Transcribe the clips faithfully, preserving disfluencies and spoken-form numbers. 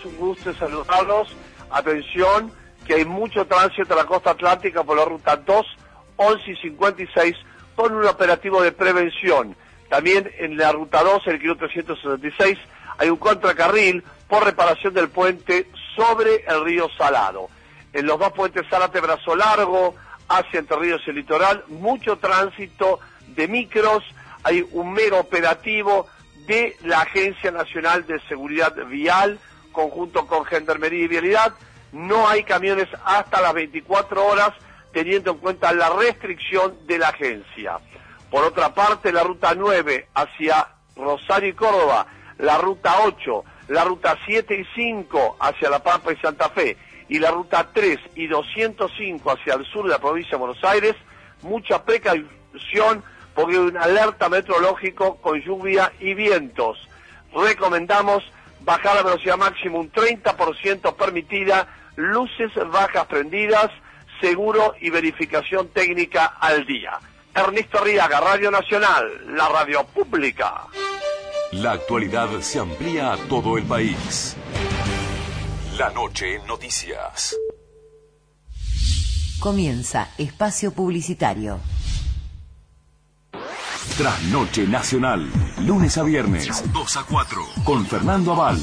es un gusto saludarlos. Atención, que hay mucho tránsito en la costa atlántica por la ruta dos, once y cincuenta y seis con un operativo de prevención. También en la ruta dos, el kilómetro trescientos sesenta y seis, hay un contracarril por reparación del puente sobre el río Salado. En los dos puentes Zárate Brazo Largo, hacia Entre Ríos y el litoral, mucho tránsito de micros, hay un mega operativo de la Agencia Nacional de Seguridad Vial, conjunto con Gendarmería y Vialidad. No hay camiones hasta las veinticuatro horas, teniendo en cuenta la restricción de la agencia. Por otra parte, la ruta nueve hacia Rosario y Córdoba, la ruta ocho, la ruta siete y cinco hacia La Pampa y Santa Fe, y la ruta tres y doscientos cinco hacia el sur de la provincia de Buenos Aires, mucha precaución porque hay una alerta meteorológico con lluvia y vientos. Recomendamos bajar la velocidad máxima un treinta por ciento permitida, luces bajas prendidas, seguro y verificación técnica al día. Ernesto Arriaga, Radio Nacional, la radio pública. La actualidad se amplía a todo el país. La noche en noticias. Comienza espacio publicitario. Trasnoche Nacional, lunes a viernes, dos a cuatro, con Fernando Aval.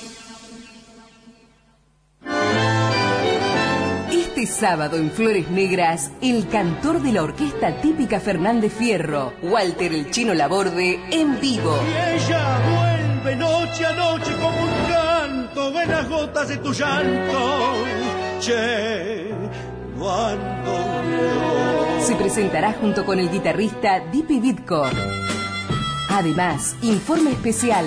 Este sábado en Flores Negras, el cantor de la orquesta típica Fernández Fierro, Walter el Chino Laborde, en vivo. Y ella vuelve noche a noche como un canto, ven las gotas de tu llanto, che, cuando se presentará junto con el guitarrista Dipi Bitko. Además, informe especial.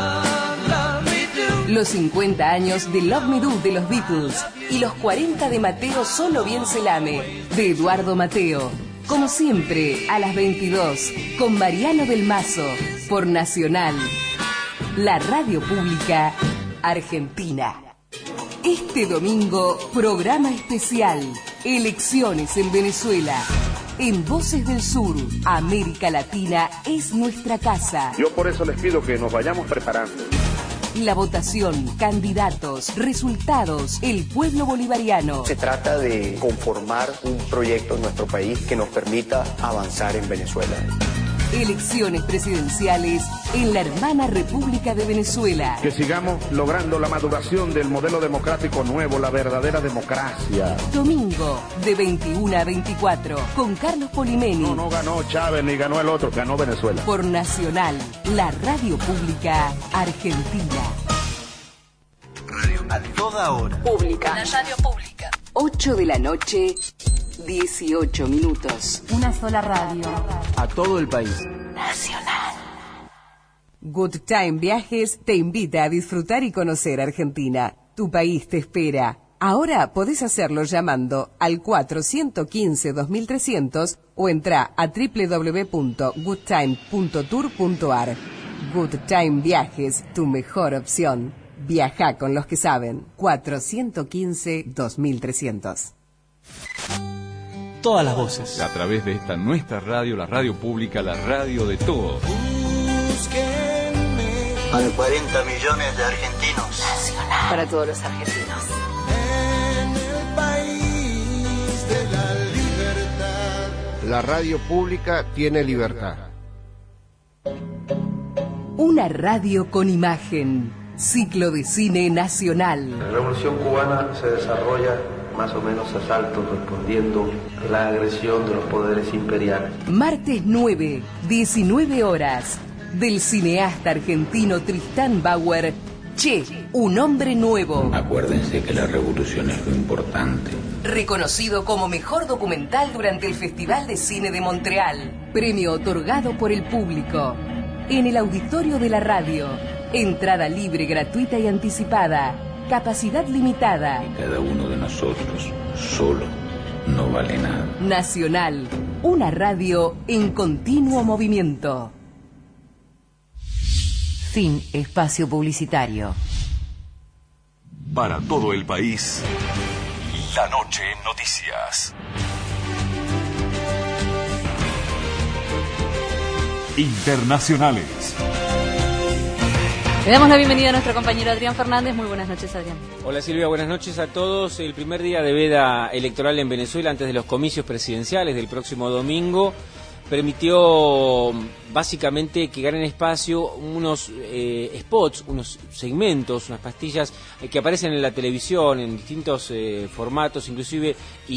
Los cincuenta años de Love Me Do de los Beatles y los cuarenta de Mateo Solo Bien Se Lame, de Eduardo Mateo. Como siempre, a las veintidós, con Mariano del Mazo, por Nacional, la radio pública argentina. Este domingo, programa especial, elecciones en Venezuela. En Voces del Sur, América Latina es nuestra casa. Yo por eso les pido que nos vayamos preparando. La votación, candidatos, resultados, el pueblo bolivariano. Se trata de conformar un proyecto en nuestro país que nos permita avanzar en Venezuela. Elecciones presidenciales en la hermana República de Venezuela. Que sigamos logrando la maduración del modelo democrático nuevo, la verdadera democracia. Domingo, de veintiuna a veinticuatro, con Carlos Polimeni. No, no ganó Chávez ni ganó el otro, ganó Venezuela. Por Nacional, la radio pública argentina. Radio a toda hora. Pública. La radio pública. ocho de la noche, dieciocho minutos. Una sola radio. A todo el país. Nacional. Good Time Viajes te invita a disfrutar y conocer Argentina. Tu país te espera. Ahora podés hacerlo llamando al cuatro uno cinco dos mil trescientos o entra a doble u doble u doble u punto good time punto tour punto a r. Good Time Viajes, tu mejor opción. Viaja con los que saben. cuatro uno cinco dos mil trescientos. Todas las voces. A través de esta nuestra radio, la radio pública, la radio de todos. Para cuarenta millones de argentinos. Nacional. Para todos los argentinos. en el país de la libertad. La radio pública tiene libertad. Una radio con imagen. Ciclo de cine nacional. La Revolución Cubana se desarrolla más o menos a saltos respondiendo a la agresión de los poderes imperiales. Martes nueve, diecinueve horas. Del cineasta argentino Tristán Bauer, Che, un hombre nuevo. Acuérdense que la revolución es lo importante. Reconocido como mejor documental durante el Festival de Cine de Montreal. Premio otorgado por el público. En el auditorio de la radio. Entrada libre, gratuita y anticipada. Capacidad limitada. Cada uno de nosotros solo no vale nada. Nacional, una radio en continuo movimiento. Fin espacio publicitario. Para todo el país, la noche en noticias. Internacionales. Le damos la bienvenida a nuestro compañero Adrián Fernández. Muy buenas noches, Adrián. Hola Silvia, buenas noches a todos. El primer día de veda electoral en Venezuela antes de los comicios presidenciales del próximo domingo permitió básicamente que ganen espacio unos eh, spots, unos segmentos, unas pastillas eh, que aparecen en la televisión en distintos eh, formatos, inclusive,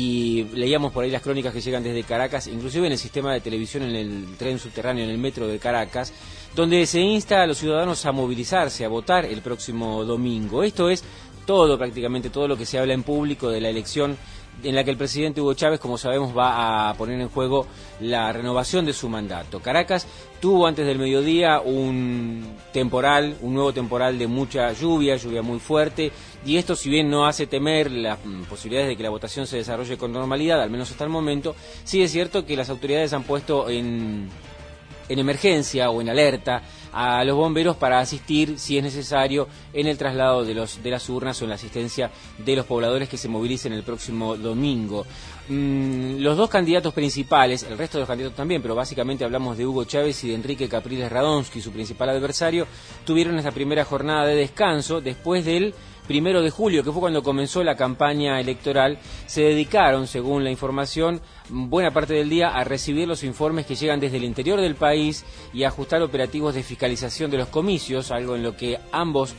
y leíamos por ahí las crónicas que llegan desde Caracas, inclusive en el sistema de televisión, en el tren subterráneo, en el metro de Caracas, donde se insta a los ciudadanos a movilizarse, a votar el próximo domingo. Esto es todo, prácticamente todo lo que se habla en público de la elección en la que el presidente Hugo Chávez, como sabemos, va a poner en juego la renovación de su mandato. Caracas tuvo antes del mediodía un temporal, un nuevo temporal de mucha lluvia, lluvia muy fuerte, y esto, si bien no hace temer las posibilidades de que la votación se desarrolle con normalidad, al menos hasta el momento, sí es cierto que las autoridades han puesto en, en emergencia o en alerta a los bomberos para asistir, si es necesario, en el traslado de los de las urnas o en la asistencia de los pobladores que se movilicen el próximo domingo. Mm, los dos candidatos principales, el resto de los candidatos también, pero básicamente hablamos de Hugo Chávez y de Enrique Capriles Radonsky, su principal adversario, tuvieron esta primera jornada de descanso después del primero de julio, que fue cuando comenzó la campaña electoral. Se dedicaron, según la información, buena parte del día a recibir los informes que llegan desde el interior del país y a ajustar operativos de fiscalización de los comicios, algo en lo que ambos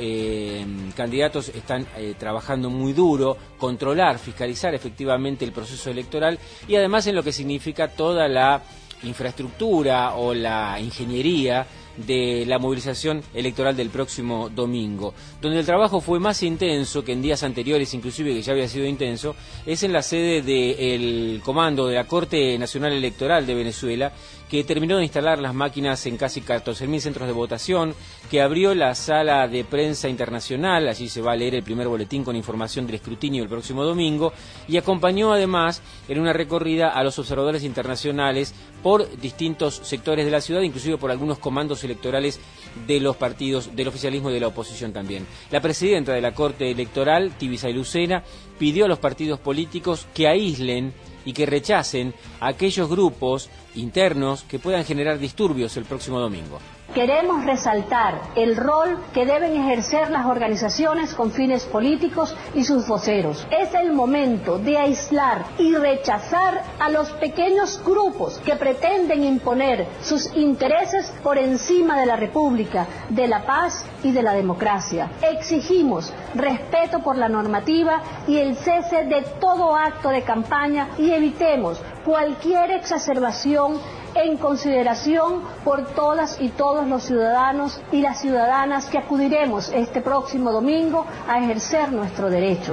eh, candidatos están eh, trabajando muy duro, controlar, fiscalizar efectivamente el proceso electoral, y además en lo que significa toda la infraestructura o la ingeniería de la movilización electoral del próximo domingo. Donde el trabajo fue más intenso que en días anteriores, inclusive que ya había sido intenso, es en la sede del comando de la Corte Nacional Electoral de Venezuela, que terminó de instalar las máquinas en casi catorce mil centros de votación, que abrió la sala de prensa internacional, allí se va a leer el primer boletín con información del escrutinio el próximo domingo, y acompañó además en una recorrida a los observadores internacionales por distintos sectores de la ciudad, inclusive por algunos comandos electorales de los partidos del oficialismo y de la oposición también. La presidenta de la Corte Electoral, Tibisay Lucena, pidió a los partidos políticos que aíslen y que rechacen a aquellos grupos internos que puedan generar disturbios el próximo domingo. Queremos resaltar el rol que deben ejercer las organizaciones con fines políticos y sus voceros. Es el momento de aislar y rechazar a los pequeños grupos que pretenden imponer sus intereses por encima de la República, de la paz y de la democracia. Exigimos respeto por la normativa y el cese de todo acto de campaña, y evitemos cualquier exacerbación en consideración por todas y todos los ciudadanos y las ciudadanas que acudiremos este próximo domingo a ejercer nuestro derecho.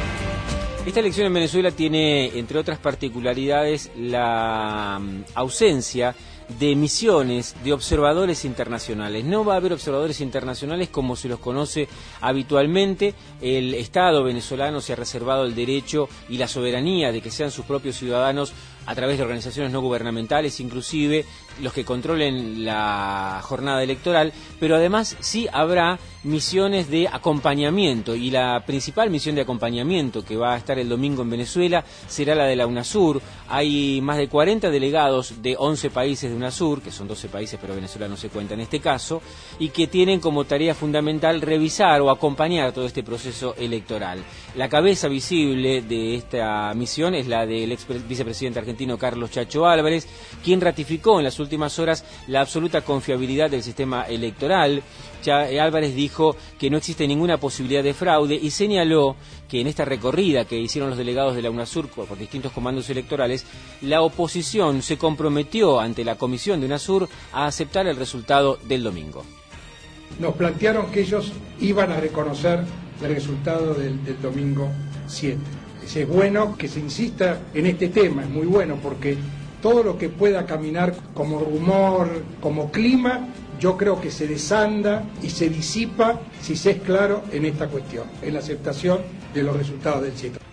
Esta elección en Venezuela tiene, entre otras particularidades, la ausencia de misiones de observadores internacionales. No va a haber observadores internacionales como se los conoce habitualmente. El Estado venezolano se ha reservado el derecho y la soberanía de que sean sus propios ciudadanos, a través de organizaciones no gubernamentales, inclusive los que controlen la jornada electoral, pero además sí habrá misiones de acompañamiento, y la principal misión de acompañamiento que va a estar el domingo en Venezuela será la de la UNASUR. Hay más de cuarenta delegados de once países de UNASUR, que son doce países, pero Venezuela no se cuenta en este caso, y que tienen como tarea fundamental revisar o acompañar todo este proceso electoral. La cabeza visible de esta misión es la del ex vicepresidente argentino Carlos Chacho Álvarez, quien ratificó en las últimas horas la absoluta confiabilidad del sistema electoral. Álvarez dijo que no existe ninguna posibilidad de fraude y señaló que en esta recorrida que hicieron los delegados de la UNASUR por distintos comandos electorales, la oposición se comprometió ante la comisión de UNASUR a aceptar el resultado del domingo. Nos plantearon que ellos iban a reconocer el resultado del, del domingo siete. Es bueno que se insista en este tema, es muy bueno, porque todo lo que pueda caminar como rumor, como clima, yo creo que se desanda y se disipa si se es claro en esta cuestión, en la aceptación de los resultados del siete.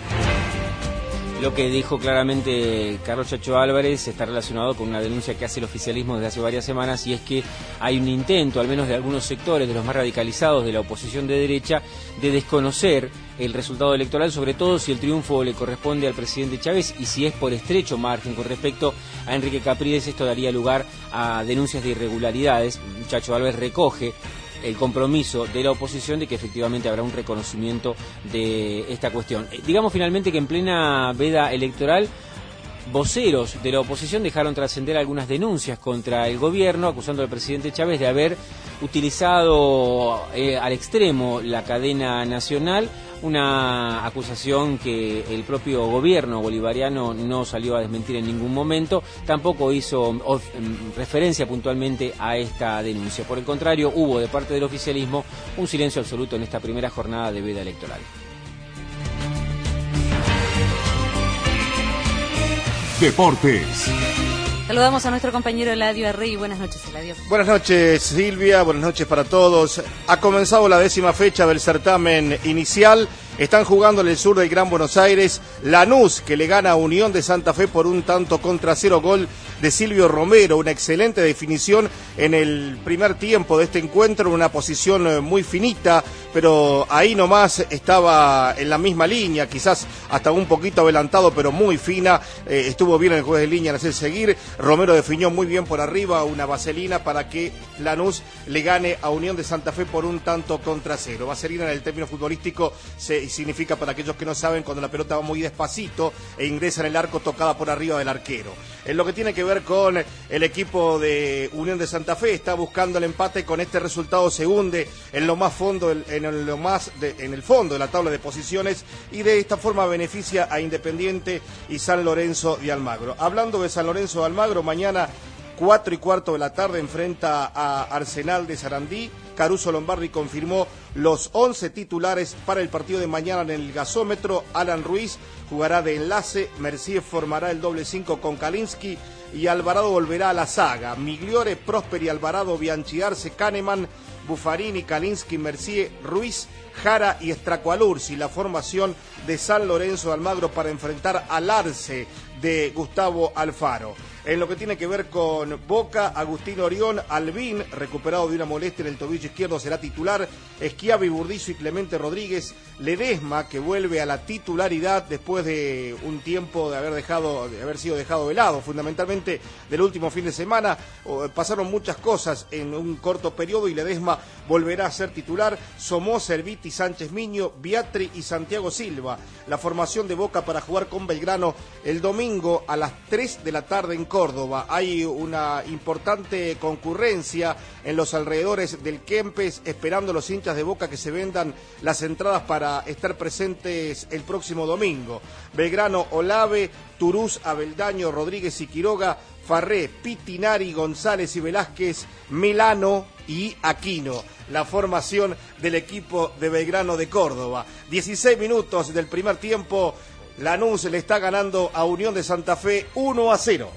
Lo que dijo claramente Carlos Chacho Álvarez está relacionado con una denuncia que hace el oficialismo desde hace varias semanas, y es que hay un intento, al menos de algunos sectores, de los más radicalizados de la oposición de derecha, de desconocer el resultado electoral, sobre todo si el triunfo le corresponde al presidente Chávez y si es por estrecho margen con respecto a Enrique Capriles. Esto daría lugar a denuncias de irregularidades. Chacho Álvarez recoge el compromiso de la oposición de que efectivamente habrá un reconocimiento de esta cuestión. Eh, digamos finalmente que en plena veda electoral, voceros de la oposición dejaron trascender algunas denuncias contra el gobierno, acusando al presidente Chávez de haber utilizado eh, al extremo la cadena nacional, una acusación que el propio gobierno bolivariano no salió a desmentir en ningún momento, tampoco hizo of, referencia puntualmente a esta denuncia. Por el contrario, hubo de parte del oficialismo un silencio absoluto en esta primera jornada de veda electoral. Deportes. Saludamos a nuestro compañero Eladio Arrey. Buenas noches, Eladio. Buenas noches, Silvia. Buenas noches para todos. Ha comenzado la décima fecha del certamen inicial. Están jugando en el sur del Gran Buenos Aires Lanús, que le gana a Unión de Santa Fe por un tanto contra cero, gol de Silvio Romero. Una excelente definición en el primer tiempo de este encuentro, en una posición muy finita, pero ahí nomás estaba en la misma línea, quizás hasta un poquito adelantado, pero muy fina. Eh, estuvo bien el juez de línea en hacer seguir. Romero definió muy bien por arriba, una vaselina para que Lanús le gane a Unión de Santa Fe por un tanto contra cero. Vaselina en el término futbolístico se significa, para aquellos que no saben, cuando la pelota va muy despacito e ingresa en el arco tocada por arriba del arquero. En lo que tiene que ver con el equipo de Unión de Santa Fe, está buscando el empate. Con este resultado se hunde en lo más fondo, en lo más de, en el fondo de la tabla de posiciones, y de esta forma beneficia a Independiente y San Lorenzo de Almagro. Hablando de San Lorenzo de Almagro, mañana cuatro y cuarto de la tarde enfrenta a Arsenal de Sarandí. Caruso Lombardi confirmó los once titulares para el partido de mañana en el gasómetro. Alan Ruiz jugará de enlace, Mercier formará el doble cinco con Kalinski y Alvarado volverá a la saga. Migliore, Prosperi, Alvarado, Bianchi Arce, Kahneman, Buffarini, Kalinski, Mercier, Ruiz, Jara y Estracualursi. La formación de San Lorenzo de Almagro para enfrentar al Arce de Gustavo Alfaro. En lo que tiene que ver con Boca, Agustín Orión, Albín, recuperado de una molestia en el tobillo izquierdo, será titular. Schiavi, Burdizo y Clemente Rodríguez. Ledesma, que vuelve a la titularidad después de un tiempo de haber dejado, de haber sido dejado de lado, fundamentalmente del último fin de semana. Pasaron muchas cosas en un corto periodo y Ledesma volverá a ser titular. Somoza, Erviti, Sánchez Miño, Biatri y Santiago Silva. La formación de Boca para jugar con Belgrano el domingo a las tres de la tarde en Córdoba. Hay una importante concurrencia en los alrededores del Kempes, esperando los hinchas de Boca que se vendan las entradas para estar presentes el próximo domingo. Belgrano, Olave, Turús, Abeldaño, Rodríguez y Quiroga, Farré, Pitinari, González y Velázquez, Milano y Aquino. La formación del equipo de Belgrano de Córdoba. dieciséis minutos del primer tiempo. Lanús le está ganando a Unión de Santa Fe uno a cero.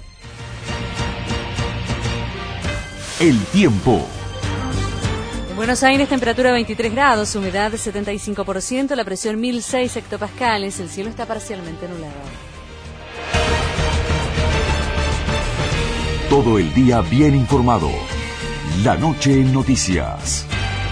El tiempo. En Buenos Aires, temperatura veintitrés grados, humedad setenta y cinco por ciento, la presión mil seis hectopascales, el cielo está parcialmente nublado. Todo el día bien informado. La noche en noticias.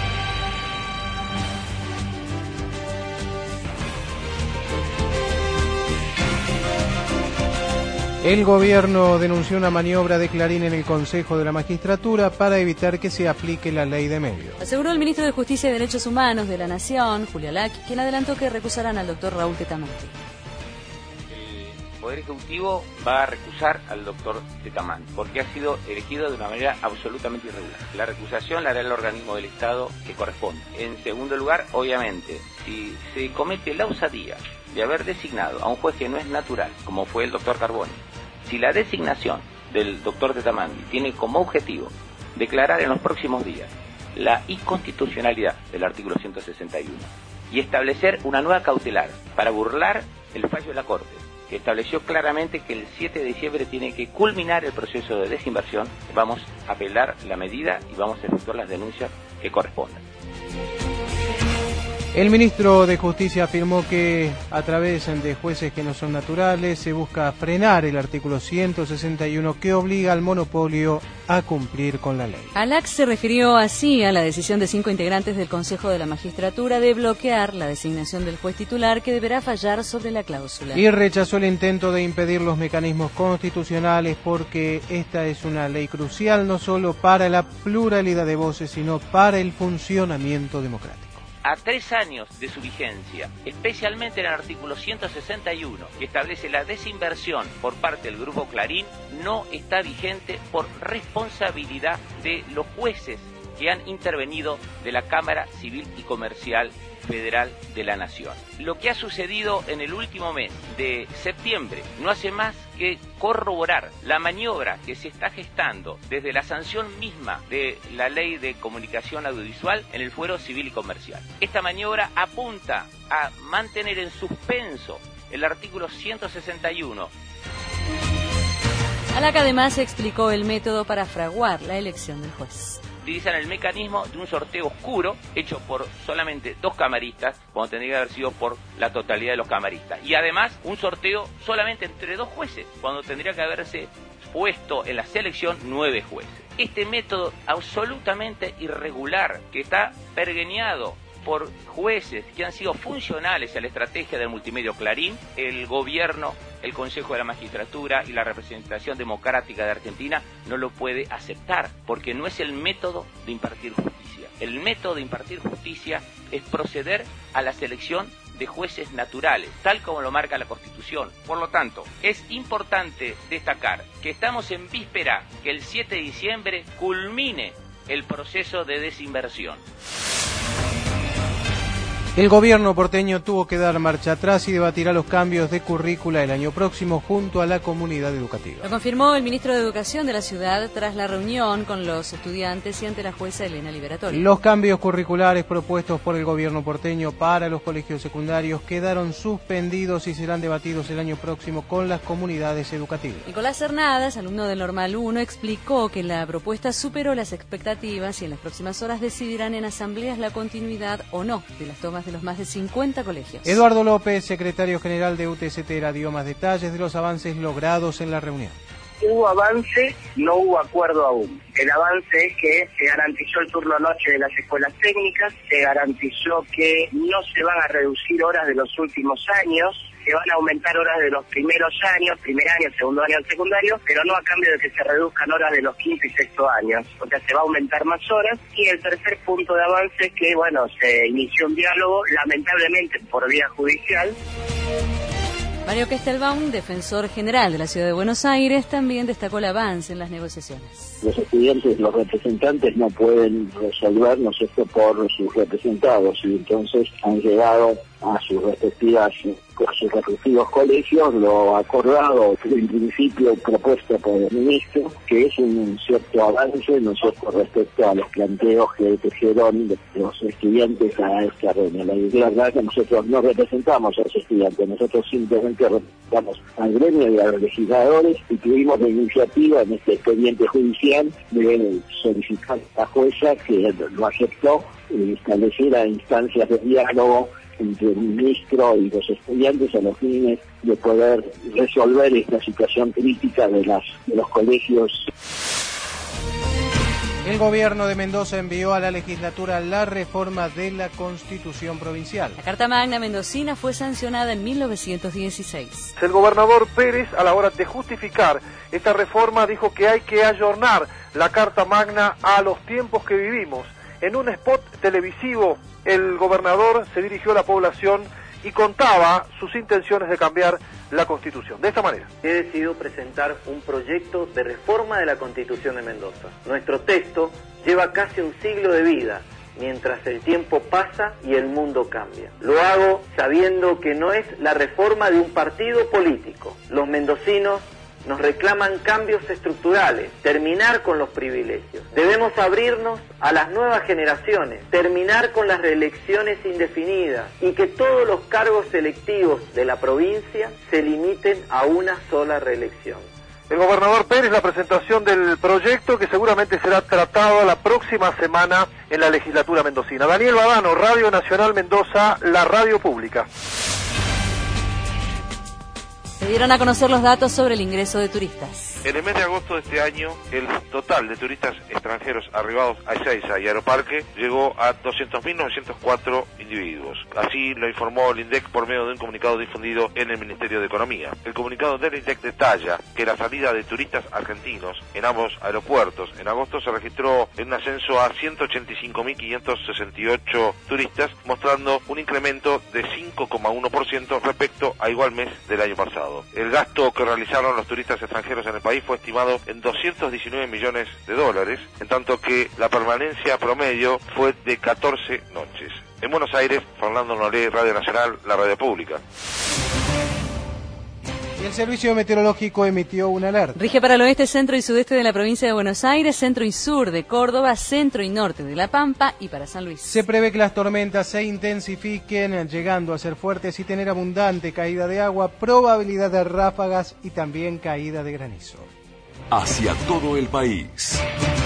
El gobierno denunció una maniobra de Clarín en el Consejo de la Magistratura para evitar que se aplique la ley de medios. Aseguró el ministro de Justicia y Derechos Humanos de la Nación, Julio Lacchi, quien adelantó que recusarán al doctor Raúl Tetamanti. El Poder Ejecutivo va a recusar al doctor Tetamanti porque ha sido elegido de una manera absolutamente irregular. La recusación la hará el organismo del Estado que corresponde. En segundo lugar, obviamente, si se comete la osadía de haber designado a un juez que no es natural, como fue el doctor Carboni, si la designación del doctor Tetamanti tiene como objetivo declarar en los próximos días la inconstitucionalidad del artículo ciento sesenta y uno y establecer una nueva cautelar para burlar el fallo de la Corte, que estableció claramente que el siete de diciembre tiene que culminar el proceso de desinversión, vamos a apelar la medida y vamos a efectuar las denuncias que correspondan. El ministro de Justicia afirmó que a través de jueces que no son naturales se busca frenar el artículo ciento sesenta y uno que obliga al monopolio a cumplir con la ley. Alac se refirió así a la decisión de cinco integrantes del Consejo de la Magistratura de bloquear la designación del juez titular que deberá fallar sobre la cláusula. Y rechazó el intento de impedir los mecanismos constitucionales porque esta es una ley crucial no solo para la pluralidad de voces, sino para el funcionamiento democrático. A tres años de su vigencia, especialmente en el artículo ciento sesenta y uno, que establece la desinversión por parte del Grupo Clarín, no está vigente por responsabilidad de los jueces que han intervenido de la Cámara Civil y Comercial Federal de la Nación. Lo que ha sucedido en el último mes de septiembre no hace más que corroborar la maniobra que se está gestando desde la sanción misma de la Ley de Comunicación Audiovisual en el fuero civil y comercial. Esta maniobra apunta a mantener en suspenso el artículo ciento sesenta y uno. Alac además explicó el método para fraguar la elección del juez. Utilizan el mecanismo de un sorteo oscuro hecho por solamente dos camaristas, cuando tendría que haber sido por la totalidad de los camaristas. Y además un sorteo solamente entre dos jueces, cuando tendría que haberse puesto en la selección nueve jueces. Este método absolutamente irregular que está pergeñado por jueces que han sido funcionales a la estrategia del multimedio Clarín, el gobierno, el Consejo de la Magistratura y la representación democrática de Argentina no lo puede aceptar, porque no es el método de impartir justicia. El método de impartir justicia es proceder a la selección de jueces naturales, tal como lo marca la Constitución. Por lo tanto, es importante destacar que estamos en víspera que el siete de diciembre culmine el proceso de desinversión. El gobierno porteño tuvo que dar marcha atrás y debatirá los cambios de currícula el año próximo junto a la comunidad educativa. Lo confirmó el ministro de Educación de la ciudad tras la reunión con los estudiantes y ante la jueza Elena Liberatore. Los cambios curriculares propuestos por el gobierno porteño para los colegios secundarios quedaron suspendidos y serán debatidos el año próximo con las comunidades educativas. Nicolás Hernández, alumno del Normal uno, explicó que la propuesta superó las expectativas y en las próximas horas decidirán en asambleas la continuidad o no de las tomas de los más de cincuenta colegios. Eduardo López, secretario general de U T C T, dio más detalles de los avances logrados en la reunión. Hubo avance, no hubo acuerdo aún. El avance es que se garantizó el turno noche de las escuelas técnicas, se garantizó que no se van a reducir horas de los últimos años, se van a aumentar horas de los primeros años, primer año, segundo año del secundario, pero no a cambio de que se reduzcan horas de los quinto y sexto años. O sea, se va a aumentar más horas. Y el tercer punto de avance es que, bueno, se inició un diálogo, lamentablemente por vía judicial. Mario Kestelbaum, defensor general de la Ciudad de Buenos Aires, también destacó el avance en las negociaciones. Los estudiantes, los representantes no pueden resolvernos esto por sus representados y entonces han llegado a sus respectivas a sus respectivos colegios, lo acordado en principio propuesto por el ministro, que es un cierto avance, ¿no es cierto?, respecto a los planteos que tejieron los estudiantes a esta reunión. La verdad es que nosotros no representamos a los estudiantes, nosotros simplemente representamos al gremio y a los legisladores y tuvimos la iniciativa en este expediente judicial de solicitar a la jueza, que lo aceptó, y estableciera instancias de diálogo entre el ministro y los estudiantes a los fines de poder resolver esta situación crítica de, las, de los colegios. El gobierno de Mendoza envió a la legislatura la reforma de la Constitución provincial. La Carta Magna mendocina fue sancionada en mil novecientos dieciséis. El gobernador Pérez, a la hora de justificar esta reforma, dijo que hay que ayornar la Carta Magna a los tiempos que vivimos. En un spot televisivo, el gobernador se dirigió a la población y contaba sus intenciones de cambiar la Constitución. De esta manera: he decidido presentar un proyecto de reforma de la Constitución de Mendoza. Nuestro texto lleva casi un siglo de vida, mientras el tiempo pasa y el mundo cambia. Lo hago sabiendo que no es la reforma de un partido político. Los mendocinos nos reclaman cambios estructurales, terminar con los privilegios. Debemos abrirnos a las nuevas generaciones, terminar con las reelecciones indefinidas y que todos los cargos selectivos de la provincia se limiten a una sola reelección. el gobernador Pérez la presentación del proyecto que seguramente será tratado la próxima semana en la legislatura mendocina. Daniel Badano, Radio Nacional Mendoza, la radio pública. Se dieron a conocer los datos sobre el ingreso de turistas. En el mes de agosto de este año, el total de turistas extranjeros arribados a Ezeiza y Aeroparque llegó a doscientos mil novecientos cuatro individuos. Así lo informó el INDEC por medio de un comunicado difundido en el Ministerio de Economía. El comunicado del INDEC detalla que la salida de turistas argentinos en ambos aeropuertos en agosto se registró en un ascenso a ciento ochenta y cinco mil quinientos sesenta y ocho turistas, mostrando un incremento de cinco coma uno por ciento respecto a igual mes del año pasado. El gasto que realizaron los turistas extranjeros en el país fue estimado en doscientos diecinueve millones de dólares, en tanto que la permanencia promedio fue de catorce noches. En Buenos Aires, Fernando Nolé, Radio Nacional, la radio pública. Y el Servicio Meteorológico emitió una alerta. Rige para el oeste, centro y sudeste de la provincia de Buenos Aires, centro y sur de Córdoba, centro y norte de La Pampa y para San Luis. Se prevé que las tormentas se intensifiquen, llegando a ser fuertes y tener abundante caída de agua, probabilidad de ráfagas y también caída de granizo. Hacia todo el país.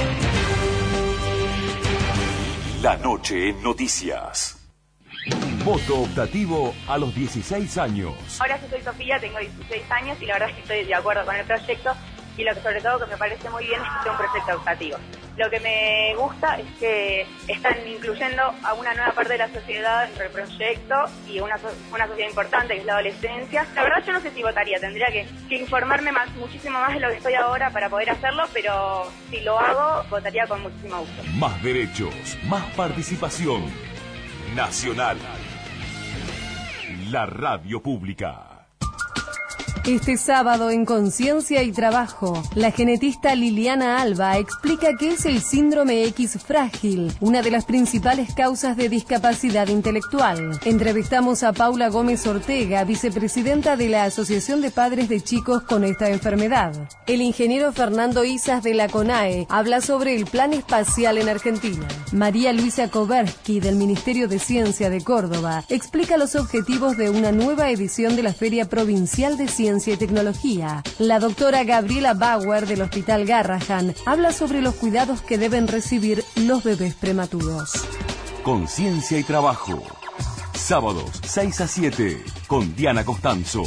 La noche en noticias. Voto optativo a los dieciséis años. Ahora yo soy Sofía, tengo dieciséis años y la verdad es que estoy de acuerdo con el proyecto y lo que sobre todo que me parece muy bien es que sea un proyecto optativo. Lo que me gusta es que están incluyendo a una nueva parte de la sociedad dentro del proyecto y una, una sociedad importante que es la adolescencia. La verdad yo no sé si votaría, tendría que, que informarme más, muchísimo más de lo que estoy ahora para poder hacerlo, pero si lo hago, votaría con muchísimo gusto. Más derechos, más participación. Nacional, la radio pública. Este sábado en Conciencia y Trabajo, la genetista Liliana Alba explica qué es el síndrome X frágil, una de las principales causas de discapacidad intelectual. Entrevistamos a Paula Gómez Ortega, vicepresidenta de la Asociación de Padres de Chicos con esta enfermedad. El ingeniero Fernando Isas de la CONAE habla sobre el plan espacial en Argentina. María Luisa Koberski del Ministerio de Ciencia de Córdoba explica los objetivos de una nueva edición de la Feria Provincial de Ciencia y Tecnología. La doctora Gabriela Bauer del Hospital Garrahan habla sobre los cuidados que deben recibir los bebés prematuros. Conciencia y Trabajo. Sábados seis a siete con Diana Costanzo.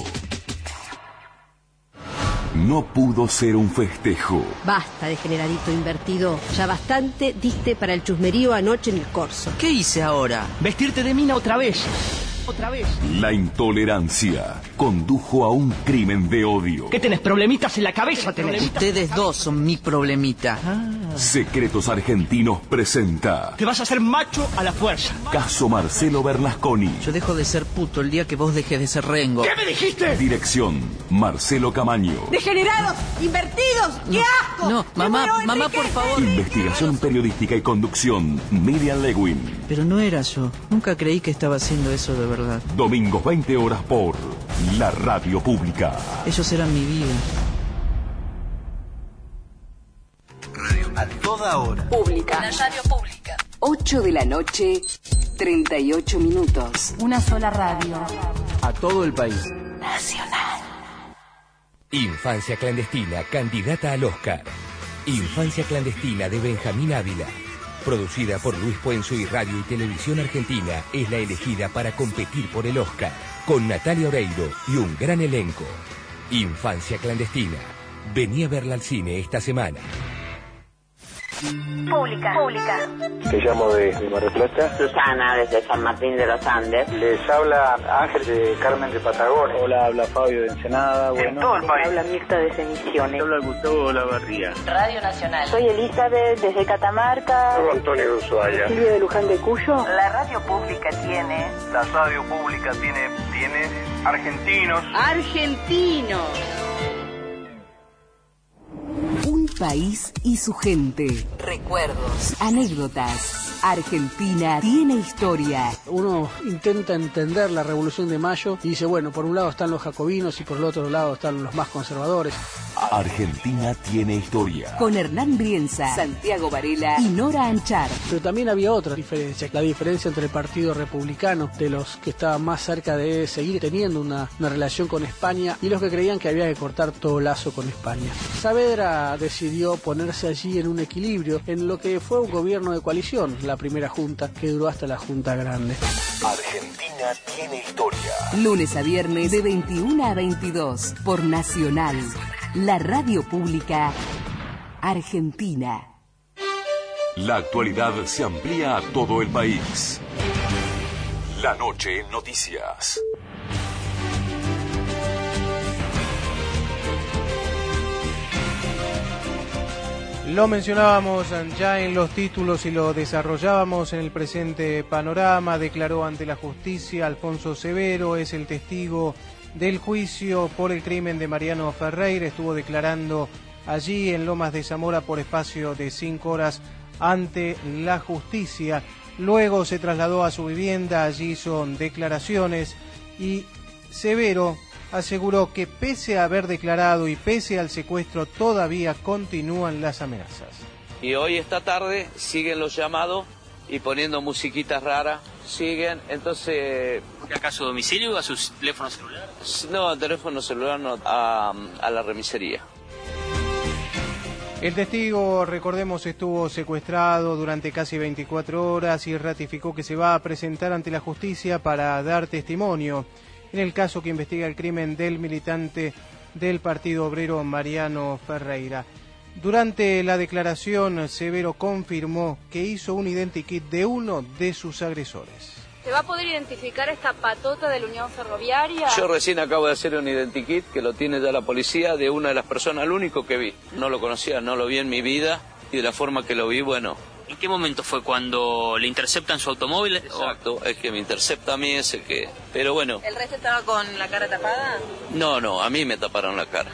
No pudo ser un festejo. Basta de generadito invertido. Ya bastante diste para el chusmerío anoche en el Corso. ¿Qué hice ahora? Vestirte de mina otra vez. Otra vez. La intolerancia condujo a un crimen de odio. ¿Qué tenés? Problemitas en la cabeza tenés. Ustedes dos son mi problemita. Ah. Secretos Argentinos presenta. Te vas a hacer macho a la fuerza. Caso Marcelo Bernasconi. Yo dejo de ser puto el día que vos dejes de ser rengo. ¿Qué me dijiste? Dirección Marcelo Camaño. ¡Degenerados! ¡Invertidos! ¡Qué asco! No, mamá, mamá, por favor. Investigación periodística y conducción Miriam Lewin. Pero no era yo. Nunca creí que estaba haciendo eso de verdad. Domingos veinte horas por la radio pública. Ellos eran mi vida. A toda hora. Pública. La radio pública. ocho de la noche, treinta y ocho minutos. Una sola radio. A todo el país. Nacional. Infancia clandestina, candidata al Oscar. Infancia clandestina de Benjamín Ávila. Producida por Luis Puenzo y Radio y Televisión Argentina, es la elegida para competir por el Oscar, con Natalia Oreiro y un gran elenco. Infancia clandestina. Vení a verla al cine esta semana. Pública, pública. Te llamo de, de Mar del Plata. Susana, desde San Martín de los Andes. Les habla Ángel de Carmen de Patagonia. Hola, habla Fabio de Ensenada. Bueno, en todo el país. Habla Mirta desde Misiones. Habla Gustavo de la Barría. Radio Nacional. Soy Elizabeth desde Catamarca. Soy Antonio de Ushuaia. Silvia de Luján de Cuyo. La radio pública tiene... La radio pública tiene... Tiene... Argentinos. Argentinos. Un país y su gente. Recuerdos, anécdotas. Argentina tiene historia. Uno intenta entender la Revolución de Mayo y dice, bueno, por un lado están los jacobinos y por el otro lado están los más conservadores. Argentina tiene historia. Con Hernán Brienza, Santiago Varela y Nora Anchar. Pero también había otra diferencia, la diferencia entre el Partido Republicano, de los que estaban más cerca de seguir teniendo una, una relación con España, y los que creían que había que cortar todo lazo con España. Saavedra decidió ponerse allí en un equilibrio, en lo que fue un gobierno de coalición, la primera junta, que duró hasta la Junta Grande. Argentina tiene historia. Lunes a viernes de veintiuno a veintidós por Nacional, la radio pública argentina. La actualidad se amplía a todo el país. La noche en noticias. Lo mencionábamos ya en los títulos y lo desarrollábamos en el presente panorama. Declaró ante la justicia Alfonso Severo, es el testigo del juicio por el crimen de Mariano Ferreira. Estuvo declarando allí en Lomas de Zamora por espacio de cinco horas ante la justicia. Luego se trasladó a su vivienda, allí hizo declaraciones y Severo aseguró que pese a haber declarado y pese al secuestro todavía continúan las amenazas. Y hoy esta tarde siguen los llamados y poniendo musiquitas raras, siguen, entonces... ¿Acá a su domicilio o a su teléfono celular? No, teléfono celular no, a, a la remisería. El testigo, recordemos, estuvo secuestrado durante casi veinticuatro horas y ratificó que se va a presentar ante la justicia para dar testimonio en el caso que investiga el crimen del militante del Partido Obrero Mariano Ferreira. Durante la declaración, Severo confirmó que hizo un identikit de uno de sus agresores. ¿Se va a poder identificar esta patota de la Unión Ferroviaria? Yo recién acabo de hacer un identikit que lo tiene ya la policía de una de las personas, el único que vi. No lo conocía, no lo vi en mi vida y de la forma que lo vi, bueno... ¿En qué momento fue? ¿Cuando le interceptan su automóvil? Exacto, es que me intercepta a mí ese que... Pero bueno... ¿El resto estaba con la cara tapada? No, no, a mí me taparon la cara.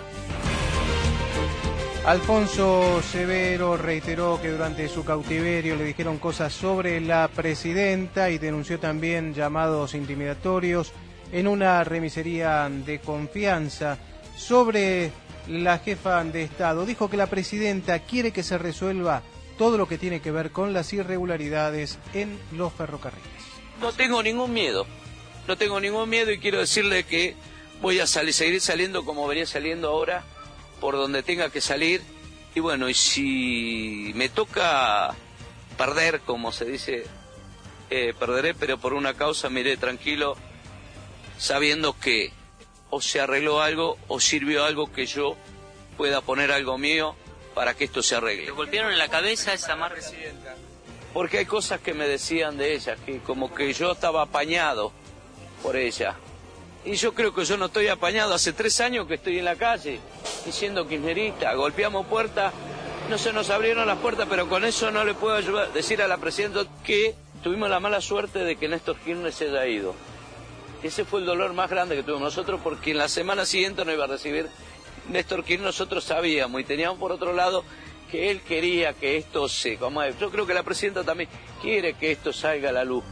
Alfonso Severo reiteró que durante su cautiverio le dijeron cosas sobre la presidenta y denunció también llamados intimidatorios en una remisería de confianza. Sobre la jefa de Estado, dijo que la presidenta quiere que se resuelva todo lo que tiene que ver con las irregularidades en los ferrocarriles. No tengo ningún miedo, no tengo ningún miedo y quiero decirle que voy a salir, seguir saliendo como venía saliendo ahora, por donde tenga que salir, y bueno, y si me toca perder, como se dice, eh, perderé, pero por una causa me iré tranquilo, sabiendo que o se arregló algo o sirvió algo que yo pueda poner algo mío para que esto se arregle. ¿Le golpearon en la cabeza esa marca? Porque hay cosas que me decían de ella, que como que yo estaba apañado por ella. Y yo creo que yo no estoy apañado, hace tres años que estoy en la calle, diciendo kirchnerista, golpeamos puertas, no se nos abrieron las puertas, pero con eso no le puedo ayudar, decir a la presidenta que tuvimos la mala suerte de que Néstor Kirchner se haya ido. Ese fue el dolor más grande que tuvimos nosotros, porque en la semana siguiente nos iba a recibir Néstor Kirchner, nosotros sabíamos y teníamos por otro lado que él quería que esto se... Como yo creo que la presidenta también quiere que esto salga a la luz.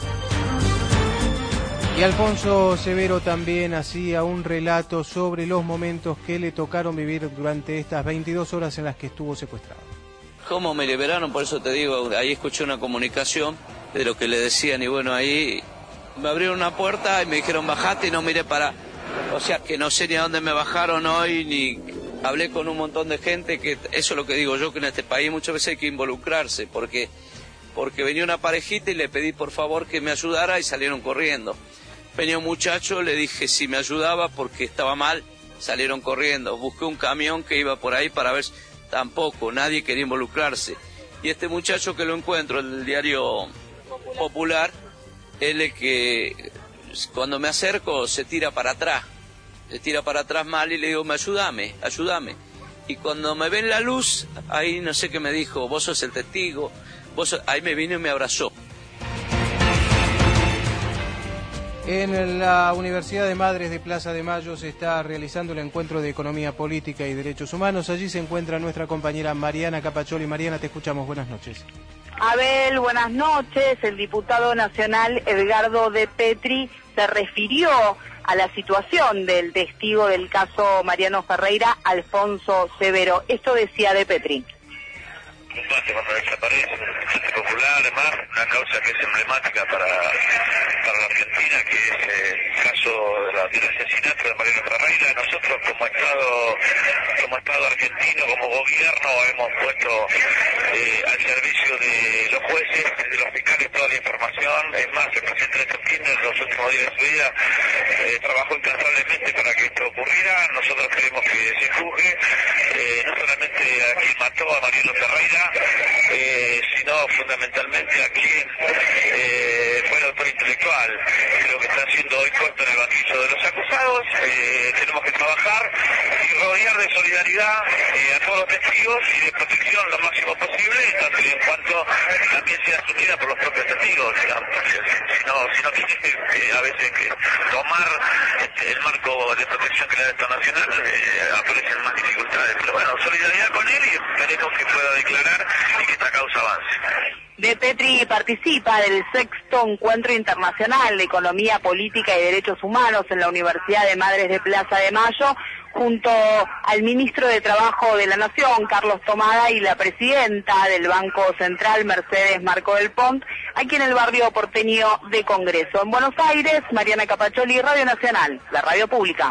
Y Alfonso Severo también hacía un relato sobre los momentos que le tocaron vivir durante estas veintidós horas en las que estuvo secuestrado. ¿Cómo me liberaron? Por eso te digo, ahí escuché una comunicación de lo que le decían y bueno, ahí me abrieron una puerta y me dijeron bajate y no miré para... O sea, que no sé ni a dónde me bajaron hoy, ni hablé con un montón de gente, que eso es lo que digo yo, que en este país muchas veces hay que involucrarse, porque, porque venía una parejita y le pedí por favor que me ayudara y salieron corriendo. Venía un muchacho, le dije si me ayudaba porque estaba mal, salieron corriendo. Busqué un camión que iba por ahí para ver, tampoco, nadie quería involucrarse. Y este muchacho que lo encuentro en el diario Popular, Popular él es que... Cuando me acerco se tira para atrás, se tira para atrás mal y le digo, ayúdame, ayúdame. Y cuando me ven la luz, ahí no sé qué me dijo, vos sos el testigo, vos sos... ahí me vino y me abrazó. En la Universidad de Madres de Plaza de Mayo se está realizando el encuentro de Economía Política y Derechos Humanos. Allí se encuentra nuestra compañera Mariana Capacholi. Mariana, te escuchamos. Buenas noches. Abel, buenas noches. El diputado nacional Edgardo De Petri se refirió a la situación del testigo del caso Mariano Ferreira, Alfonso Severo. Esto decía De Petri. Combate cuando desaparece, el Frente Popular, además, una causa que es emblemática para, para la Argentina, que es eh, el caso de la, del asesinato de Mariano Ferreira. Nosotros como Estado, como Estado argentino, como gobierno, hemos puesto eh, al servicio de los jueces, de los fiscales, toda la información. Es más, el presidente Néstor Kirchner en los últimos días de su vida eh, trabajó incansablemente para que esto ocurriera. Nosotros queremos que se juzgue, eh, no solamente a quien mató a Mariano Ferreira, Eh, sino fundamentalmente a quien eh, fue el autor intelectual. Creo que están siendo hoy puestos en el banquillo de los acusados. Eh, tenemos que trabajar y rodear de solidaridad eh, a todos los testigos y de protección lo máximo posible, tanto y en cuanto también sea asumida por los propios testigos, digamos, porque si no, si no tiene eh, a veces que tomar este, el marco de protección que le da el Estado Nacional, eh, aparecen más dificultades. Pero bueno, solidaridad con él y esperemos que pueda declarar y que esta causa avance. De Petri participa del sexto encuentro internacional de Economía Política y Derechos Humanos en la Universidad de Madres de Plaza de Mayo, junto al ministro de Trabajo de la Nación, Carlos Tomada, y la presidenta del Banco Central, Mercedes Marco del Pont, aquí en el barrio porteño de Congreso. En Buenos Aires, Mariana Capacholi, Radio Nacional, la radio pública.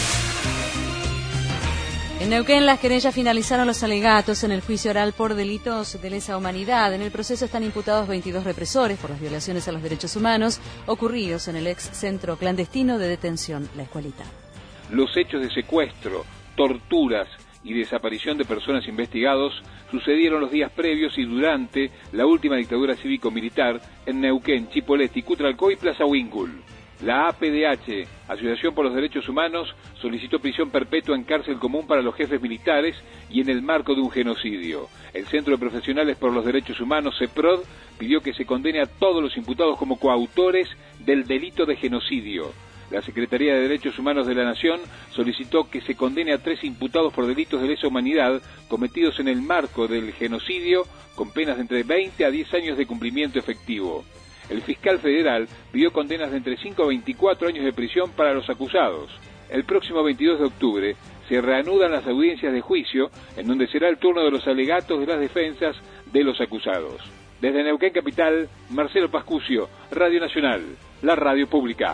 En Neuquén, las querellas finalizaron los alegatos en el juicio oral por delitos de lesa humanidad. En el proceso están imputados veintidós represores por las violaciones a los derechos humanos ocurridos en el ex centro clandestino de detención La Escuelita. Los hechos de secuestro, torturas y desaparición de personas investigados sucedieron los días previos y durante la última dictadura cívico-militar en Neuquén, Chipoleti, Cutralcó y Plaza Huíncul. La A P D H, Asociación por los Derechos Humanos, solicitó prisión perpetua en cárcel común para los jefes militares y en el marco de un genocidio. El Centro de Profesionales por los Derechos Humanos, CEPROD, pidió que se condene a todos los imputados como coautores del delito de genocidio. La Secretaría de Derechos Humanos de la Nación solicitó que se condene a tres imputados por delitos de lesa humanidad cometidos en el marco del genocidio, con penas de entre veinte a diez años de cumplimiento efectivo. El fiscal federal pidió condenas de entre cinco a veinticuatro años de prisión para los acusados. El próximo veintidós de octubre se reanudan las audiencias de juicio, en donde será el turno de los alegatos de las defensas de los acusados. Desde Neuquén Capital, Marcelo Pascucio, Radio Nacional, la radio pública.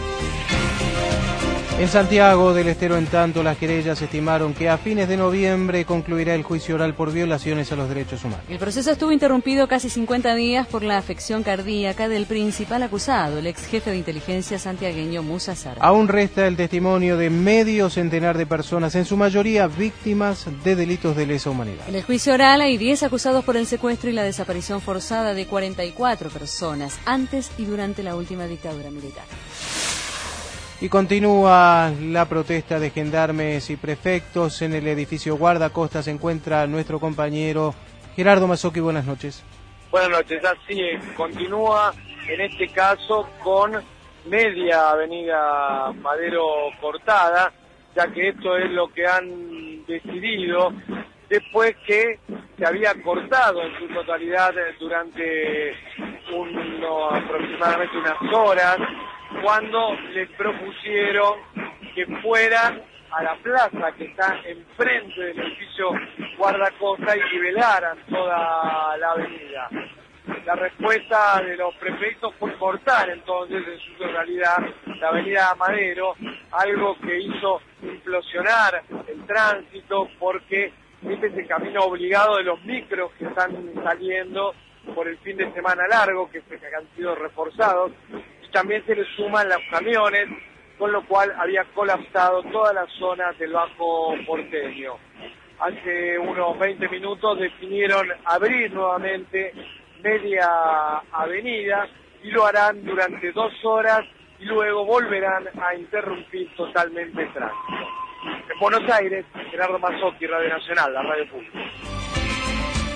En Santiago del Estero, en tanto, las querellas estimaron que a fines de noviembre concluirá el juicio oral por violaciones a los derechos humanos. El proceso estuvo interrumpido casi cincuenta días por la afección cardíaca del principal acusado, el ex jefe de inteligencia santiagueño Musa Sara. Aún resta el testimonio de medio centenar de personas, en su mayoría víctimas de delitos de lesa humanidad. En el juicio oral hay diez acusados por el secuestro y la desaparición forzada de cuarenta y cuatro personas antes y durante la última dictadura militar. Y continúa la protesta de gendarmes y prefectos en el edificio Guardacosta. Se encuentra nuestro compañero Gerardo Mazzocchi. Buenas noches. Buenas noches, así es. Continúa en este caso con media avenida Madero cortada, ya que esto es lo que han decidido después que se había cortado en su totalidad durante uno, aproximadamente unas horas, cuando les propusieron que fueran a la plaza que está enfrente del edificio Guardacosta y nivelaran toda la avenida. La respuesta de los prefectos fue cortar entonces en su totalidad la avenida Madero, algo que hizo implosionar el tránsito porque este es el camino obligado de los micros que están saliendo por el fin de semana largo, que, que han sido reforzados. También se le suman los camiones, con lo cual había colapsado toda la zona del Bajo Porteño. Hace unos veinte minutos definieron abrir nuevamente media avenida y lo harán durante dos horas y luego volverán a interrumpir totalmente el tránsito. En Buenos Aires, Gerardo Mazzocchi, Radio Nacional, la radio pública.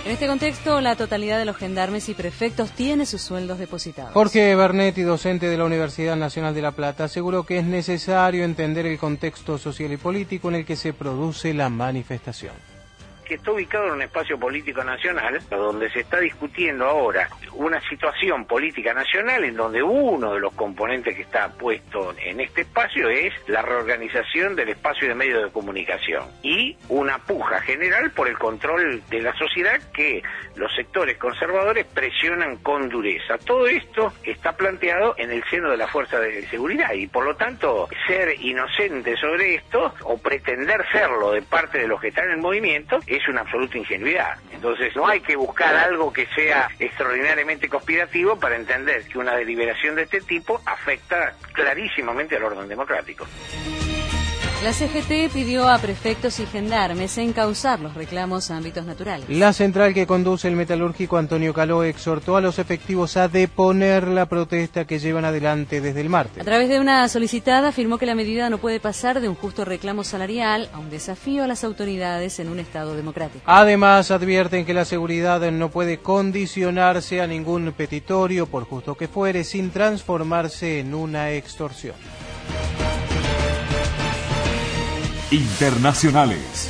En este contexto, la totalidad de los gendarmes y prefectos tiene sus sueldos depositados. Jorge Bernetti, docente de la Universidad Nacional de La Plata, aseguró que es necesario entender el contexto social y político en el que se produce la manifestación. Que está ubicado en un espacio político nacional, donde se está discutiendo ahora una situación política nacional en donde uno de los componentes que está puesto en este espacio es la reorganización del espacio de medios de comunicación y una puja general por el control de la sociedad que los sectores conservadores presionan con dureza. Todo esto está planteado en el seno de la fuerza de seguridad y por lo tanto ser inocente sobre esto o pretender serlo de parte de los que están en el movimiento es una absoluta ingenuidad. Entonces no hay que buscar algo que sea extraordinariamente conspirativo para entender que una deliberación de este tipo afecta clarísimamente al orden democrático. La C G T pidió a prefectos y gendarmes encauzar los reclamos a ámbitos naturales. La central que conduce el metalúrgico Antonio Caló exhortó a los efectivos a deponer la protesta que llevan adelante desde el martes. A través de una solicitada afirmó que la medida no puede pasar de un justo reclamo salarial a un desafío a las autoridades en un Estado democrático. Además, advierten que la seguridad no puede condicionarse a ningún petitorio, por justo que fuere, sin transformarse en una extorsión. Internacionales.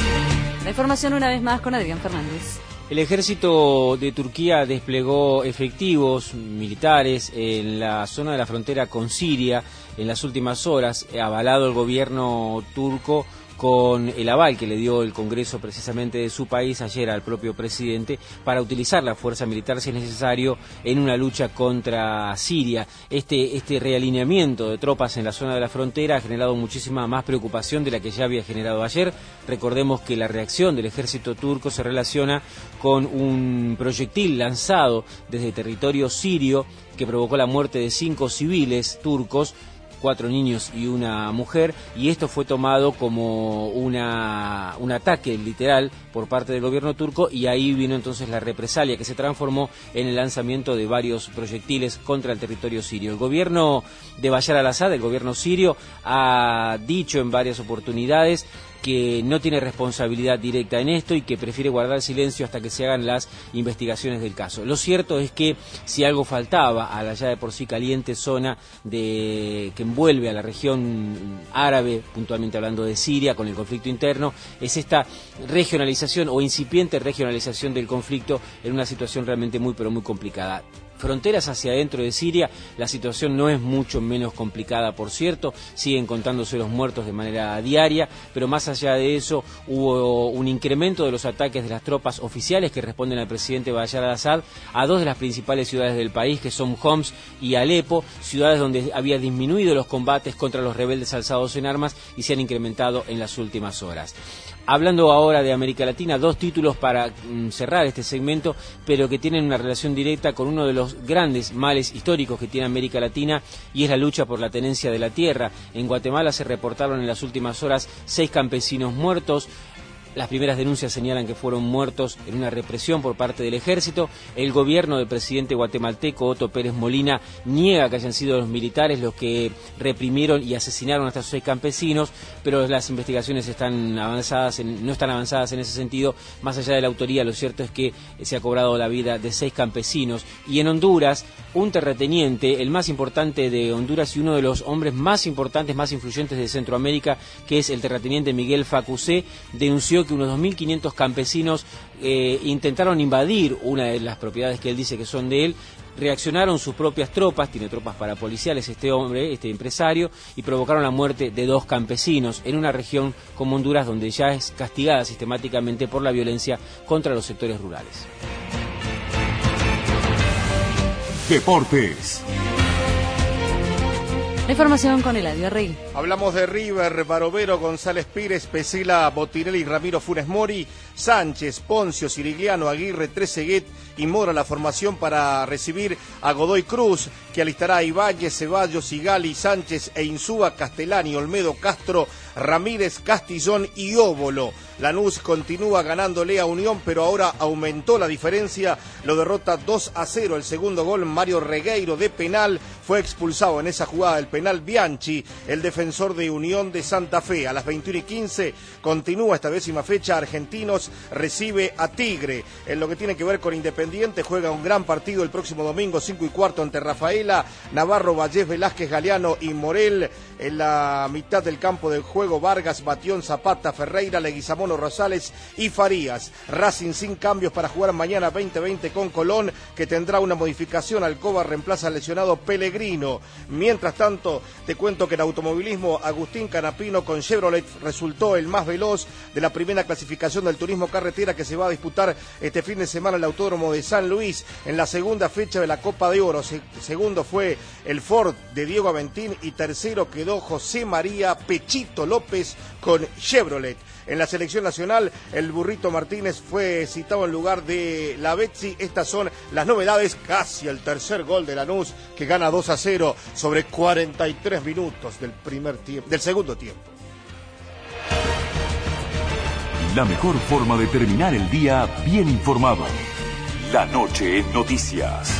La información una vez más con Adrián Fernández. El ejército de Turquía desplegó efectivos militares en la zona de la frontera con Siria en las últimas horas, avalado el gobierno turco con el aval que le dio el Congreso precisamente de su país ayer al propio presidente para utilizar la fuerza militar si es necesario en una lucha contra Siria. Este, este realineamiento de tropas en la zona de la frontera ha generado muchísima más preocupación de la que ya había generado ayer. Recordemos que la reacción del ejército turco se relaciona con un proyectil lanzado desde territorio sirio que provocó la muerte de cinco civiles turcos, cuatro niños y una mujer, y esto fue tomado como una, un ataque literal por parte del gobierno turco, y ahí vino entonces la represalia que se transformó en el lanzamiento de varios proyectiles contra el territorio sirio. El gobierno de Bashar al-Assad, el gobierno sirio, ha dicho en varias oportunidades que no tiene responsabilidad directa en esto y que prefiere guardar silencio hasta que se hagan las investigaciones del caso. Lo cierto es que si algo faltaba a la ya de por sí caliente zona de que envuelve a la región árabe, puntualmente hablando de Siria, con el conflicto interno, es esta regionalización o incipiente regionalización del conflicto en una situación realmente muy pero muy complicada. Fronteras hacia adentro de Siria, la situación no es mucho menos complicada, por cierto, siguen contándose los muertos de manera diaria, pero más allá de eso hubo un incremento de los ataques de las tropas oficiales que responden al presidente Bashar al-Assad a dos de las principales ciudades del país, que son Homs y Alepo, ciudades donde había disminuido los combates contra los rebeldes alzados en armas y se han incrementado en las últimas horas. Hablando ahora de América Latina, dos títulos para mm, cerrar este segmento, pero que tienen una relación directa con uno de los grandes males históricos que tiene América Latina, y es la lucha por la tenencia de la tierra. En Guatemala se reportaron en las últimas horas seis campesinos muertos. Las primeras denuncias señalan que fueron muertos en una represión por parte del ejército. El gobierno del presidente guatemalteco Otto Pérez Molina niega que hayan sido los militares los que reprimieron y asesinaron a estos seis campesinos, pero las investigaciones están avanzadas en, no están avanzadas en ese sentido. Más allá de la autoría, lo cierto es que se ha cobrado la vida de seis campesinos. Y en Honduras, un terrateniente, el más importante de Honduras y uno de los hombres más importantes, más influyentes de Centroamérica, que es el terrateniente Miguel Facusé, denunció que unos dos mil quinientos campesinos eh, intentaron invadir una de las propiedades que él dice que son de él. Reaccionaron sus propias tropas, tiene tropas parapoliciales este hombre, este empresario, y provocaron la muerte de dos campesinos en una región como Honduras, donde ya es castigada sistemáticamente por la violencia contra los sectores rurales. Deportes. La información con Eladio Rey. Hablamos de River, Barovero, González Pires, Pesela, Botinelli, Ramiro Funes Mori, Sánchez, Poncio, Sirigliano, Aguirre, Trezeguet y Mora la formación para recibir a Godoy Cruz, que alistará a Ibáñez, Ceballos, Sigali, Sánchez e Insúa, Castellani, Olmedo, Castro, Ramírez, Castillón y Óbolo. Lanús continúa ganándole a Unión, pero ahora aumentó la diferencia, lo derrota dos a cero. El segundo gol, Mario Regueiro de penal, fue expulsado en esa jugada del penal Bianchi, el defensor de Unión de Santa Fe. A las veintiuna y quince continúa esta décima fecha, Argentinos recibe a Tigre. En lo que tiene que ver con Independiente, juega un gran partido el próximo domingo, cinco y cuarto ante Rafaela, Navarro, Vallés, Velázquez, Galeano y Morel. En la mitad del campo del juego, Vargas, Batión, Zapata, Ferreira, Leguizamón, Rosales y Farías. Racing sin cambios para jugar mañana veinte veinte con Colón, que tendrá una modificación. Alcoba reemplaza al lesionado Pellegrino. Mientras tanto, te cuento que en automovilismo, Agustín Canapino con Chevrolet resultó el más veloz de la primera clasificación del turismo carretera que se va a disputar este fin de semana en el Autódromo de San Luis, en la segunda fecha de la Copa de Oro. Se- segundo fue el Ford de Diego Aventín y tercero quedó José María Pechito López con Chevrolet. En la selección nacional, el Burrito Martínez fue citado en lugar de la Betsy. Estas son las novedades, casi el tercer gol de Lanús, que gana dos a cero sobre cuarenta y tres minutos del primer tiempo, del segundo tiempo. La mejor forma de terminar el día bien informado. La noche en noticias.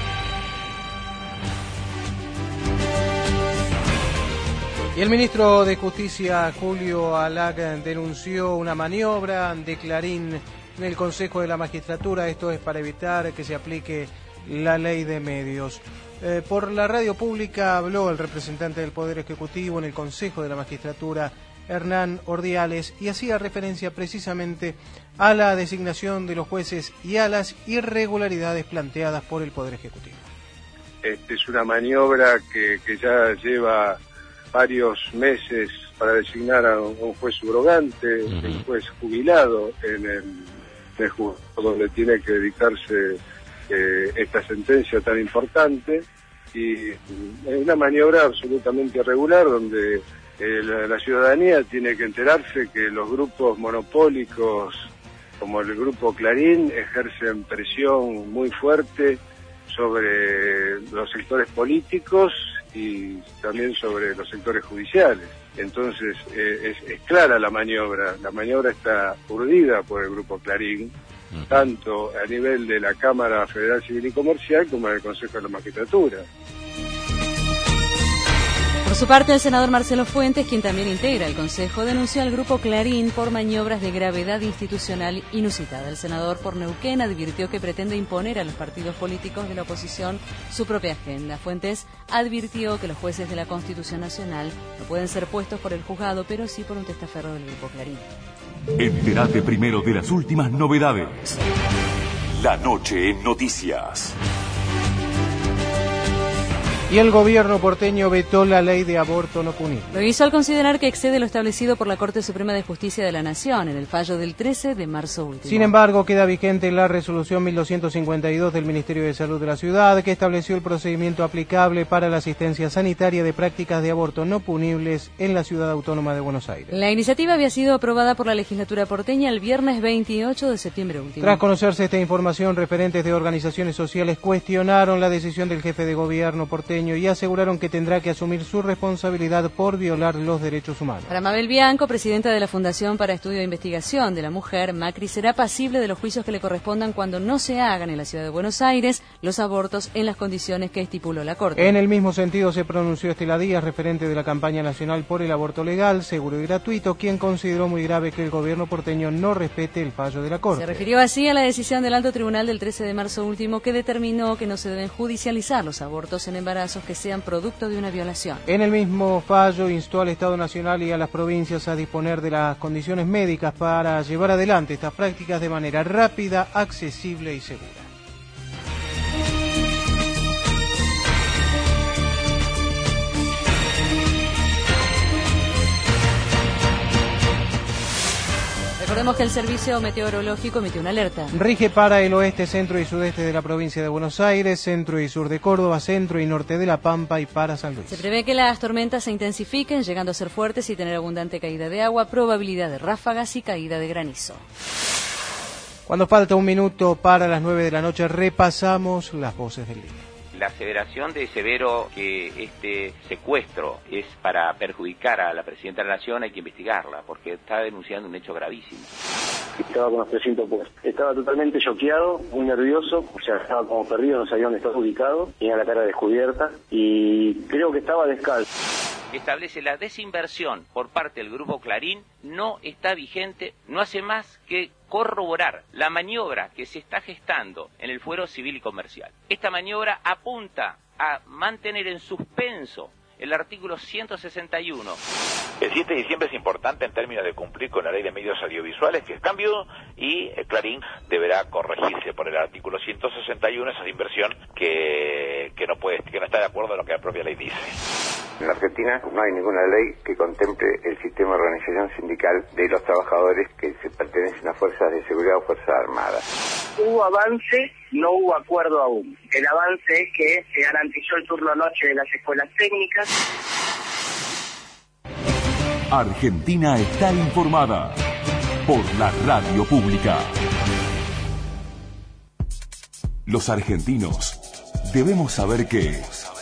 Y el ministro de Justicia, Julio Alac, denunció una maniobra de Clarín en el Consejo de la Magistratura. Esto es para evitar que se aplique la ley de medios. Eh, por la radio pública habló el representante del Poder Ejecutivo en el Consejo de la Magistratura, Hernán Ordiales, y hacía referencia precisamente a la designación de los jueces y a las irregularidades planteadas por el Poder Ejecutivo. Este es una maniobra que, que ya lleva varios meses para designar a un, un juez subrogante, uh-huh. un juez jubilado en el, en el juzgado donde tiene que dictarse eh, esta sentencia tan importante, y es una maniobra absolutamente irregular donde eh, la, la ciudadanía tiene que enterarse que los grupos monopólicos como el grupo Clarín ejercen presión muy fuerte sobre los sectores políticos y también sobre los sectores judiciales. Entonces eh, es, es clara la maniobra, la maniobra está urdida por el Grupo Clarín, uh-huh. tanto a nivel de la Cámara Federal Civil y Comercial como en el Consejo de la Magistratura. Por su parte, el senador Marcelo Fuentes, quien también integra el Consejo, denunció al Grupo Clarín por maniobras de gravedad institucional inusitada. El senador por Neuquén advirtió que pretende imponer a los partidos políticos de la oposición su propia agenda. Fuentes advirtió que los jueces de la Constitución Nacional no pueden ser puestos por el juzgado, pero sí por un testaferro del Grupo Clarín. Entérate primero de las últimas novedades. La noche en noticias. Y el gobierno porteño vetó la ley de aborto no punible. Lo hizo al considerar que excede lo establecido por la Corte Suprema de Justicia de la Nación en el fallo del trece de marzo último. Sin embargo, queda vigente la resolución mil doscientos cincuenta y dos del Ministerio de Salud de la Ciudad, que estableció el procedimiento aplicable para la asistencia sanitaria de prácticas de aborto no punibles en la Ciudad Autónoma de Buenos Aires. La iniciativa había sido aprobada por la legislatura porteña el viernes veintiocho de septiembre último. Tras conocerse esta información, referentes de organizaciones sociales cuestionaron la decisión del jefe de gobierno porteño y aseguraron que tendrá que asumir su responsabilidad por violar los derechos humanos. Para Mabel Bianco, presidenta de la Fundación para Estudio e Investigación de la Mujer, Macri será pasible de los juicios que le correspondan cuando no se hagan en la Ciudad de Buenos Aires los abortos en las condiciones que estipuló la Corte. En el mismo sentido se pronunció Estela Díaz, referente de la campaña nacional por el aborto legal, seguro y gratuito, quien consideró muy grave que el gobierno porteño no respete el fallo de la Corte. Se refirió así a la decisión del Alto Tribunal del trece de marzo último, que determinó que no se deben judicializar los abortos en embarazos que sean producto de una violación. En el mismo fallo instó al Estado Nacional y a las provincias a disponer de las condiciones médicas para llevar adelante estas prácticas de manera rápida, accesible y segura. Recordemos que el Servicio Meteorológico emitió una alerta. Rige para el oeste, centro y sudeste de la provincia de Buenos Aires, centro y sur de Córdoba, centro y norte de La Pampa y para San Luis. Se prevé que las tormentas se intensifiquen, llegando a ser fuertes y tener abundante caída de agua, probabilidad de ráfagas y caída de granizo. Cuando falta un minuto para las nueve de la noche, repasamos las voces del día. La aseveración de Severo que este secuestro es para perjudicar a la Presidenta de la Nación hay que investigarla, porque está denunciando un hecho gravísimo. Estaba con los trescientos puestos. Estaba totalmente choqueado, muy nervioso, o sea, estaba como perdido, no sabía dónde estaba ubicado, tenía la cara descubierta y creo que estaba descalzo. Establece la desinversión por parte del Grupo Clarín, no está vigente, no hace más que corroborar la maniobra que se está gestando en el fuero civil y comercial. Esta maniobra apunta a mantener en suspenso el artículo ciento sesenta y uno. El siete de diciembre es importante en términos de cumplir con la ley de medios audiovisuales, que es cambio, y eh, Clarín deberá corregirse por el artículo ciento sesenta y uno, esa inversión que, que no puede, que no está de acuerdo a lo que la propia ley dice. En la Argentina no hay ninguna ley que contemple el sistema de organización sindical de los trabajadores que se pertenecen a fuerzas de seguridad o fuerzas armadas. Hubo avance, no hubo acuerdo aún. El avance es que se garantizó el turno noche de las escuelas técnicas. Argentina está informada por la radio pública. Los argentinos debemos saber que...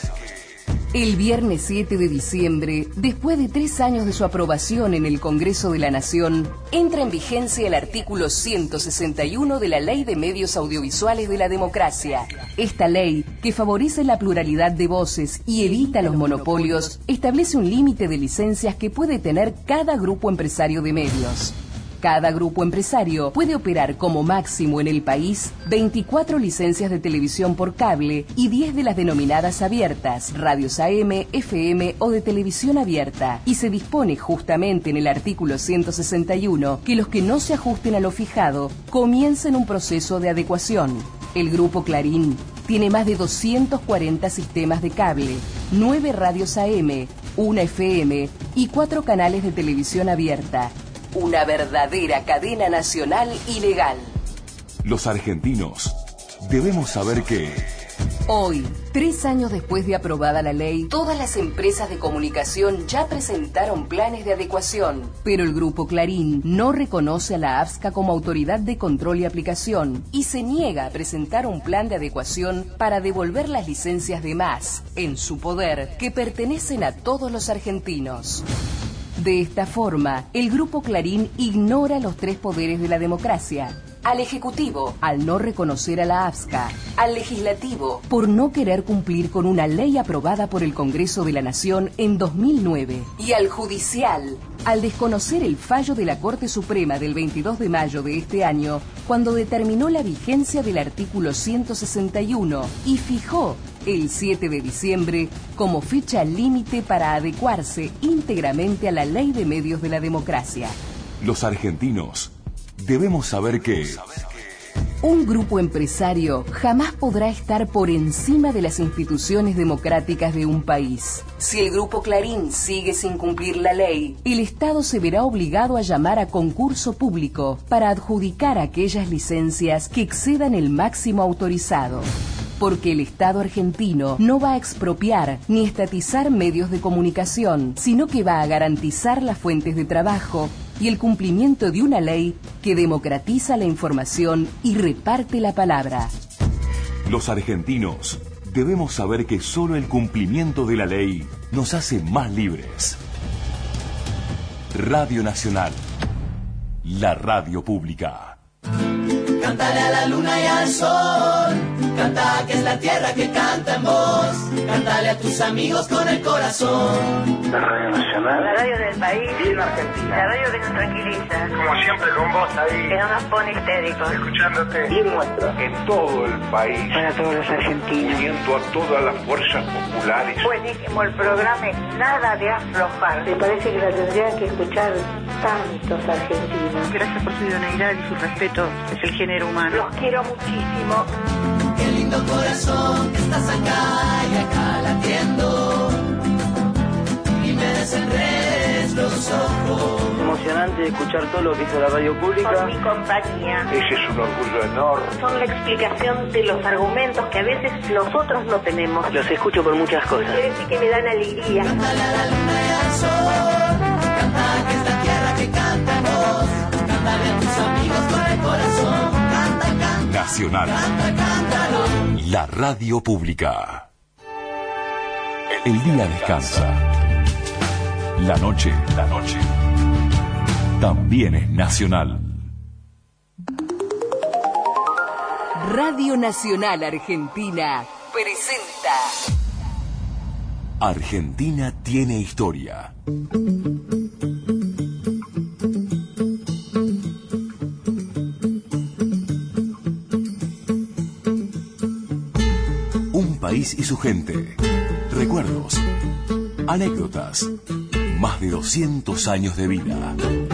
El viernes siete de diciembre, después de tres años de su aprobación en el Congreso de la Nación, entra en vigencia el artículo ciento sesenta y uno de la Ley de Medios Audiovisuales de la Democracia. Esta ley, que favorece la pluralidad de voces y evita los monopolios, establece un límite de licencias que puede tener cada grupo empresario de medios. Cada grupo empresario puede operar como máximo en el país veinticuatro licencias de televisión por cable y diez de las denominadas abiertas, radios A M, F M o de televisión abierta. Y se dispone justamente en el artículo ciento sesenta y uno que los que no se ajusten a lo fijado comiencen un proceso de adecuación. El Grupo Clarín tiene más de doscientos cuarenta sistemas de cable, nueve radios A M, una F M y cuatro canales de televisión abierta. Una verdadera cadena nacional y legal. Los argentinos debemos saber que... Hoy, tres años después de aprobada la ley, todas las empresas de comunicación ya presentaron planes de adecuación, pero el Grupo Clarín no reconoce a la AFSCA como autoridad de control y aplicación y se niega a presentar un plan de adecuación para devolver las licencias de más, en su poder, que pertenecen a todos los argentinos. De esta forma, el Grupo Clarín ignora los tres poderes de la democracia. Al Ejecutivo, al no reconocer a la AFSCA. Al Legislativo, por no querer cumplir con una ley aprobada por el Congreso de la Nación en dos mil nueve. Y al Judicial, al desconocer el fallo de la Corte Suprema del veintidós de mayo de este año, cuando determinó la vigencia del artículo ciento sesenta y uno y fijó el siete de diciembre como fecha límite para adecuarse íntegramente a la Ley de Medios de la Democracia. Los argentinos debemos saber que... Un grupo empresario jamás podrá estar por encima de las instituciones democráticas de un país. Si el Grupo Clarín sigue sin cumplir la ley, el Estado se verá obligado a llamar a concurso público para adjudicar aquellas licencias que excedan el máximo autorizado. Porque el Estado argentino no va a expropiar ni estatizar medios de comunicación, sino que va a garantizar las fuentes de trabajo y el cumplimiento de una ley que democratiza la información y reparte la palabra. Los argentinos debemos saber que solo el cumplimiento de la ley nos hace más libres. Radio Nacional, la radio pública. Cántale a la luna y al sol, canta que es la tierra que canta en voz, cántale a tus amigos con el corazón. La Radio Nacional, La radio del país, bien argentina. la radio que nos tranquiliza, Como siempre con vos ahí, que no nos pone histéricos, escuchándote. Bien nuestra. En todo el país. para todos los argentinos. Uniendo a todas las fuerzas populares. Buenísimo el programa, nada de aflojar. Me parece que la tendrían que escuchar tantos argentinos. Gracias por su idoneidad y su respeto, es el género humano. Los quiero muchísimo. Qué lindo corazón que estás acá y acá latiendo, y me desenredes los ojos. Emocionante escuchar todo lo que hizo la radio pública. Con mi compañía. Ese es un orgullo enorme. Son la explicación de los argumentos que a veces nosotros no tenemos. Los escucho por muchas cosas. Quiere decir que me dan alegría. Cántale a la luna y al sol, canta que es la tierra que canta en voz, cántale a tus amigos con el corazón. Canta, canta, Nacional, canta, cántalo. la radio pública. El día descansa. La noche, la noche, también es nacional. Radio Nacional Argentina presenta Argentina tiene historia. Un país y su gente. Recuerdos. Anécdotas. Más de doscientos años de vida.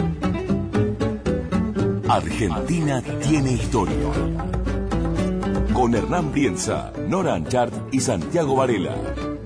Argentina tiene historia. Con Hernán Brienza, Nora Anchart y Santiago Varela.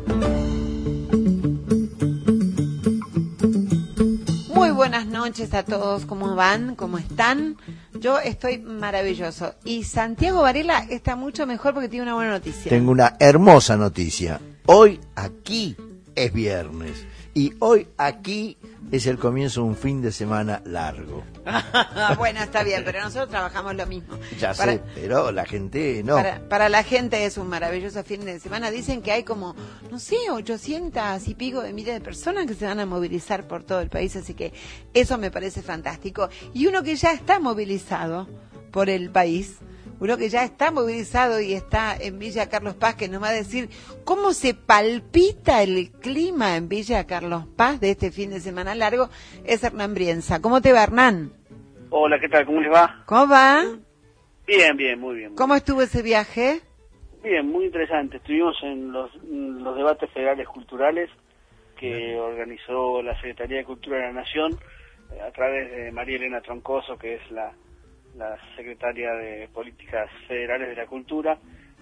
Muy buenas noches a todos, ¿cómo van? ¿Cómo están? Yo estoy maravilloso. Y Santiago Varela está mucho mejor porque tiene una buena noticia. Tengo una hermosa noticia. Hoy aquí es viernes. Y hoy aquí es el comienzo de un fin de semana largo. Bueno, está bien, pero nosotros trabajamos lo mismo. Ya para, sé, pero la gente no. Para, para la gente es un maravilloso fin de semana. Dicen que hay como, no sé, ochocientas y pico de miles de personas que se van a movilizar por todo el país, así que eso me parece fantástico. Y uno que ya está movilizado por el país, uno que ya está movilizado y está en Villa Carlos Paz, que nos va a decir cómo se palpita el clima en Villa Carlos Paz de este fin de semana largo, es Hernán Brienza. ¿Cómo te va, Hernán? Hola, ¿qué tal? ¿Cómo les va? ¿Cómo va? Bien, bien, muy bien. Muy ¿Cómo estuvo ese viaje? Bien, muy interesante. Estuvimos en los, los debates federales culturales que organizó la Secretaría de Cultura de la Nación eh, a través de María Elena Troncoso, que es la la secretaria de Políticas Federales de la Cultura,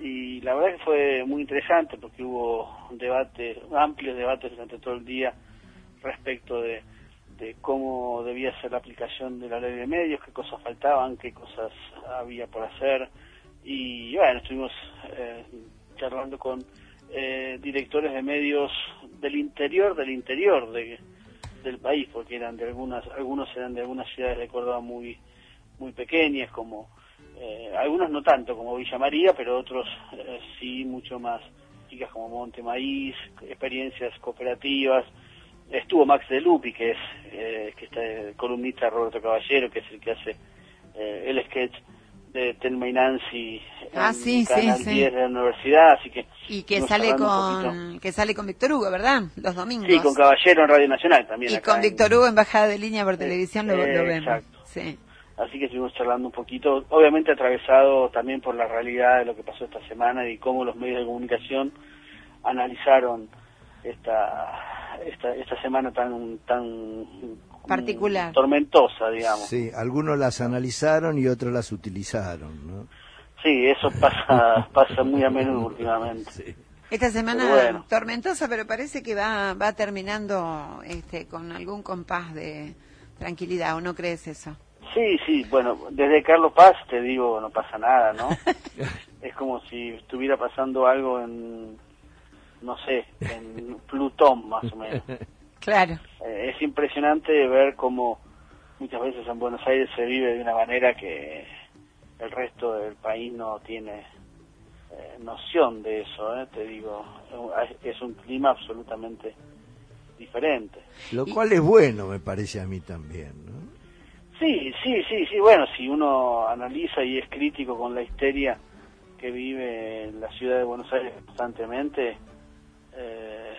y la verdad que fue muy interesante porque hubo debates, amplios debates durante todo el día respecto de, de cómo debía ser la aplicación de la ley de medios, qué cosas faltaban, qué cosas había por hacer, y bueno, estuvimos eh, charlando con eh, directores de medios del interior, del interior de, del país, porque eran de algunas, algunos eran de algunas ciudades de Córdoba muy muy pequeñas, como eh, algunos no tanto como Villa María, pero otros eh, sí mucho más chicas, como Monte Maíz, experiencias cooperativas. Estuvo Max de Lupi, que es eh, que está el columnista Roberto Caballero, que es el que hace eh, el sketch de Telma y Nancy ah, en sí, Canal sí, sí. diez de la universidad, así que y que sale con que sale con Víctor Hugo, ¿verdad? Los domingos. Sí, con Caballero en Radio Nacional también. Y con Víctor Hugo en Bajada de Línea por televisión lo, eh, lo vemos. Exacto. Sí. Así que estuvimos charlando un poquito, obviamente atravesado también por la realidad de lo que pasó esta semana y cómo los medios de comunicación analizaron esta esta, esta semana tan tan particular, tormentosa, digamos. Sí, algunos las analizaron y otros las utilizaron, ¿no? Sí, eso pasa pasa muy a menudo últimamente. Sí. Esta semana pero bueno. tormentosa, pero parece que va va terminando este con algún compás de tranquilidad, ¿o no crees eso? Sí, sí, bueno, desde Carlos Paz te digo, no pasa nada, ¿no? Es como si estuviera pasando algo en, no sé, en Plutón más o menos. Claro. Eh, es impresionante ver cómo muchas veces en Buenos Aires se vive de una manera que el resto del país no tiene eh, noción de eso, ¿eh? Te digo, es un clima absolutamente diferente. Lo cual es bueno, me parece a mí también, ¿no? Sí, sí, sí, sí, bueno, si uno analiza y es crítico con la histeria que vive en la ciudad de Buenos Aires constantemente, eh,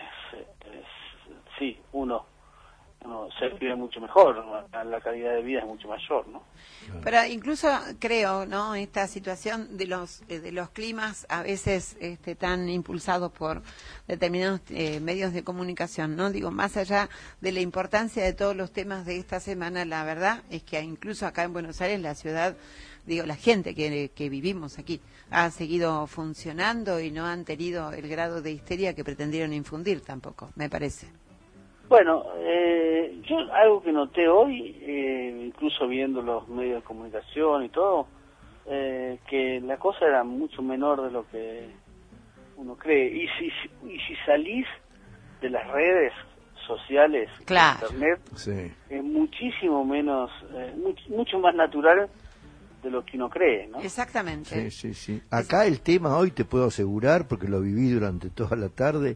sí, uno, uno se vive mucho mejor, la calidad de vida es mucho mayor, ¿no? Pero incluso creo, ¿no? Esta situación de los eh, de los climas a veces este, tan impulsados por determinados eh, medios de comunicación, ¿no? Digo, más allá de la importancia de todos los temas de esta semana, la verdad es que incluso acá en Buenos Aires, la ciudad, digo, la gente que, que vivimos aquí ha seguido funcionando y no han tenido el grado de histeria que pretendieron infundir tampoco, me parece. Bueno, eh, yo algo que noté hoy, eh, incluso viendo los medios de comunicación y todo, eh, que la cosa era mucho menor de lo que uno cree. Y si, y si salís de las redes sociales, claro, internet, sí, es muchísimo menos, eh, much, mucho más natural de lo que uno cree, ¿no? Exactamente. Sí, sí, sí. Acá el tema hoy te puedo asegurar, porque lo viví durante toda la tarde,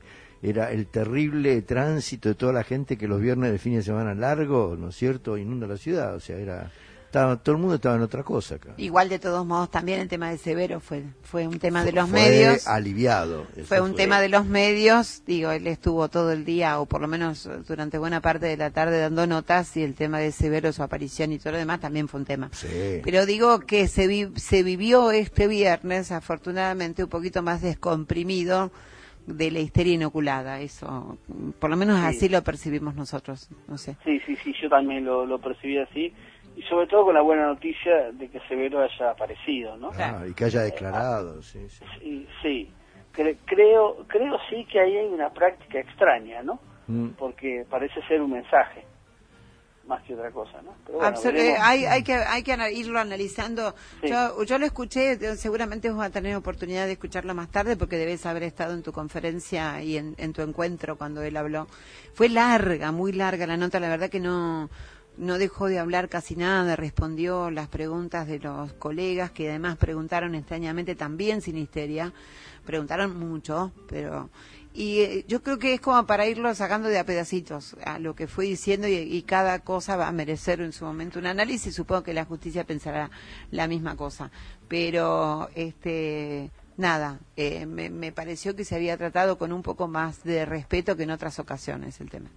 era el terrible tránsito de toda la gente que los viernes de fin de semana largo, ¿no es cierto?, inunda la ciudad, o sea, era... Estaba, todo el mundo estaba en otra cosa acá. Igual de todos modos también el tema de Severo fue fue un tema de los fue medios. aliviado. Fue un fue... tema de los medios, digo, él estuvo todo el día o por lo menos durante buena parte de la tarde dando notas y el tema de Severo, su aparición y todo lo demás también fue un tema. Sí. Pero digo que se, vi, se vivió este viernes afortunadamente un poquito más descomprimido de la histeria inoculada, eso, por lo menos sí. Así lo percibimos nosotros, no sé. Sí, sí, sí, yo también lo, lo percibí así. Y sobre todo con la buena noticia de que Severo haya aparecido, ¿no? Ah, y que haya declarado, sí, sí. Sí, sí. Cre- creo, creo sí que ahí hay una práctica extraña, ¿no? Mm. Porque parece ser un mensaje, más que otra cosa, ¿no? Pero bueno, Absol- eh, hay, hay que hay que irlo analizando. Sí. Yo, yo lo escuché, seguramente vas a tener oportunidad de escucharlo más tarde porque debes haber estado en tu conferencia y en, en tu encuentro cuando él habló. Fue larga, muy larga la nota, la verdad que no... No dejó de hablar casi nada, respondió las preguntas de los colegas que además preguntaron extrañamente también sin histeria, preguntaron mucho, pero y eh, yo creo que es como para irlo sacando de a pedacitos a lo que fue diciendo y, y cada cosa va a merecer en su momento un análisis, supongo que la justicia pensará la misma cosa, pero este nada, eh, me, me pareció que se había tratado con un poco más de respeto que en otras ocasiones el tema.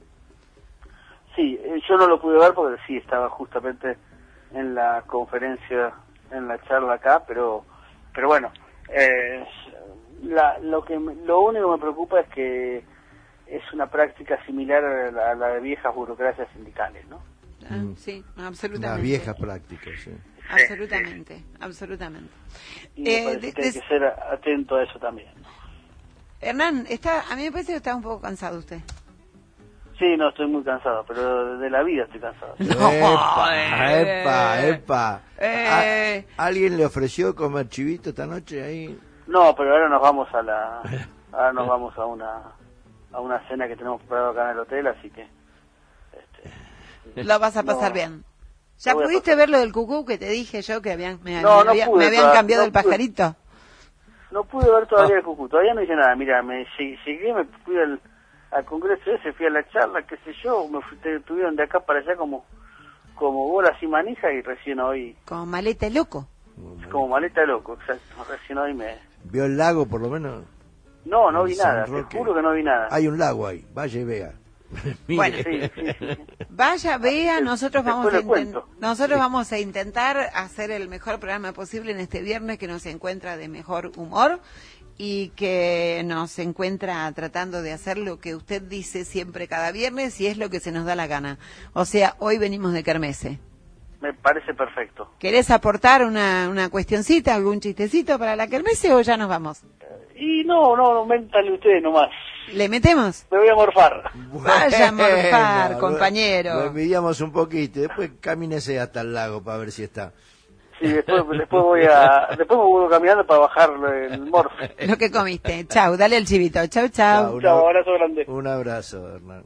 Sí, yo no lo pude ver porque sí estaba justamente en la conferencia, en la charla acá, pero pero bueno, eh, la, lo que me, lo único que me preocupa es que es una práctica similar a la, a la de viejas burocracias sindicales, ¿no? Ah, sí, absolutamente. Las viejas prácticas, sí. Absolutamente, absolutamente. Y eh, me parece de, que hay de... que ser atento a eso también. Hernán, está, a mí me parece que está un poco cansado usted. Sí, no, estoy muy cansado, pero de la vida estoy cansado. No, epa, epa, epa. Eh. ¿A, ¿Alguien le ofreció comer chivito esta noche ahí? No, pero ahora nos vamos a la, ahora nos vamos a una, a una cena que tenemos preparado acá en el hotel, así que. Este, lo vas a pasar no, bien. ¿Ya pudiste ver lo del cucú que te dije yo que habían, me, no, me, no había, pude, me habían todavía, cambiado no el pajarito? Pude, no pude ver todavía oh. el cucú, todavía no hice nada. Mira, me llegué, me fui al al congreso ese, fui a la charla, qué sé yo, me fui, te, tuvieron de acá para allá como como bolas y manija y recién hoy... Como maleta loco. Como maleta loco, exacto, recién hoy me... ¿Vio el lago por lo menos? No, no vi nada, te juro que no vi nada. Hay un lago ahí, vaya y vea. Bueno, sí, sí, sí. Vaya, vea, nosotros vamos a intent- nosotros vamos a intentar hacer el mejor programa posible en este viernes que nos encuentra de mejor humor y que nos encuentra tratando de hacer lo que usted dice siempre cada viernes y es lo que se nos da la gana. O sea, hoy venimos de kermesse. Me parece perfecto. ¿Querés aportar una, una cuestioncita, algún chistecito para la kermesse o ya nos vamos? Y no, no, no, méntale ustedes nomás. ¿Le metemos? Me voy a morfar. Bueno, vaya a morfar, bueno, compañero. Lo envidiamos un poquito, después camínese hasta el lago para ver si está. Sí, después, después voy a, después me voy caminando para bajar el morfe. Lo que comiste. Chau, dale el chivito. Chau, chau. Chau, chau, abrazo grande. Un abrazo, Hernán.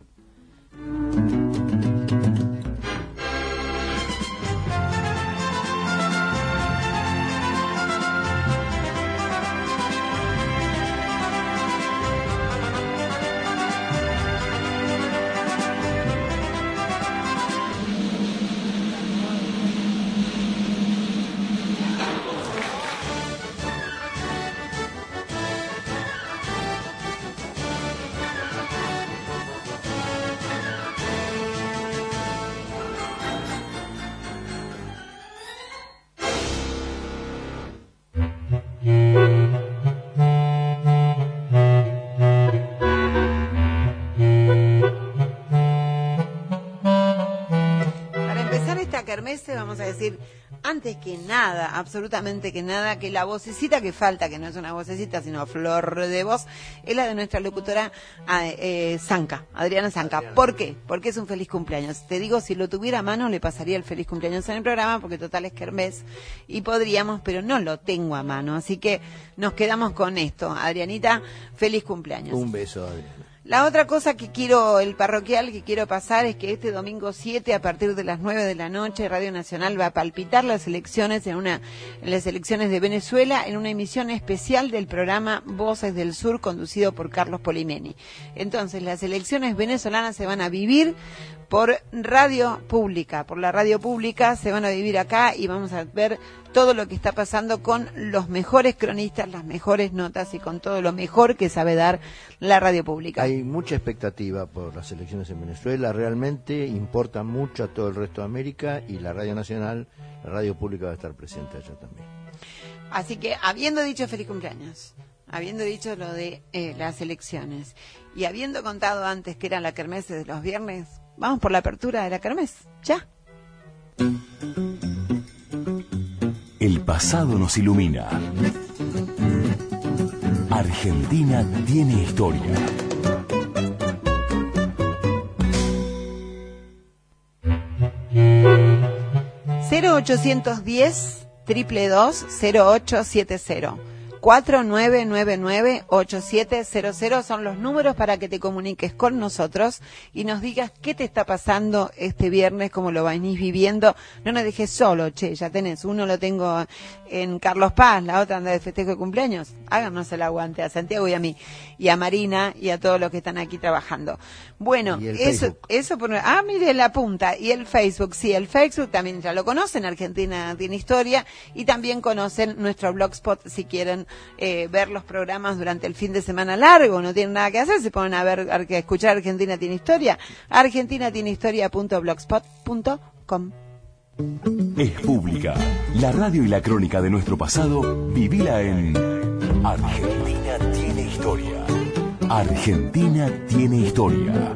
Vamos a decir, antes que nada, absolutamente que nada, que la vocecita que falta, que no es una vocecita, sino flor de voz, es la de nuestra locutora eh, Zanca, Adriana Zanca. Adriana. ¿Por qué? Porque es un feliz cumpleaños. Te digo, si lo tuviera a mano, le pasaría el feliz cumpleaños en el programa, porque total es kermés, y podríamos, pero no lo tengo a mano. Así que nos quedamos con esto. Adrianita, feliz cumpleaños. Un beso, Adriana. La otra cosa que quiero, el parroquial que quiero pasar es que este domingo siete, a partir de las nueve de la noche, Radio Nacional va a palpitar las elecciones en una, en las elecciones de Venezuela, en una emisión especial del programa Voces del Sur, conducido por Carlos Polimeni. Entonces, las elecciones venezolanas se van a vivir por radio pública, por la radio pública, se van a vivir acá y vamos a ver todo lo que está pasando con los mejores cronistas, las mejores notas y con todo lo mejor que sabe dar la radio pública. Hay mucha expectativa por las elecciones en Venezuela, realmente importa mucho a todo el resto de América y la Radio Nacional, la radio pública va a estar presente allá también. Así que, habiendo dicho feliz cumpleaños, habiendo dicho lo de eh, las elecciones y habiendo contado antes que era la kermés de los viernes, vamos por la apertura de la kermés, ya. El pasado nos ilumina. Argentina tiene historia. cero ochocientos diez, triple dos, cero ocho siete cero. cuatro nueve nueve nueve, ocho siete cero cero son los números para que te comuniques con nosotros y nos digas qué te está pasando este viernes, cómo lo venís viviendo. No nos dejes solo, che, ya tenés. Uno lo tengo en Carlos Paz, la otra anda de festejo de cumpleaños. Háganos el aguante a Santiago y a mí, y a Marina y a todos los que están aquí trabajando. Bueno, eso, Facebook. eso por... Ah, mire la punta. Y el Facebook, sí, el Facebook también ya lo conocen, Argentina tiene historia, y también conocen nuestro blogspot si quieren Eh, ver los programas durante el fin de semana largo, no tienen nada que hacer, se ponen a ver, a escuchar Argentina tiene historia, argentina tiene historia punto blogspot punto com. Es pública, la radio y la crónica de nuestro pasado, vivila en Argentina tiene historia. Argentina tiene historia.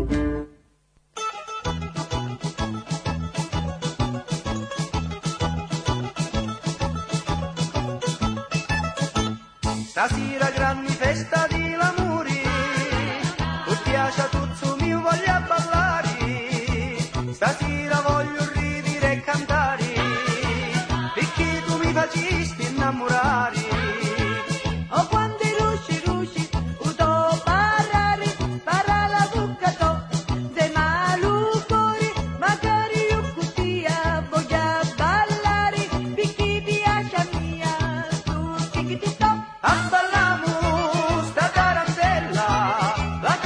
Stasera grandi festa di l'amore, tutti a tutto mio voglio ballare, stasera voglio ridere e cantare, perché tu mi facesti innamorare. Oh quando rusci rusci, udo parare, para la bucca to, de malucori, magari io cutia voglio ballare, perché piace a mia, tu chiquitito. Abballamos la tarantella, la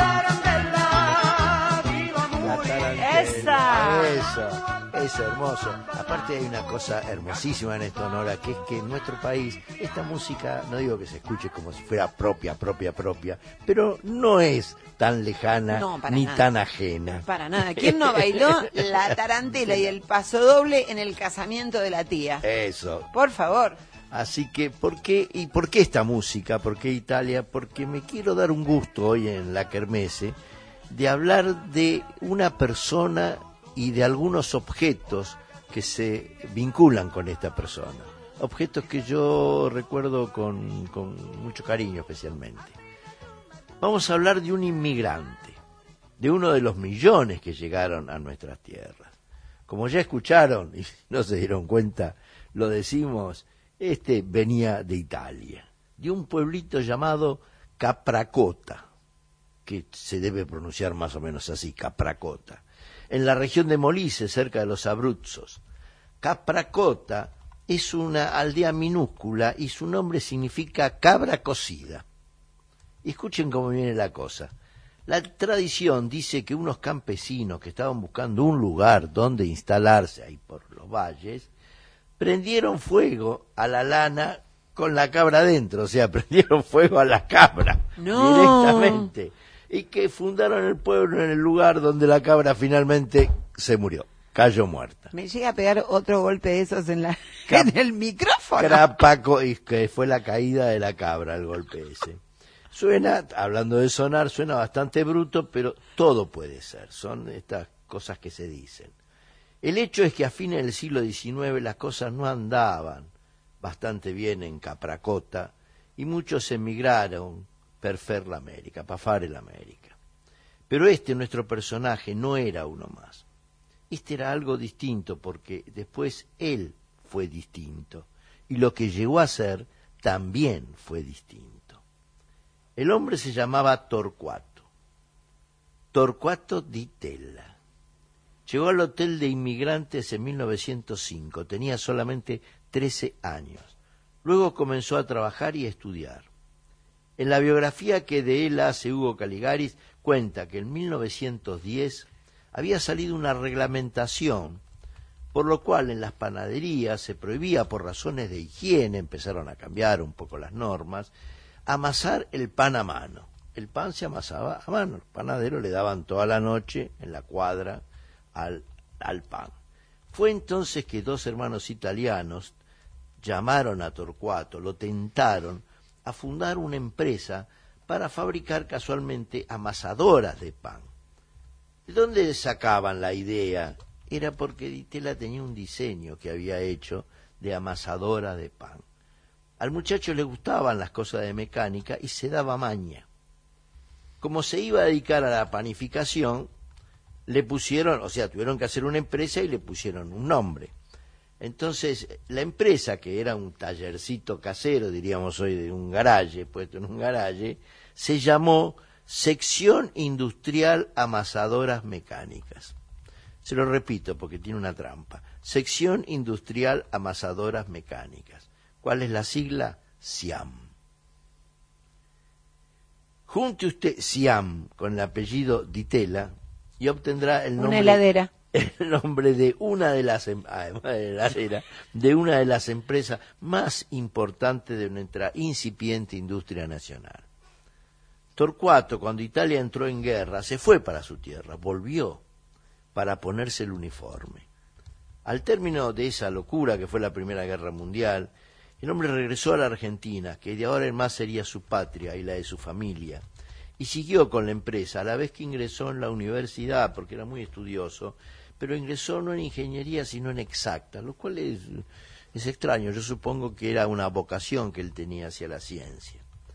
tarantella, viva amore. ¡Esa! Eso, eso, hermoso. Aparte hay una cosa hermosísima en esto, Nora, que es que en nuestro país esta música, no digo que se escuche como si fuera propia, propia, propia, pero no es tan lejana no, ni nada. tan ajena. Para nada. ¿Quién no bailó la tarantela y el paso doble en el casamiento de la tía? Eso. Por favor. Así que, ¿por qué? ¿Y por qué esta música? ¿Por qué Italia? Porque me quiero dar un gusto hoy en la kermesse de hablar de una persona y de algunos objetos que se vinculan con esta persona. Objetos que yo recuerdo con, con mucho cariño especialmente. Vamos a hablar de un inmigrante, de uno de los millones que llegaron a nuestras tierras. Como ya escucharon, y no se dieron cuenta, lo decimos... Este venía de Italia, de un pueblito llamado Capracota, que se debe pronunciar más o menos así, Capracota, en la región de Molise, cerca de los Abruzzos. Capracota es una aldea minúscula y su nombre significa cabra cocida. Y escuchen cómo viene la cosa. La tradición dice que unos campesinos que estaban buscando un lugar donde instalarse ahí por los valles, prendieron fuego a la lana con la cabra adentro, o sea, prendieron fuego a la cabra no. directamente, y que fundaron el pueblo en el lugar donde la cabra finalmente se murió, cayó muerta. Me llega a pegar otro golpe de esos en, la, Cap en el micrófono. Crapaco, y que fue la caída de la cabra, el golpe ese. Suena, hablando de sonar, suena bastante bruto, pero todo puede ser, son estas cosas que se dicen. El hecho es que a fines del siglo diecinueve las cosas no andaban bastante bien en Capracota y muchos emigraron per fer l'América, pa fare l'América. Pero este, nuestro personaje, no era uno más. Este era algo distinto porque después él fue distinto y lo que llegó a ser también fue distinto. El hombre se llamaba Torcuato Torcuato Di Tella. Llegó al Hotel de Inmigrantes en mil novecientos cinco, tenía solamente trece años. Luego comenzó a trabajar y a estudiar. En la biografía que de él hace Hugo Caligaris, cuenta que en mil novecientos diez había salido una reglamentación por lo cual en las panaderías se prohibía por razones de higiene, empezaron a cambiar un poco las normas, amasar el pan a mano. El pan se amasaba a mano, los panaderos le daban toda la noche en la cuadra al, al pan. Fue entonces que dos hermanos italianos llamaron a Torcuato, lo tentaron a fundar una empresa para fabricar casualmente amasadoras de pan. ¿De dónde sacaban la idea? Era porque Di Tella tenía un diseño que había hecho de amasadora de pan. Al muchacho le gustaban las cosas de mecánica y se daba maña. Como se iba a dedicar a la panificación, le pusieron, o sea, tuvieron que hacer una empresa y le pusieron un nombre. Entonces, la empresa, que era un tallercito casero, diríamos hoy, de un garaje, puesto en un garaje, se llamó Sección Industrial Amasadoras Mecánicas. Se lo repito porque tiene una trampa. Sección Industrial Amasadoras Mecánicas. ¿Cuál es la sigla? SIAM. Junte usted SIAM con el apellido Di Tella y obtendrá el nombre, una heladera. El nombre de una de las además de heladera, de una de las empresas más importantes de nuestra incipiente industria nacional. Torcuato, cuando Italia entró en guerra, se fue para su tierra, volvió para ponerse el uniforme. Al término de esa locura que fue la Primera Guerra Mundial, el hombre regresó a la Argentina, que de ahora en más sería su patria y la de su familia, y siguió con la empresa, a la vez que ingresó en la universidad, porque era muy estudioso, pero ingresó no en ingeniería, sino en exacta, lo cual es, es extraño. Yo supongo que era una vocación que él tenía hacia la ciencia.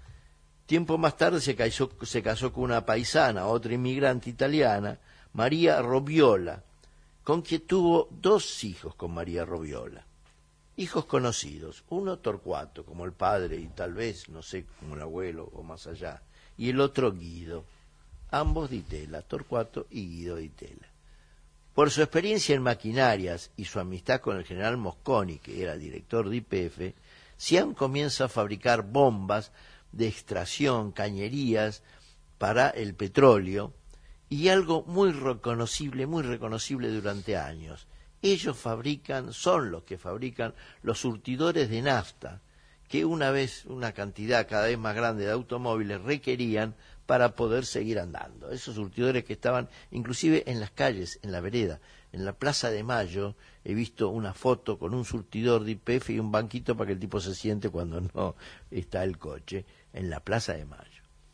Tiempo más tarde se casó, se casó con una paisana, otra inmigrante italiana, María Robiola, con quien tuvo dos hijos con María Robiola. Hijos conocidos, uno Torcuato, como el padre y tal vez, no sé, como el abuelo o más allá, y el otro Guido, ambos Di Tella, Torcuato y Guido Di Tella. Por su experiencia en maquinarias y su amistad con el general Mosconi, que era director de Y P F, SIAM comienza a fabricar bombas de extracción, cañerías para el petróleo, y algo muy reconocible, muy reconocible durante años. Ellos fabrican, son los que fabrican los surtidores de nafta, que una vez, una cantidad cada vez más grande de automóviles requerían para poder seguir andando. Esos surtidores que estaban inclusive en las calles, en la vereda, en la Plaza de Mayo, he visto una foto con un surtidor de Y P F y un banquito para que el tipo se siente cuando no está el coche, en la Plaza de Mayo.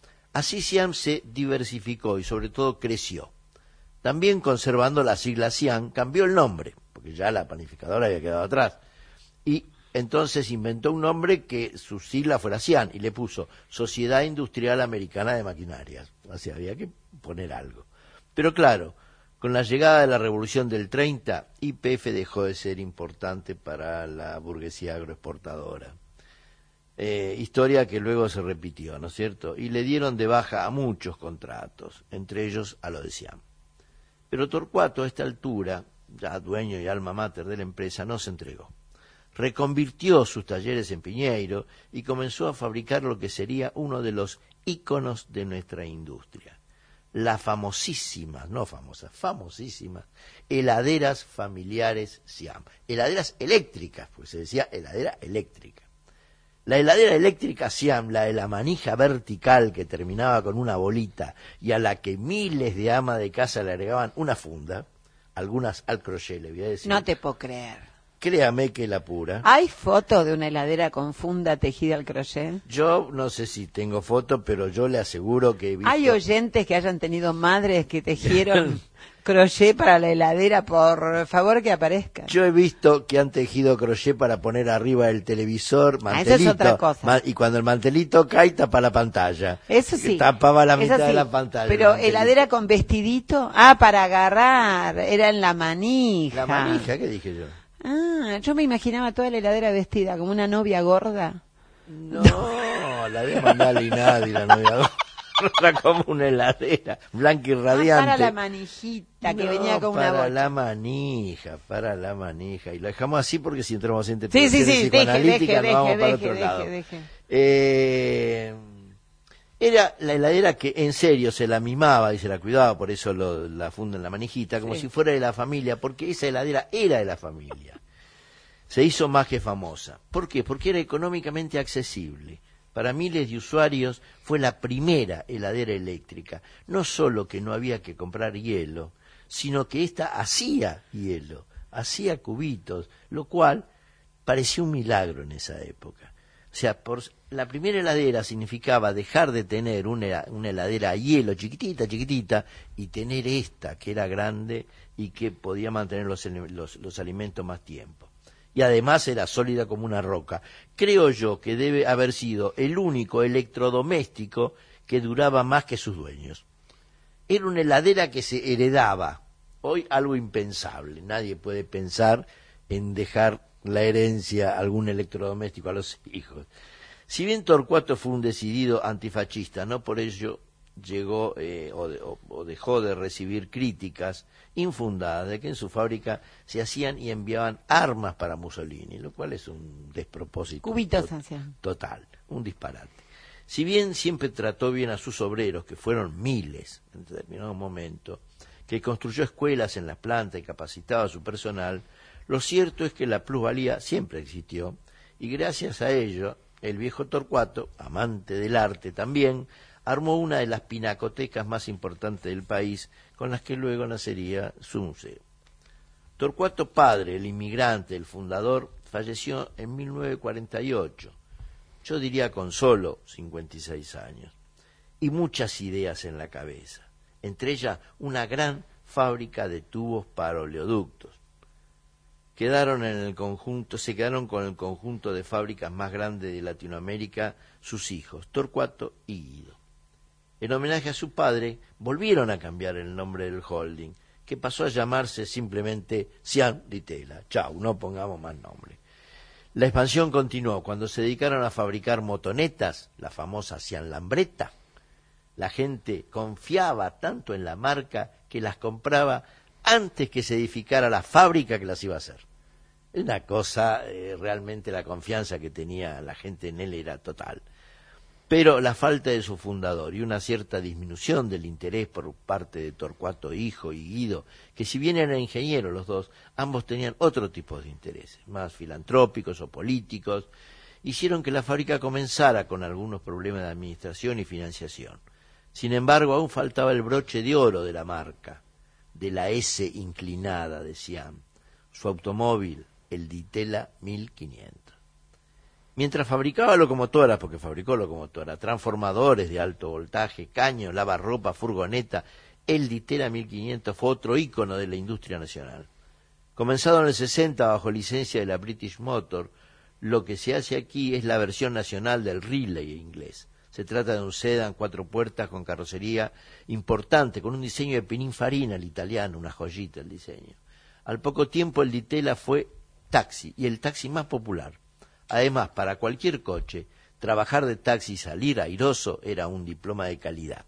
Así SIAM se diversificó y sobre todo creció. También conservando la sigla SIAM, cambió el nombre, porque ya la panificadora había quedado atrás. Y entonces inventó un nombre que su sigla fuera SIAM y le puso Sociedad Industrial Americana de Maquinarias. Así había que poner algo. Pero claro, con la llegada de la Revolución del treinta, Y P F dejó de ser importante para la burguesía agroexportadora. Eh, historia que luego se repitió, ¿no es cierto? Y le dieron de baja a muchos contratos, entre ellos a lo de SIAM. Pero Torcuato a esta altura, ya dueño y alma mater de la empresa, no se entregó. Reconvirtió sus talleres en Piñeiro y comenzó a fabricar lo que sería uno de los íconos de nuestra industria. Las famosísimas, no famosas, famosísimas, heladeras familiares SIAM. Heladeras eléctricas, pues se decía heladera eléctrica. La heladera eléctrica SIAM, la de la manija vertical que terminaba con una bolita y a la que miles de amas de casa le agregaban una funda, algunas al crochet, le voy a decir. No te puedo creer. Créame que la pura. ¿Hay foto de una heladera con funda tejida al crochet? Yo no sé si tengo foto, pero yo le aseguro que he visto... ¿Hay oyentes que hayan tenido madres que tejieron crochet para la heladera? Por favor, que aparezcan. Yo he visto que han tejido crochet para poner arriba del televisor, mantelito. Ah, eso es otra cosa. Y cuando el mantelito cae, tapa la pantalla. Eso sí. Tapaba la mitad sí. de la pantalla. Pero heladera con vestidito. Ah, para agarrar. Era en la manija. La manija, ¿qué dije yo? Ah, yo me imaginaba toda la heladera vestida como una novia gorda. No, la de mandar a Linadi, la novia gorda. Era como una heladera, blanca y radiante. Ah, para la manijita que No, venía con una para bocha. la manija, para la manija. Y lo dejamos así porque si entramos en Sí, sí, interpretaciones sí, deje, psicoanalíticas deje, nos vamos deje, para deje, otro deje, lado. deje. Eh, era la heladera que en serio se la mimaba y se la cuidaba, por eso lo, la funda en la manijita, como Sí. si fuera de la familia, porque esa heladera era de la familia. Se hizo más que famosa. ¿Por qué? Porque era económicamente accesible. Para miles de usuarios fue la primera heladera eléctrica. No solo que no había que comprar hielo, sino que ésta hacía hielo, hacía cubitos, lo cual parecía un milagro en esa época. O sea, por, la primera heladera significaba dejar de tener una, una heladera a hielo chiquitita, chiquitita, y tener esta, que era grande y que podía mantener los, los, los alimentos más tiempo. Y además era sólida como una roca. Creo yo que debe haber sido el único electrodoméstico que duraba más que sus dueños. Era una heladera que se heredaba. Hoy algo impensable. Nadie puede pensar en dejar la herencia a algún electrodoméstico a los hijos. Si bien Torcuato fue un decidido antifascista, no por ello llegó eh, o, de, o, o dejó de recibir críticas infundadas de que en su fábrica se hacían y enviaban armas para Mussolini, lo cual es un despropósito Cubitos to- hacían. total, un disparate. Si bien siempre trató bien a sus obreros, que fueron miles en determinado momento, que construyó escuelas en las plantas y capacitaba a su personal, lo cierto es que la plusvalía siempre existió y gracias a ello el viejo Torcuato, amante del arte también, armó una de las pinacotecas más importantes del país, con las que luego nacería su museo. Torcuato padre, el inmigrante, el fundador, falleció en mil novecientos cuarenta y ocho, yo diría con solo cincuenta y seis años, y muchas ideas en la cabeza, entre ellas una gran fábrica de tubos para oleoductos. Quedaron en el conjunto, se quedaron con el conjunto de fábricas más grandes de Latinoamérica sus hijos, Torcuato y Guido. En homenaje a su padre, volvieron a cambiar el nombre del holding, que pasó a llamarse simplemente Cian di Tela. Chau, no pongamos más nombre. La expansión continuó. Cuando se dedicaron a fabricar motonetas, la famosa Cian Lambretta, la gente confiaba tanto en la marca que las compraba antes que se edificara la fábrica que las iba a hacer. Una cosa, eh, realmente la confianza que tenía la gente en él era total. Pero la falta de su fundador y una cierta disminución del interés por parte de Torcuato hijo y Guido, que si bien eran ingenieros los dos, ambos tenían otro tipo de intereses, más filantrópicos o políticos, hicieron que la fábrica comenzara con algunos problemas de administración y financiación. Sin embargo, aún faltaba el broche de oro de la marca, de la S inclinada, decían, su automóvil, el Di Tela mil quinientos. Mientras fabricaba locomotoras, porque fabricó locomotoras, transformadores de alto voltaje, caños, lavarropa, furgoneta, el Di Tela mil quinientos fue otro ícono de la industria nacional. Comenzado en el sesenta bajo licencia de la British Motor, lo que se hace aquí es la versión nacional del Riley inglés. Se trata de un sedán cuatro puertas con carrocería importante, con un diseño de Pininfarina, el italiano, una joyita el diseño. Al poco tiempo el Di Tela fue taxi, y el taxi más popular. Además, para cualquier coche, trabajar de taxi y salir airoso era un diploma de calidad.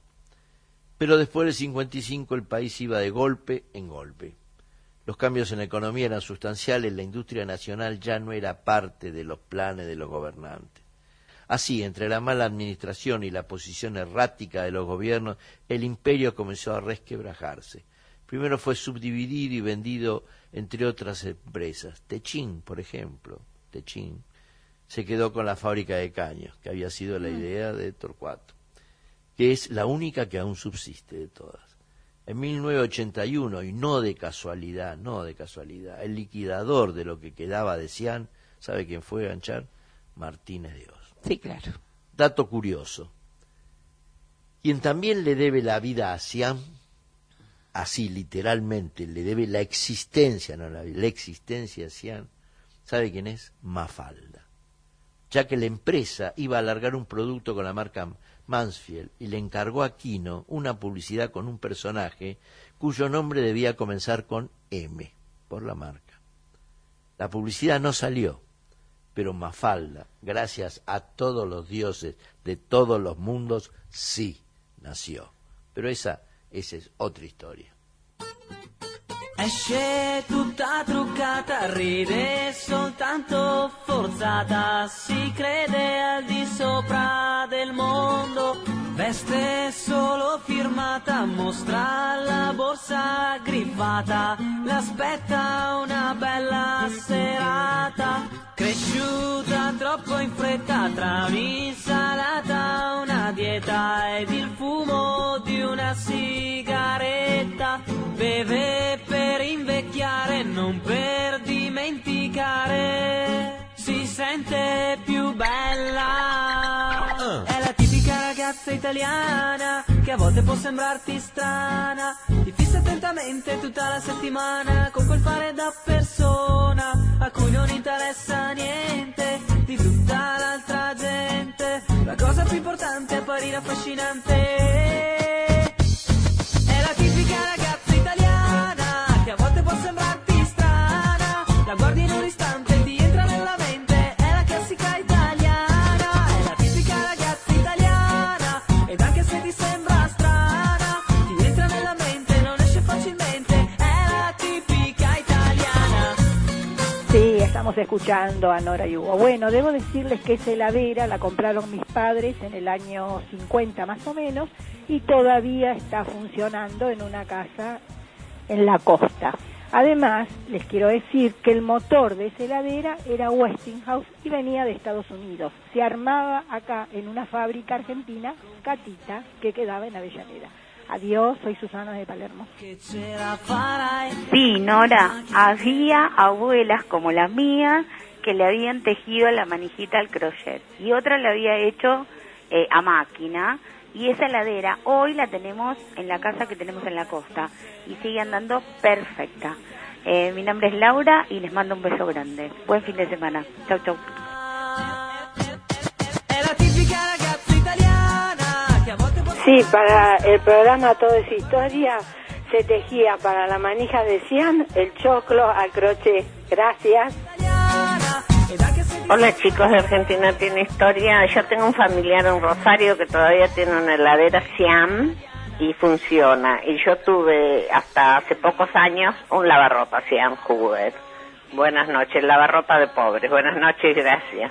Pero después del cincuenta y cinco el país iba de golpe en golpe. Los cambios en la economía eran sustanciales, la industria nacional ya no era parte de los planes de los gobernantes. Así, entre la mala administración y la posición errática de los gobiernos, el imperio comenzó a resquebrajarse. Primero fue subdividido y vendido entre otras empresas. Techín, por ejemplo, Techín, se quedó con la fábrica de caños, que había sido la idea de Torcuato, que es la única que aún subsiste de todas. En mil novecientos ochenta y uno, y no de casualidad, no de casualidad, el liquidador de lo que quedaba de Cian, ¿sabe quién fue, Ganchar? Martínez de Oz. Sí, claro. Dato curioso. Quien también le debe la vida a Cian, así literalmente, le debe la existencia, no la vida, la existencia a Cian, ¿sabe quién es? Mafalda. Ya que la empresa iba a alargar un producto con la marca Mansfield y le encargó a Quino una publicidad con un personaje cuyo nombre debía comenzar con M, por la marca. La publicidad no salió, pero Mafalda, gracias a todos los dioses de todos los mundos, sí nació. Pero esa, esa es otra historia. Esce tutta truccata, ride soltanto forzata, si crede al di sopra del mondo, veste solo firmata, mostra la borsa griffata, l'aspetta una bella serata, cresciuta troppo in fretta, tra un'insalata, una dieta ed il fumo di una sigaretta, beve per invecchiare, non per dimenticare, si sente più bella. È la tipica ragazza italiana che a volte può sembrarti strana, ti fissa attentamente tutta la settimana con quel fare da persona a cui non interessa niente di tutta l'altra gente. La cosa più importante è apparire affascinante. È la tipica ragazza italiana che a volte può sembrarti strana, la guardi in un istante e ti entra nella mente, è la classica italiana, è la tipica ragazza italiana, ed anche se ti sembra strana, ti entra nella mente, non esce facilmente, è la tipica italiana. Sí, estamos escuchando a Nora Yugo. Bueno, debo decirles que esa heladera la compraron mis padres en el año cincuenta más o menos, y todavía está funcionando en una casa en la costa. Además, les quiero decir que el motor de esa heladera era Westinghouse y venía de Estados Unidos. Se armaba acá en una fábrica argentina, Catita, que quedaba en Avellaneda. Adiós, soy Susana de Palermo. Sí, Nora, había abuelas como la mía que le habían tejido la manijita al crochet y otra le había hecho eh, a máquina. Y esa heladera hoy la tenemos en la casa que tenemos en la costa y sigue andando perfecta. Eh, mi nombre es Laura y les mando un beso grande. Buen fin de semana. Chau, chau. Sí, para el programa Todo es Historia se tejía para la manija de cian el choclo al crochet. Gracias. Hola chicos de Argentina Tiene Historia. Yo tengo un familiar en Rosario que todavía tiene una heladera Siam y funciona. Y yo tuve hasta hace pocos años un lavarropa Siam Hoover. Buenas noches, lavarropa de pobres. Buenas noches, gracias.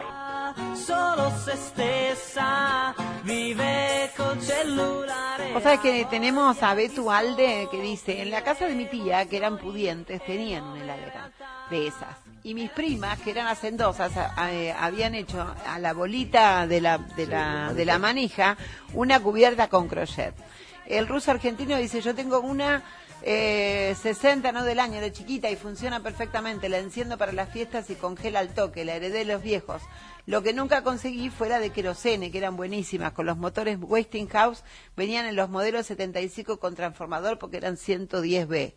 O sea que tenemos a Betu Alde que dice, en la casa de mi tía, que eran pudientes, tenían una heladera de esas. Y mis primas, que eran hacendosas, a, a, habían hecho a la bolita de la, de la, de la manija una cubierta con crochet. El ruso argentino dice, yo tengo una eh, sesenta, no del año, de chiquita y funciona perfectamente, la enciendo para las fiestas y congela al toque, la heredé de los viejos. Lo que nunca conseguí fue la de querosene, que eran buenísimas, con los motores Westinghouse, venían en los modelos setenta y cinco con transformador porque eran ciento diez B.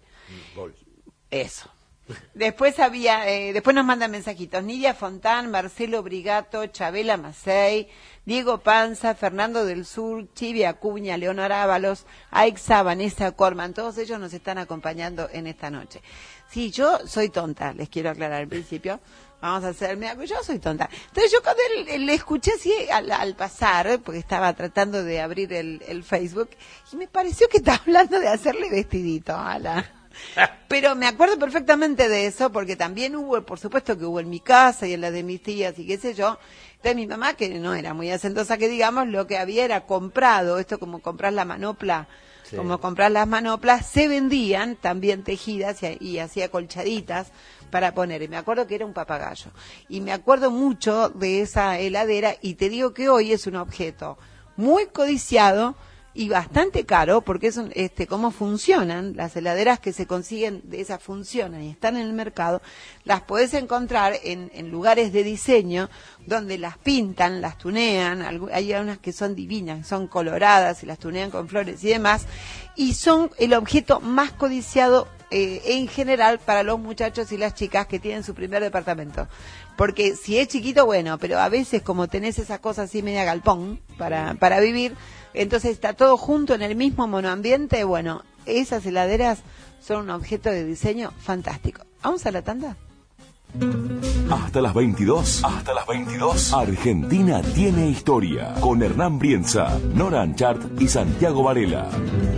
Eso. Después había, eh, después nos mandan mensajitos, Nidia Fontán, Marcelo Brigato, Chabela Macei, Diego Panza, Fernando del Sur, Chivi Acuña, Leonor Ábalos, Aixa, Vanessa Corman, todos ellos nos están acompañando en esta noche. Sí, yo soy tonta, les quiero aclarar al principio, vamos a hacerme algo, yo soy tonta. Entonces yo cuando le escuché así al, al pasar, porque estaba tratando de abrir el, el Facebook, y me pareció que estaba hablando de hacerle vestidito a la... Pero me acuerdo perfectamente de eso, porque también hubo, por supuesto que hubo en mi casa y en la de mis tías y qué sé yo. Entonces mi mamá, que no era muy hacendosa que digamos, lo que había era comprado, esto como comprar la manopla, sí. como comprar las manoplas, se vendían también tejidas y, y hacía colchaditas para poner. Y me acuerdo que era un papagayo. Y me acuerdo mucho de esa heladera y te digo que hoy es un objeto muy codiciado y bastante caro, porque es un, este, cómo funcionan las heladeras que se consiguen de esas funcionan y están en el mercado, las podés encontrar en, en lugares de diseño donde las pintan, las tunean, hay unas que son divinas, son coloradas y las tunean con flores y demás, y son el objeto más codiciado eh, en general para los muchachos y las chicas que tienen su primer departamento. Porque si es chiquito, bueno, pero a veces como tenés esas cosas así media galpón para, para vivir, entonces está todo junto en el mismo monoambiente, bueno, esas heladeras son un objeto de diseño fantástico. ¿Vamos a la tanda? Hasta las veintidós. Hasta las veintidós. Argentina tiene historia. Con Hernán Brienza, Nora Anchart y Santiago Varela.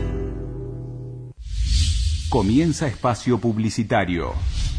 Comienza espacio publicitario.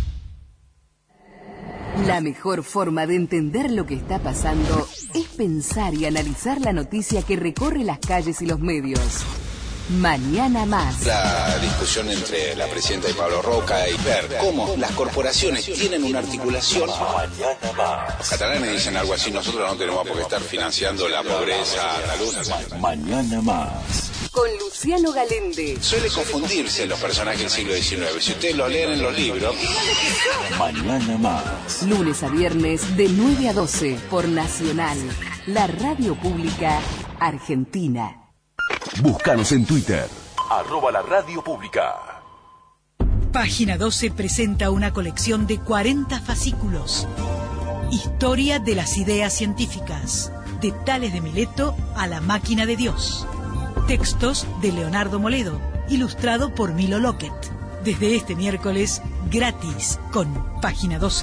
La mejor forma de entender lo que está pasando es pensar y analizar la noticia que recorre las calles y los medios. Mañana más. La discusión entre la presidenta y Pablo Roca y ver cómo las corporaciones tienen una articulación. Mañana más. Los catalanes dicen algo así, nosotros no tenemos por qué estar financiando la pobreza andaluz. Mañana más. Con Luciano Galende. Suele confundirse los personajes del siglo diecinueve. Si ustedes lo leen en los libros. Mañana más. Lunes a viernes de nueve a doce por Nacional, la radio pública argentina. Búscanos en Twitter, arroba la radio pública. Página doce presenta una colección de cuarenta fascículos. Historia de las ideas científicas, de Tales de Mileto a la máquina de Dios. Textos de Leonardo Moledo, ilustrado por Milo Lockett. Desde este miércoles, gratis, con Página doce.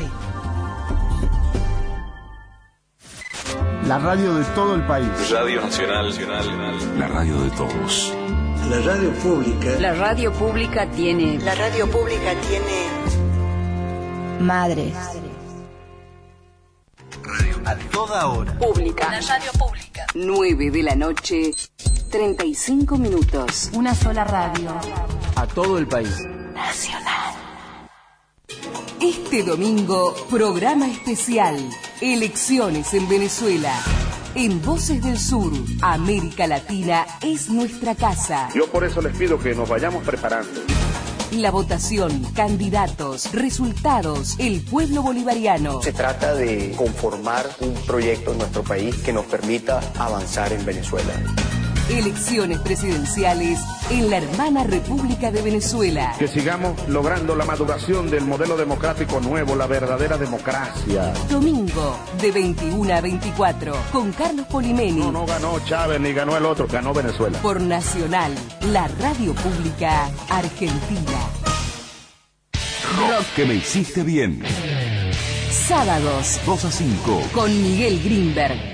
La radio de todo el país. Radio Nacional, Nacional. La radio de todos. La radio pública. La radio pública tiene. La radio pública tiene. Madres. A toda hora. Pública. La radio pública. nueve de la noche, treinta y cinco minutos. Una sola radio. A todo el país. Nacional. Este domingo, programa especial. Elecciones en Venezuela. En Voces del Sur, América Latina es nuestra casa. Yo por eso les pido que nos vayamos preparando. La votación, candidatos, resultados, el pueblo bolivariano. Se trata de conformar un proyecto en nuestro país que nos permita avanzar en Venezuela. Elecciones presidenciales en la hermana República de Venezuela. Que sigamos logrando la maduración del modelo democrático nuevo, la verdadera democracia. Domingo, de veintiuno a veinticuatro, con Carlos Polimeni. No, no ganó Chávez ni ganó el otro, ganó Venezuela. Por Nacional, la radio pública argentina. Rock que me hiciste bien. Sábados, dos a cinco. con Miguel Grimberg.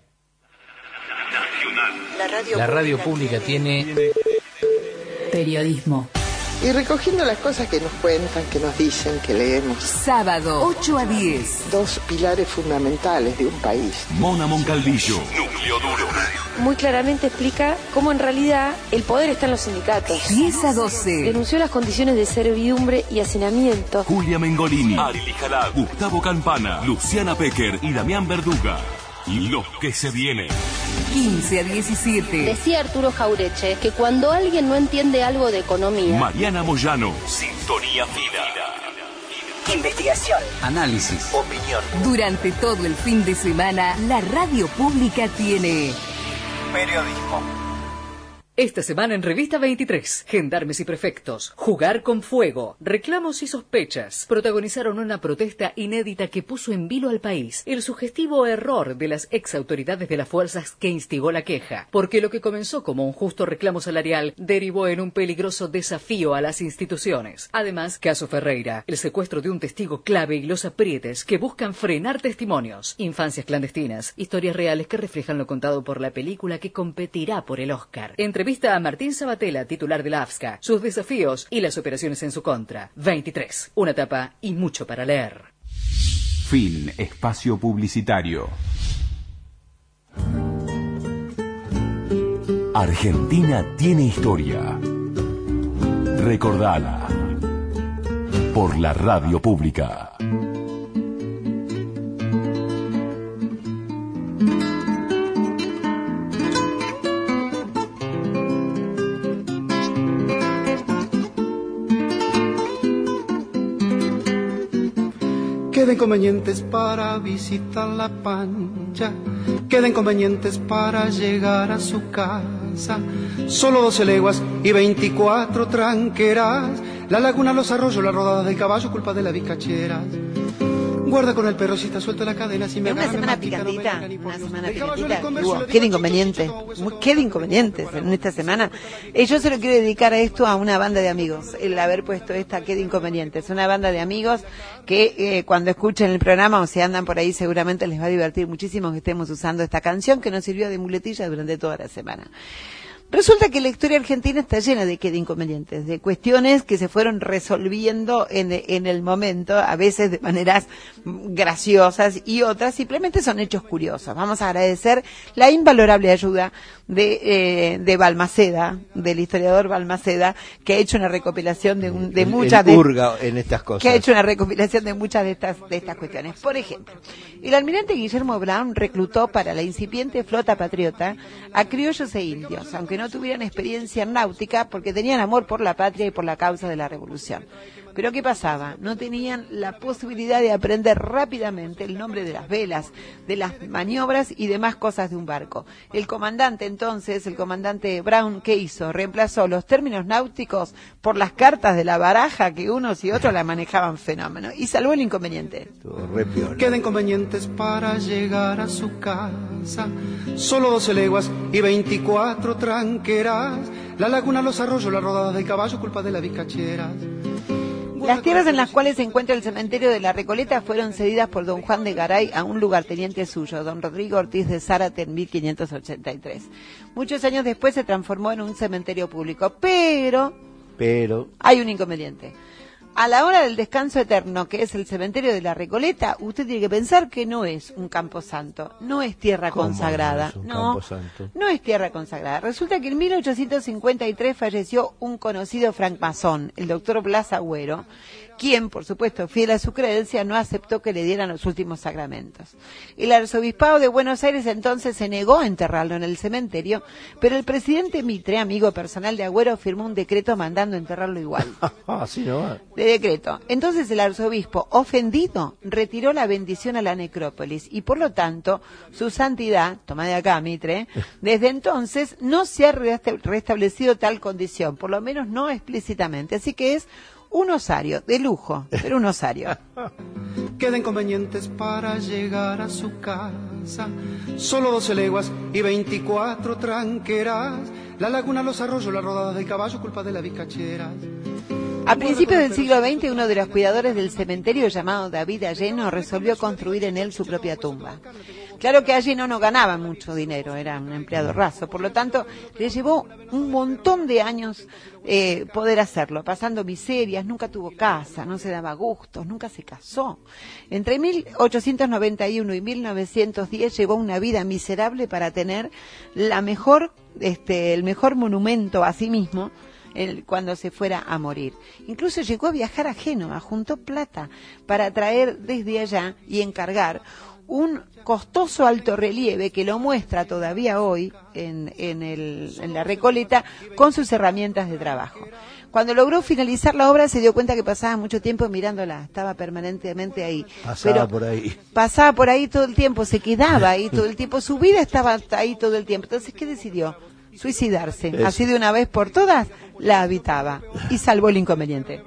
La radio, La radio pública tiene Periodismo. Y recogiendo las cosas que nos cuentan, que nos dicen, que leemos. Sábado, ocho a diez. Dos pilares fundamentales de un país. Mona Moncaldillo. Núcleo duro. Muy claramente explica cómo en realidad el poder está en los sindicatos. diez a doce. Denunció las condiciones de servidumbre y hacinamiento. Julia Mengolini. Ari Lijalá. Gustavo Campana. Luciana Pecker y Damián Verduga. Y los que se vienen. quince a diecisiete. Decía Arturo Jaureche que cuando alguien no entiende algo de economía... Mariana Moyano. Sintonía fina. Investigación. Análisis. Opinión. Durante todo el fin de semana, la radio pública tiene... Periodismo. Esta semana en Revista veintitrés, Gendarmes y Prefectos, Jugar con Fuego, Reclamos y Sospechas, protagonizaron una protesta inédita que puso en vilo al país el sugestivo error de las ex autoridades de las fuerzas que instigó la queja, porque lo que comenzó como un justo reclamo salarial derivó en un peligroso desafío a las instituciones. Además, caso Ferreira, el secuestro de un testigo clave y los aprietes que buscan frenar testimonios, infancias clandestinas, historias reales que reflejan lo contado por la película que competirá por el Oscar. Entrevista a Martín Sabatella, titular de la A F S C A, sus desafíos y las operaciones en su contra. veintitrés, una tapa y mucho para leer. Fin. Espacio publicitario. Argentina tiene historia. Recordala. Por la radio pública. Queda inconvenientes para visitar la Pancha, queda inconvenientes para llegar a su casa. Solo doce leguas y veinticuatro tranqueras, la laguna, los arroyos, las rodadas del caballo, culpa de las bicacheras. Guarda con el perro si está suelta la cadena. Si me una agarra, semana me matica, picantita, no me una gana ni semana por Dios. picantita, Déjame hubo, yo le qué de converso, inconveniente, le qué de inconvenientes en esta semana. Eh, yo se lo quiero dedicar a esto a una banda de amigos, el haber puesto esta qué de inconvenientes, una banda de amigos que eh, cuando escuchen el programa o si andan por ahí seguramente les va a divertir muchísimo que estemos usando esta canción que nos sirvió de muletilla durante toda la semana. Resulta que la historia argentina está llena de qué de inconvenientes, de cuestiones que se fueron resolviendo en, en el momento, a veces de maneras graciosas y otras simplemente son hechos curiosos. Vamos a agradecer la invalorable ayuda de, eh, de Balmaceda, del historiador Balmaceda, que ha hecho una recopilación de, un, de el, muchas el hurga en estas cosas. que ha hecho una recopilación de muchas de estas de estas cuestiones. Por ejemplo, el almirante Guillermo Brown reclutó para la incipiente flota patriota a criollos e indios, aunque no tuvieran experiencia náutica porque tenían amor por la patria y por la causa de la revolución. Pero ¿qué pasaba? No tenían la posibilidad de aprender rápidamente el nombre de las velas, de las maniobras y demás cosas de un barco. El comandante entonces, el comandante Brown, ¿qué hizo? Reemplazó los términos náuticos por las cartas de la baraja que unos y otros la manejaban fenómeno y salvó el inconveniente. Queda inconvenientes para llegar a su casa. Solo doce leguas y veinticuatro tranqueras. La laguna, los arroyos, las rodadas del caballo, culpa de la vizcachera. Las tierras en las cuales se encuentra el cementerio de la Recoleta fueron cedidas por don Juan de Garay a un lugarteniente suyo, don Rodrigo Ortiz de Zárate, en mil quinientos ochenta y tres. Muchos años después se transformó en un cementerio público, pero, pero hay un inconveniente. A la hora del descanso eterno, que es el cementerio de la Recoleta, usted tiene que pensar que no es un camposanto, no es tierra consagrada, no es un no, camposanto? no es tierra consagrada. Resulta que en mil ochocientos cincuenta y tres falleció un conocido francmasón, el doctor Blas Agüero, quien, por supuesto, fiel a su creencia, no aceptó que le dieran los últimos sacramentos. El arzobispado de Buenos Aires entonces se negó a enterrarlo en el cementerio, pero el presidente Mitre, amigo personal de Agüero, firmó un decreto mandando enterrarlo igual. Así no va. De decreto. Entonces el arzobispo, ofendido, retiró la bendición a la necrópolis y por lo tanto su santidad, toma de acá Mitre, desde entonces no se ha restablecido tal condición, por lo menos no explícitamente. Así que es un osario, de lujo, pero un osario. Queda inconvenientes para llegar a su casa. Solo doce leguas y veinticuatro tranqueras. La laguna, los arroyos, las rodadas del caballo, culpa de la vizcachera. A principios del siglo veinte, uno de los cuidadores del cementerio, llamado David Alleno, resolvió construir en él su propia tumba. Claro que Alleno no ganaba mucho dinero, era un empleado raso, por lo tanto, le llevó un montón de años eh, poder hacerlo, pasando miserias, nunca tuvo casa, no se daba gustos, nunca se casó. Entre mil ochocientos noventa y uno y mil novecientos diez llevó una vida miserable para tener la mejor, este, el mejor monumento a sí mismo, El, cuando se fuera a morir. Incluso llegó a viajar a Génova, juntó plata para traer desde allá y encargar un costoso altorrelieve que lo muestra todavía hoy en, en, el, en la Recoleta con sus herramientas de trabajo. Cuando logró finalizar la obra se dio cuenta que pasaba mucho tiempo mirándola, estaba permanentemente ahí. Pasaba Pero por ahí. Pasaba por ahí todo el tiempo, se quedaba ahí todo el tiempo, su vida estaba ahí todo el tiempo. Entonces, ¿qué decidió? Suicidarse. Eso. Así de una vez por todas la habitaba y salvó el inconveniente.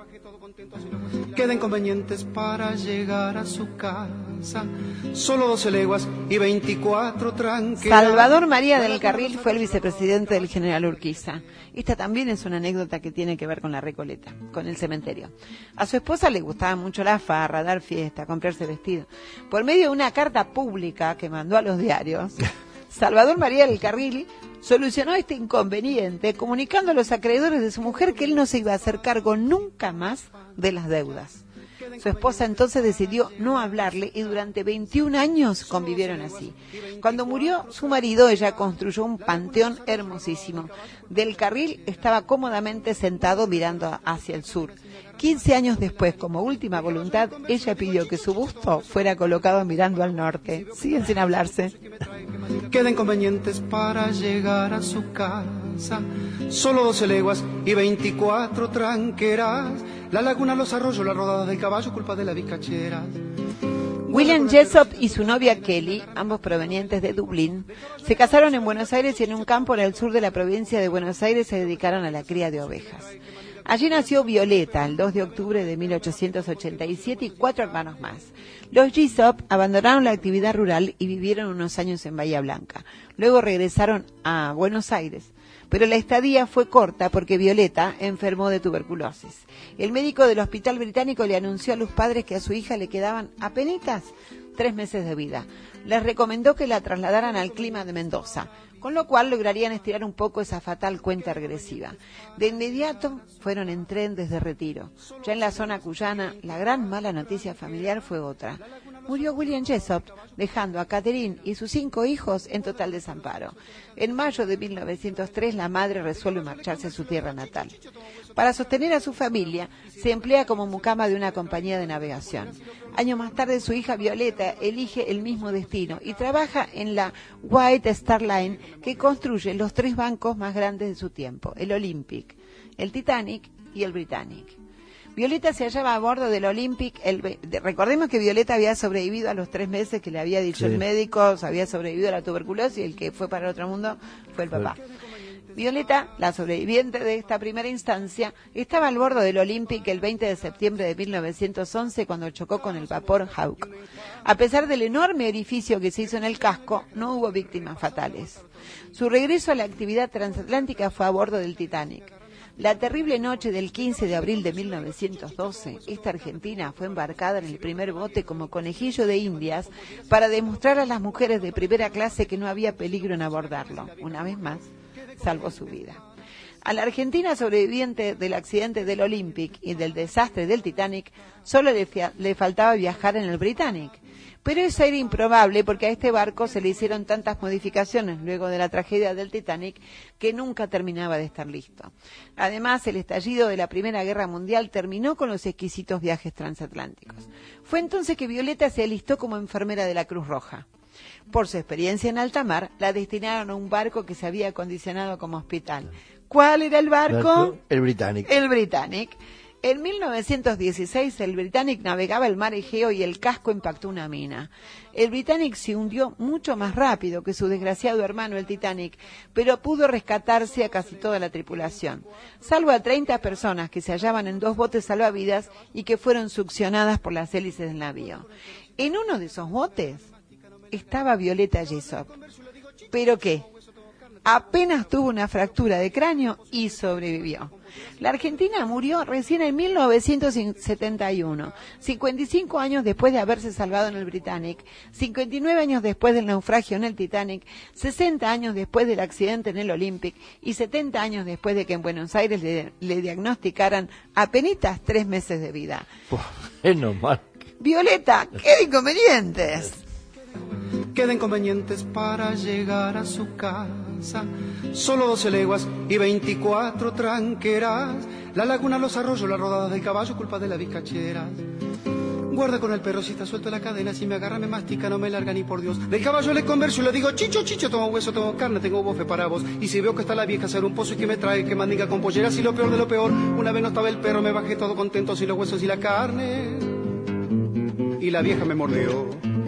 Queda inconvenientes para llegar a su casa. Solo doce leguas y veinticuatro tranqueras. Salvador María del Carril fue el vicepresidente del general Urquiza. Esta también es una anécdota que tiene que ver con la Recoleta, con el cementerio. A su esposa le gustaba mucho la farra, dar fiesta, comprarse vestido. Por medio de una carta pública que mandó a los diarios, Salvador María del Carril solucionó este inconveniente comunicando a los acreedores de su mujer que él no se iba a hacer cargo nunca más de las deudas. Su esposa entonces decidió no hablarle y durante veintiún años convivieron así. Cuando murió su marido, ella construyó un panteón hermosísimo. Del Carril estaba cómodamente sentado mirando hacia el sur. quince años después, como última voluntad, ella pidió que su busto fuera colocado mirando al norte. Siguen sin hablarse. Queda inconvenientes para llegar a su casa. Solo doce leguas y veinticuatro tranqueras. La laguna, los arroyos, las rodadas del caballo, culpa de la vizcachera. William Jessop y su novia Kelly, ambos provenientes de Dublín, se casaron en Buenos Aires y en un campo en el sur de la provincia de Buenos Aires se dedicaron a la cría de ovejas. Allí nació Violeta, el dos de octubre de mil ochocientos ochenta y siete, y cuatro hermanos más. Los Gisop abandonaron la actividad rural y vivieron unos años en Bahía Blanca. Luego regresaron a Buenos Aires, pero la estadía fue corta porque Violeta enfermó de tuberculosis. El médico del Hospital Británico le anunció a los padres que a su hija le quedaban apenitas tres meses de vida. Les recomendó que la trasladaran al clima de Mendoza, con lo cual lograrían estirar un poco esa fatal cuenta regresiva. De inmediato fueron en tren desde Retiro. Ya en la zona cuyana, la gran mala noticia familiar fue otra. Murió William Jessop, dejando a Catherine y sus cinco hijos en total desamparo. En mayo de mil novecientos tres, la madre resuelve marcharse a su tierra natal. Para sostener a su familia, se emplea como mucama de una compañía de navegación. Años más tarde, su hija Violeta elige el mismo destino y trabaja en la White Star Line, que construye los tres bancos más grandes de su tiempo, el Olympic, el Titanic y el Britannic. Violeta se hallaba a bordo del Olympic. El, recordemos que Violeta había sobrevivido a los tres meses que le había dicho sí. el médico, había sobrevivido a la tuberculosis, y el que fue para el otro mundo fue el papá. Violeta, la sobreviviente de esta primera instancia, estaba al bordo del Olympic el veinte de septiembre de mil novecientos once cuando chocó con el vapor Hawke. A pesar del enorme orificio que se hizo en el casco, no hubo víctimas fatales. Su regreso a la actividad transatlántica fue a bordo del Titanic. La terrible noche del quince de abril de mil novecientos doce, esta argentina fue embarcada en el primer bote como conejillo de indias para demostrar a las mujeres de primera clase que no había peligro en abordarlo. Una vez más, salvó su vida. A la argentina sobreviviente del accidente del Olympic y del desastre del Titanic solo le, le faltaba viajar en el Britannic. Pero eso era improbable porque a este barco se le hicieron tantas modificaciones luego de la tragedia del Titanic que nunca terminaba de estar listo. Además, el estallido de la Primera Guerra Mundial terminó con los exquisitos viajes transatlánticos. Fue entonces que Violeta se alistó como enfermera de la Cruz Roja. Por su experiencia en alta mar, la destinaron a un barco que se había acondicionado como hospital. ¿Cuál era el barco? El Britannic. El Britannic. En mil novecientos dieciséis, el Britannic navegaba el mar Egeo y el casco impactó una mina. El Britannic se hundió mucho más rápido que su desgraciado hermano, el Titanic, pero pudo rescatarse a casi toda la tripulación, salvo a treinta personas que se hallaban en dos botes salvavidas y que fueron succionadas por las hélices del navío. En uno de esos botes estaba Violeta Jessop. ¿Pero qué? Apenas tuvo una fractura de cráneo y sobrevivió. La Argentina murió recién en mil novecientos setenta y uno, cincuenta y cinco años después de haberse salvado en el Britannic, cincuenta y nueve años después del naufragio en el Titanic, sesenta años después del accidente en el Olympic y setenta años después de que en Buenos Aires le, le diagnosticaran apenitas tres meses de vida. Es normal. Violeta, qué inconvenientes. Queda inconvenientes para llegar a su casa. Solo doce leguas y veinticuatro tranqueras. La laguna, los arroyos, las rodadas del caballo, culpa de las vizcacheras. Guarda con el perro, si está suelto la cadena, si me agarra me mastica, no me larga ni por Dios. Del caballo le converso y le digo, chicho, chicho, tomo hueso, tomo carne, tengo bofe para vos. Y si veo que está la vieja, hacer un pozo y que me trae, que mandiga con polleras. Y lo peor de lo peor, una vez no estaba el perro, me bajé todo contento, sin los huesos y la carne. Y la vieja me mordió.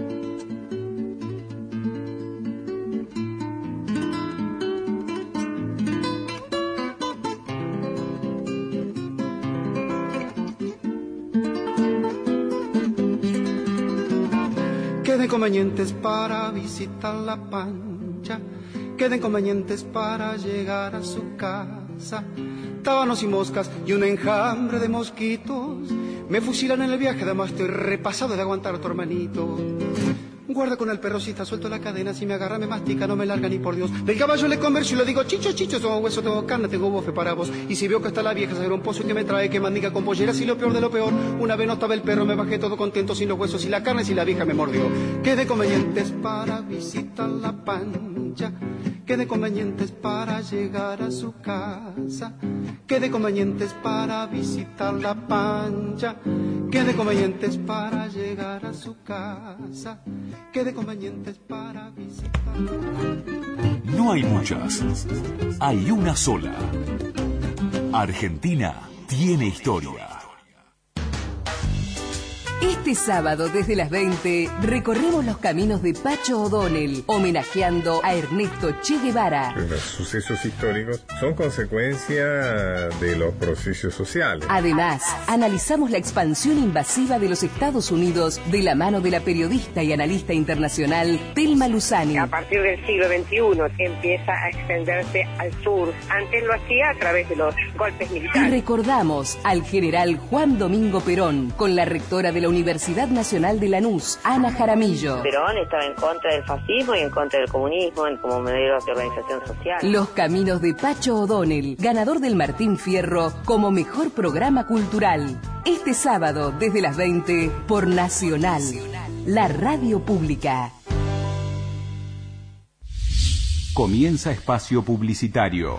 Queda inconvenientes para visitar la pancha, queda inconvenientes para llegar a su casa. Tábanos y moscas y un enjambre de mosquitos me fusilan en el viaje, además estoy repasado de aguantar a tu hermanito. Guarda con el perro, si está suelto la cadena, si me agarra me mastica, no me larga ni por Dios. Del caballo le converso y le digo, chicho, chicho, tengo hueso, tengo carne, tengo bofe para vos. Y si veo que está la vieja, hacer un pozo y que me trae, que mandiga con polleras. Y lo peor de lo peor, una vez no estaba el perro, me bajé todo contento, sin los huesos y la carne, si la vieja me mordió. Quede convenientes para visitar la pancha, quede convenientes para llegar a su casa, quede convenientes para visitar la pancha, quede convenientes para llegar a su casa, quede convenientes para visitar. No hay muchas, hay una sola. Argentina tiene historia. Este sábado desde las veinte recorremos los caminos de Pacho O'Donnell, homenajeando a Ernesto Che Guevara. Los sucesos históricos son consecuencia de los procesos sociales. Además, analizamos la expansión invasiva de los Estados Unidos de la mano de la periodista y analista internacional Thelma Luzani. A partir del siglo veintiuno empieza a extenderse al sur. Antes lo hacía a través de los golpes Y militares. recordamos al general Juan Domingo Perón con la rectora de la Universidad Nacional de Lanús, Ana Jaramillo. Perón estaba en contra del fascismo y en contra del comunismo en- como medio de organización social. Los caminos de Pacho O'Donnell, ganador del Martín Fierro como mejor programa cultural. Este sábado desde las veinte por Nacional, la radio pública. Comienza espacio publicitario.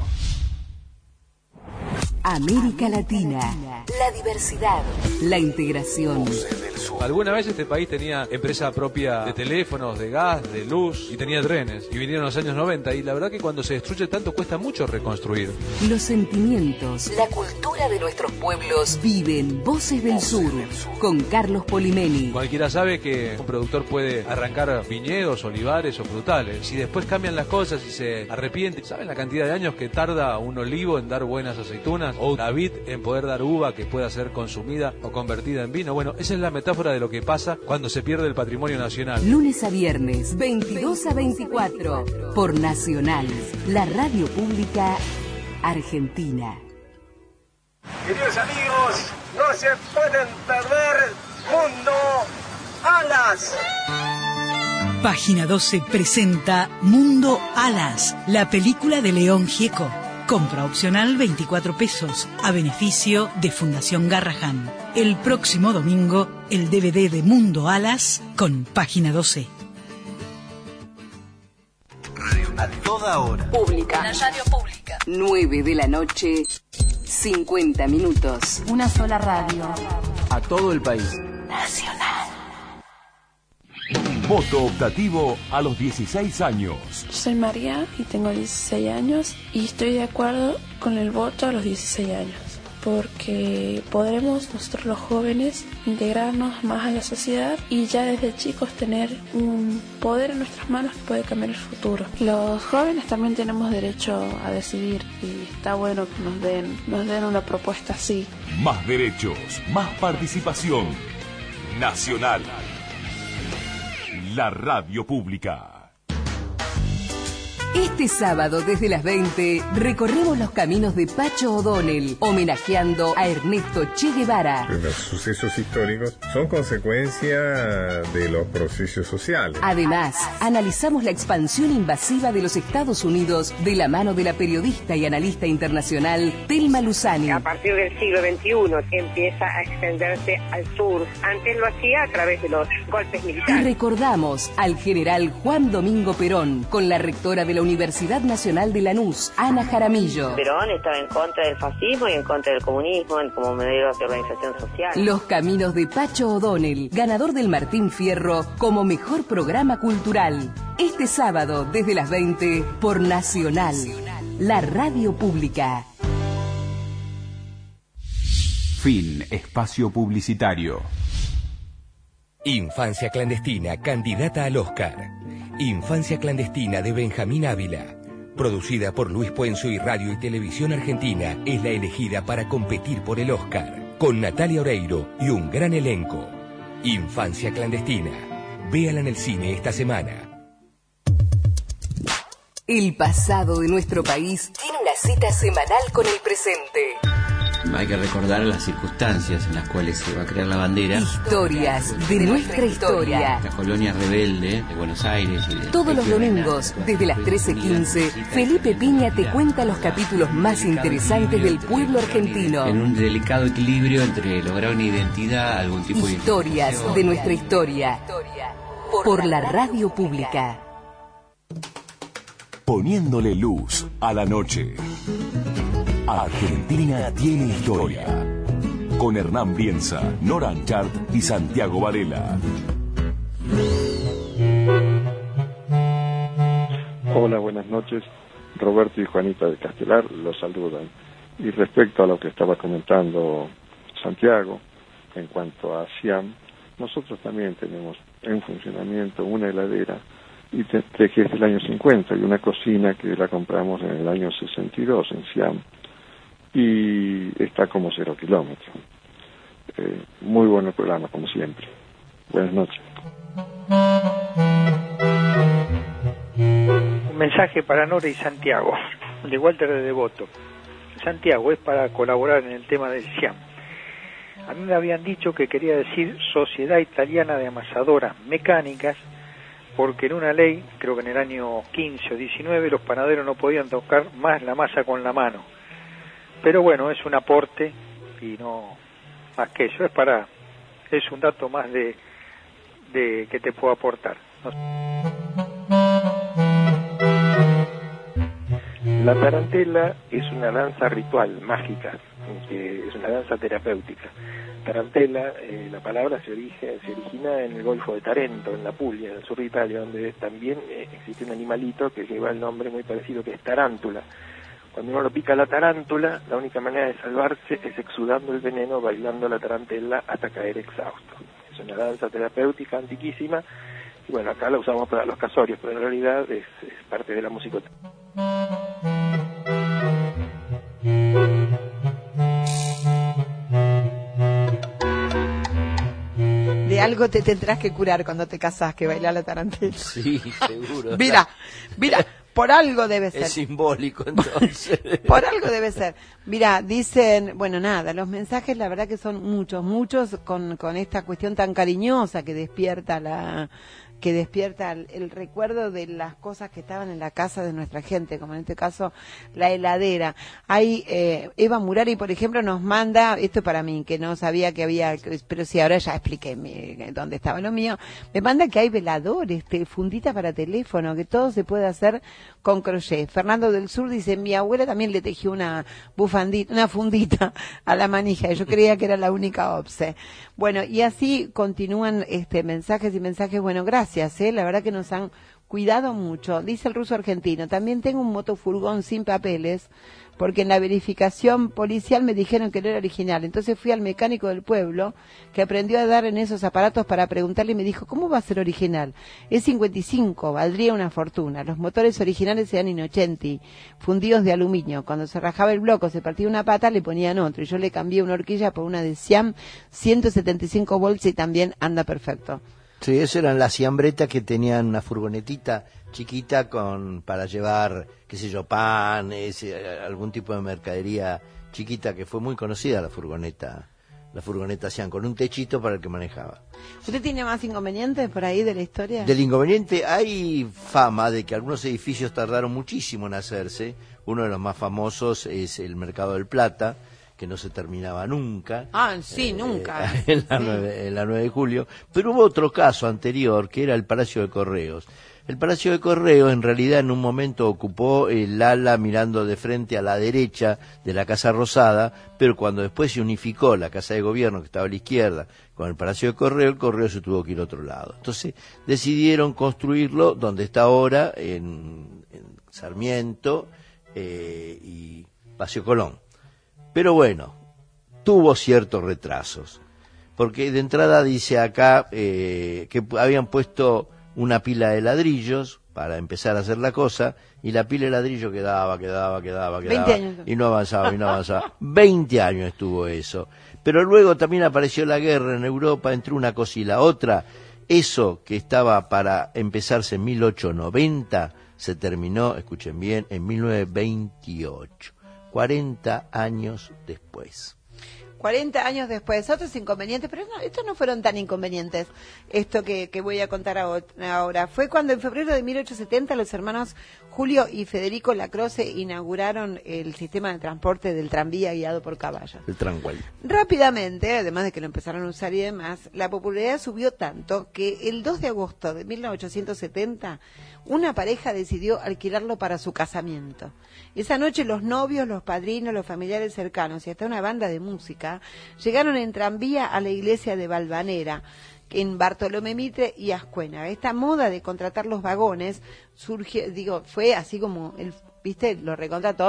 América Latina, la diversidad, la integración. Alguna vez este país tenía empresa propia de teléfonos, de gas, de luz y tenía trenes. Y vinieron los años noventa y la verdad que cuando se destruye tanto cuesta mucho reconstruir. Los sentimientos, la cultura de nuestros pueblos viven Voces del Sur con Carlos Polimeni. Cualquiera sabe que un productor puede arrancar viñedos, olivares o frutales. Si después cambian las cosas y se arrepiente, ¿saben la cantidad de años que tarda un olivo en dar buenas aceitunas? O una vid en poder dar uva que pueda ser consumida o convertida en vino. Bueno, esa es la metáfora de lo que pasa cuando se pierde el patrimonio nacional. Lunes a viernes, veintidós a veinticuatro, por Nacional, la radio pública argentina. Queridos amigos, no se pueden perder Mundo Alas. Página doce presenta Mundo Alas, la película de León Gieco. Compra opcional veinticuatro pesos, a beneficio de Fundación Garrahan. El próximo domingo, el D V D de Mundo Alas con Página doce. A toda hora. Pública. La radio pública. nueve de la noche, cincuenta minutos. Una sola radio. A todo el país. Nacional. Voto optativo a los dieciséis años. Soy María y tengo dieciséis años y estoy de acuerdo con el voto a los dieciséis años porque podremos nosotros los jóvenes integrarnos más a la sociedad y ya desde chicos tener un poder en nuestras manos que puede cambiar el futuro. Los jóvenes también tenemos derecho a decidir y está bueno que nos den, nos den una propuesta así. Más derechos, más participación. Nacional. La radio pública. Este sábado desde las veinte recorremos los caminos de Pacho O'Donnell, homenajeando a Ernesto Che Guevara. Los sucesos históricos son consecuencia de los procesos sociales. Además, analizamos la expansión invasiva de los Estados Unidos de la mano de la periodista y analista internacional Thelma Luzani. A partir del siglo veintiuno empieza a extenderse al sur. Antes lo hacía a través de los golpes Y militares. recordamos al general Juan Domingo Perón con la rectora de la Universidad Nacional de Lanús, Ana Jaramillo. Perón estaba en contra del fascismo y en contra del comunismo en como medio de organización social. Los caminos de Pacho O'Donnell, ganador del Martín Fierro como mejor programa cultural. Este sábado desde las veinte por Nacional, la radio pública. Fin espacio publicitario. Infancia clandestina, candidata al Oscar. Infancia clandestina de Benjamín Ávila. Producida por Luis Puenzo y Radio y Televisión Argentina, es la elegida para competir por el Oscar. Con Natalia Oreiro y un gran elenco. Infancia clandestina. Véala en el cine esta semana. El pasado de nuestro país tiene una cita semanal con el presente. Hay que recordar las circunstancias en las cuales se va a crear la bandera. Historias de nuestra historia. La colonia rebelde de Buenos Aires. Y de Todos los domingos, desde las trece quince, Felipe Piña te cuenta los capítulos más interesantes del pueblo argentino. En un delicado equilibrio entre lograr una identidad, algún tipo de... Historias de nuestra historia. Por la radio pública. Poniéndole luz a la noche. Argentina tiene historia. Con Hernán Bienza, Nora Anchart y Santiago Varela. Hola, buenas noches. Roberto y Juanita de Castelar los saludan. Y respecto a lo que estaba comentando Santiago, en cuanto a Siam, nosotros también tenemos en funcionamiento una heladera y te, te, que es del año cincuenta y una cocina que la compramos en el año sesenta y dos en Siam y está como cero kilómetros. Eh, muy bueno el programa, como siempre. Buenas noches. Un mensaje para Nora y Santiago, de Walter de Devoto. Santiago, es para colaborar en el tema del Siam. A mí me habían dicho que quería decir Sociedad Italiana de Amasadoras Mecánicas, porque en una ley, creo que en el año quince o diecinueve, los panaderos no podían tocar más la masa con la mano. Pero bueno, es un aporte y no más que eso, es para, es un dato más de, de que te puedo aportar. No. La tarantela es una danza ritual, mágica, que es una danza terapéutica. Tarantela, eh, la palabra se, orige, se origina en el Golfo de Tarento, en la Puglia, en el sur de Italia, donde también eh, existe un animalito que lleva el nombre muy parecido, que es tarántula. Cuando uno lo pica la tarántula, la única manera de salvarse es exudando el veneno, bailando la tarantela hasta caer exhausto. Es una danza terapéutica antiquísima, y bueno, acá la usamos para los casorios, pero en realidad es, es parte de la musicoterapia. De algo te tendrás que curar cuando te casás, que bailar la tarantela. Sí, seguro. Mira, mira, por algo debe ser. Es simbólico, entonces. Por algo debe ser. Mira, dicen, bueno, nada, los mensajes la verdad que son muchos, muchos con, con esta cuestión tan cariñosa que despierta la... que despierta el, el recuerdo de las cosas que estaban en la casa de nuestra gente, como en este caso la heladera. Hay eh, Eva Murari, por ejemplo, nos manda, esto para mí, que no sabía que había, pero sí, ahora ya expliqué mi, dónde estaba lo mío, me manda que hay veladores, te, fundita para teléfono, que todo se puede hacer con crochet. Fernando del Sur dice, mi abuela también le tejió una bufandita, una fundita a la manija, yo creía que era la única obse. Bueno, y así continúan este mensajes y mensajes, bueno, gracias, ¿eh? La verdad que nos han cuidado mucho. Dice el ruso argentino, también tengo un motofurgón sin papeles, porque en la verificación policial me dijeron que no era original. Entonces fui al mecánico del pueblo, que aprendió a dar en esos aparatos para preguntarle y me dijo, ¿cómo va a ser original? Es cincuenta y cinco, valdría una fortuna. Los motores originales eran in ochenta, fundidos de aluminio. Cuando se rajaba el bloco, se partía una pata, le ponían otro. Y yo le cambié una horquilla por una de Siam, ciento setenta y cinco volts y también anda perfecto. Sí, eso eran las siambretas que tenían una furgonetita chiquita con para llevar, qué sé yo, pan, ese, algún tipo de mercadería chiquita, que fue muy conocida la furgoneta, la furgoneta Siam, con un techito para el que manejaba. ¿Usted tiene más inconvenientes por ahí de la historia? Del inconveniente hay fama de que algunos edificios tardaron muchísimo en hacerse. Uno de los más famosos es el Mercado del Plata, que no se terminaba nunca. Ah, sí, eh, nunca. En la, sí. nueve, en la nueve de julio. Pero hubo otro caso anterior, que era el Palacio de Correos. El Palacio de Correos en realidad en un momento ocupó el ala mirando de frente a la derecha de la Casa Rosada, pero cuando después se unificó la Casa de Gobierno, que estaba a la izquierda, con el Palacio de Correos, el Correo se tuvo que ir a otro lado. Entonces decidieron construirlo donde está ahora, en, en Sarmiento eh, y Paseo Colón. Pero bueno, tuvo ciertos retrasos, porque de entrada dice acá eh, que habían puesto una pila de ladrillos para empezar a hacer la cosa, y la pila de ladrillo quedaba, quedaba, quedaba, quedaba, veinte años. Y no avanzaba, y no avanzaba. veinte años estuvo eso. Pero luego también apareció la guerra en Europa, entre una cosa y la otra. Eso que estaba para empezarse en mil ochocientos noventa, se terminó, escuchen bien, en mil novecientos veintiocho. cuarenta años después. cuarenta años después, otros inconvenientes, pero no, estos no fueron tan inconvenientes, esto que, que voy a contar ahora. Fue cuando en febrero de mil ochocientos setenta los hermanos Julio y Federico Lacroce inauguraron el sistema de transporte del tranvía guiado por caballos. El tranguay. Rápidamente, además de que lo empezaron a usar y demás, la popularidad subió tanto que el dos de agosto de mil ochocientos setenta una pareja decidió alquilarlo para su casamiento. Esa noche los novios, los padrinos, los familiares cercanos y hasta una banda de música llegaron en tranvía a la iglesia de Valvanera, en Bartolomé Mitre y Ascuénaga. Esta moda de contratar los vagones surgió, digo, fue así como, el, viste, lo recontra top,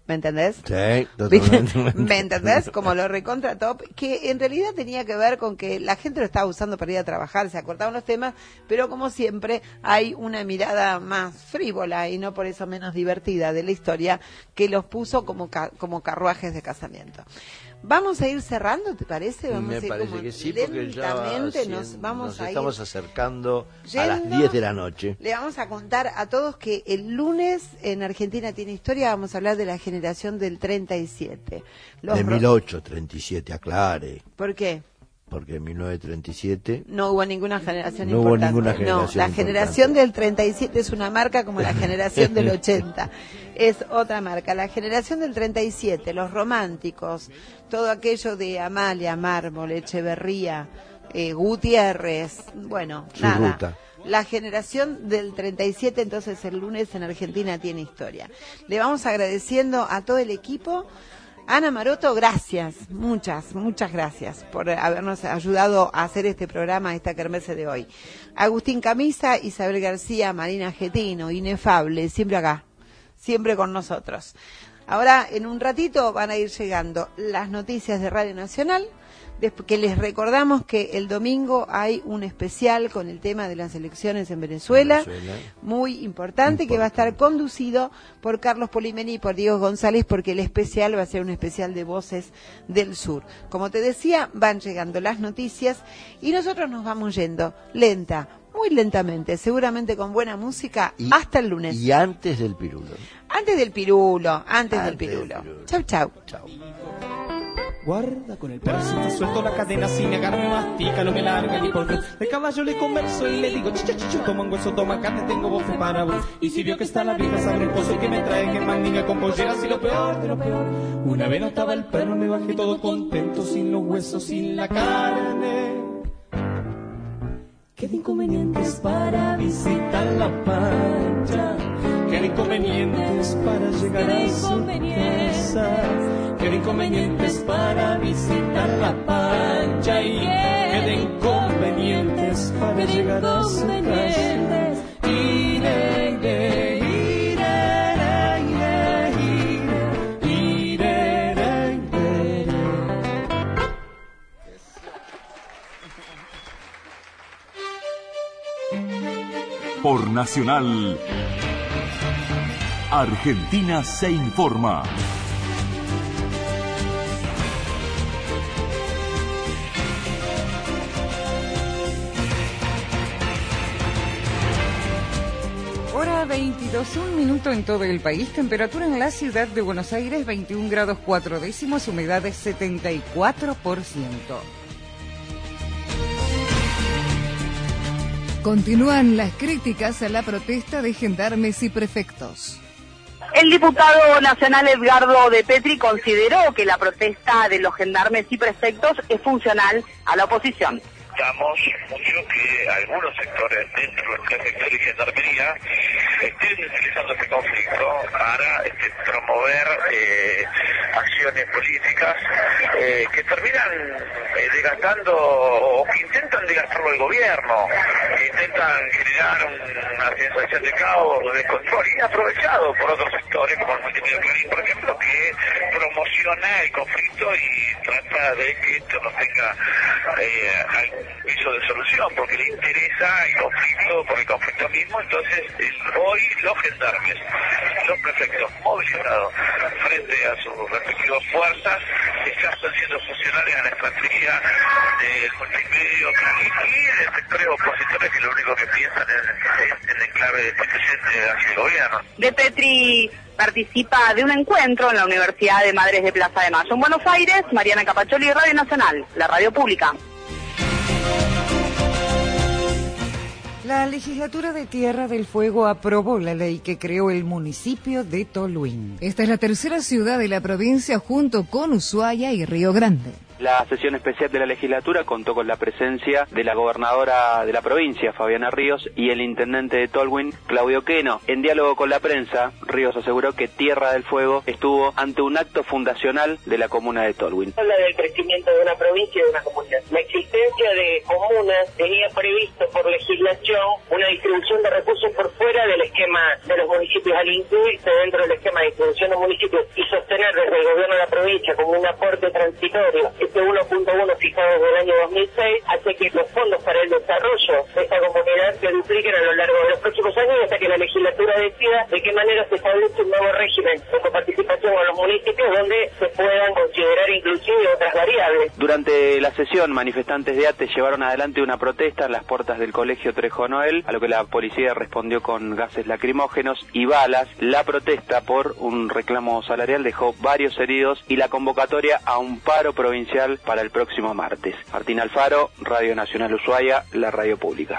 ¿Me entendés? Sí, totalmente. ¿Me entendés? Como lo recontra top, que en realidad tenía que ver con que la gente lo estaba usando para ir a trabajar, se acortaban los temas, pero como siempre hay una mirada más frívola y no por eso menos divertida de la historia que los puso como, ca como carruajes de casamiento. Vamos a ir cerrando, ¿te parece? Vamos Me a ir parece como que sí, porque ya lentamente cien, nos vamos nos a estamos ir acercando yendo. a las diez de la noche. Le vamos a contar a todos que el lunes en Argentina Tiene Historia vamos a hablar de la generación del treinta y siete. Los de ro- mil ochocientos treinta y siete, aclare. ¿Por qué? Porque en mil novecientos treinta y siete No hubo ninguna generación No hubo importante. ninguna No, generación la importante. generación del treinta y siete es una marca como la generación del ochenta. Es otra marca. La generación del treinta y siete, los románticos, todo aquello de Amalia, Mármol, Echeverría, eh, Gutiérrez, bueno, Su nada. ruta. La generación del treinta y siete, entonces el lunes en Argentina Tiene Historia. Le vamos agradeciendo a todo el equipo. Ana Maroto, gracias, muchas, muchas gracias por habernos ayudado a hacer este programa, esta kermesse de hoy. Agustín Camisa, Isabel García, Marina Getino, inefable, siempre acá, siempre con nosotros. Ahora, en un ratito van a ir llegando las noticias de Radio Nacional, que les recordamos que el domingo hay un especial con el tema de las elecciones en Venezuela, Venezuela. muy importante, que va a estar conducido por Carlos Polimeni y por Diego González, porque el especial va a ser un especial de Voces del Sur. Como te decía, van llegando las noticias y nosotros nos vamos yendo lenta, muy lentamente, seguramente con buena música, Y- hasta el lunes. Y antes del pirulo. Antes del pirulo, antes, Antes del del pirulo. pirulo. Chau, chau. Chao. Guarda con el perro, suelto la cadena sin negarme, mastica, no me larga ni por vez. De caballo le converso y le digo, chicha, chicha, toma un hueso, toma carne, tengo bofe para vos. Y si vio que está la vieja, sabe el pozo que me trae, que más niña con polleras y lo peor de lo peor. Una vez no estaba el perro, me bajé todo contento, sin los huesos, sin la carne. Qué inconvenientes para visitar la pancha, qué inconvenientes para llegar a su casa, qué inconvenientes para visitar la pancha y qué inconvenientes para llegar a su casa. Ire, ire, ire, ire, ire, ire, ire. Por Nacional, Argentina se informa. Hora veintidós, un minuto en todo el país. Temperatura en la ciudad de Buenos Aires, veintiún grados cuatro décimos, humedad de setenta y cuatro por ciento. Continúan las críticas a la protesta de gendarmes y prefectos. El diputado nacional Edgardo de Petri consideró que la protesta de los gendarmes y prefectos es funcional a la oposición. Estamos mucho que algunos sectores dentro del prefectura y gendarmería estén utilizando este conflicto para este, promover eh, acciones políticas eh, que terminan eh, desgastando o que intentan desgastarlo el gobierno, que intentan generar una sensación de caos, de control, y aprovechado por otros sectores como el multimedia Clarín, por ejemplo, que promociona el conflicto y trata de que esto no tenga eh, piso de solución, porque le interesa el conflicto por el conflicto mismo. Entonces el, hoy los gendarmes, los prefectos movilizados frente a sus respectivas fuerzas están siendo funcionales a la estrategia del multimedio y de sectores opositores que lo único que piensan es, es en el clave de este presente hacia el gobierno. De Petri participa de un encuentro en la Universidad de Madres de Plaza de Mayo en Buenos Aires. Mariana Capacholi, Radio Nacional, la radio pública. La legislatura de Tierra del Fuego aprobó la ley que creó el municipio de Tolhuin. Esta es la tercera ciudad de la provincia junto con Ushuaia y Río Grande. La sesión especial de la legislatura contó con la presencia de la gobernadora de la provincia, Fabiana Ríos, y el intendente de Tolwyn, Claudio Queno. En diálogo con la prensa, Ríos aseguró que Tierra del Fuego estuvo ante un acto fundacional de la comuna de Tolwyn. Habla del crecimiento de una provincia y de una comunidad. La existencia de comunas tenía previsto por legislación una distribución de recursos por fuera del esquema de los municipios, al incluirse dentro del esquema de distribución de municipios y sostener desde el gobierno de la provincia como un aporte transitorio este uno punto uno fijado desde el año dos mil seis, hace que los fondos para el desarrollo de esta comunidad se dupliquen a lo largo de los próximos años hasta que la legislatura decida de qué manera se establece un nuevo régimen de coparticipación con los municipios donde se puedan considerar inclusive otras variables. Durante la sesión, manifestantes de ATE llevaron adelante una protesta en las puertas del colegio Trejo Noel, a lo que la policía respondió con gases lacrimógenos y balas. La protesta por un reclamo salarial dejó varios heridos y la convocatoria a un paro provincial para el próximo martes. Martín Alfaro, Radio Nacional Ushuaia, la radio pública.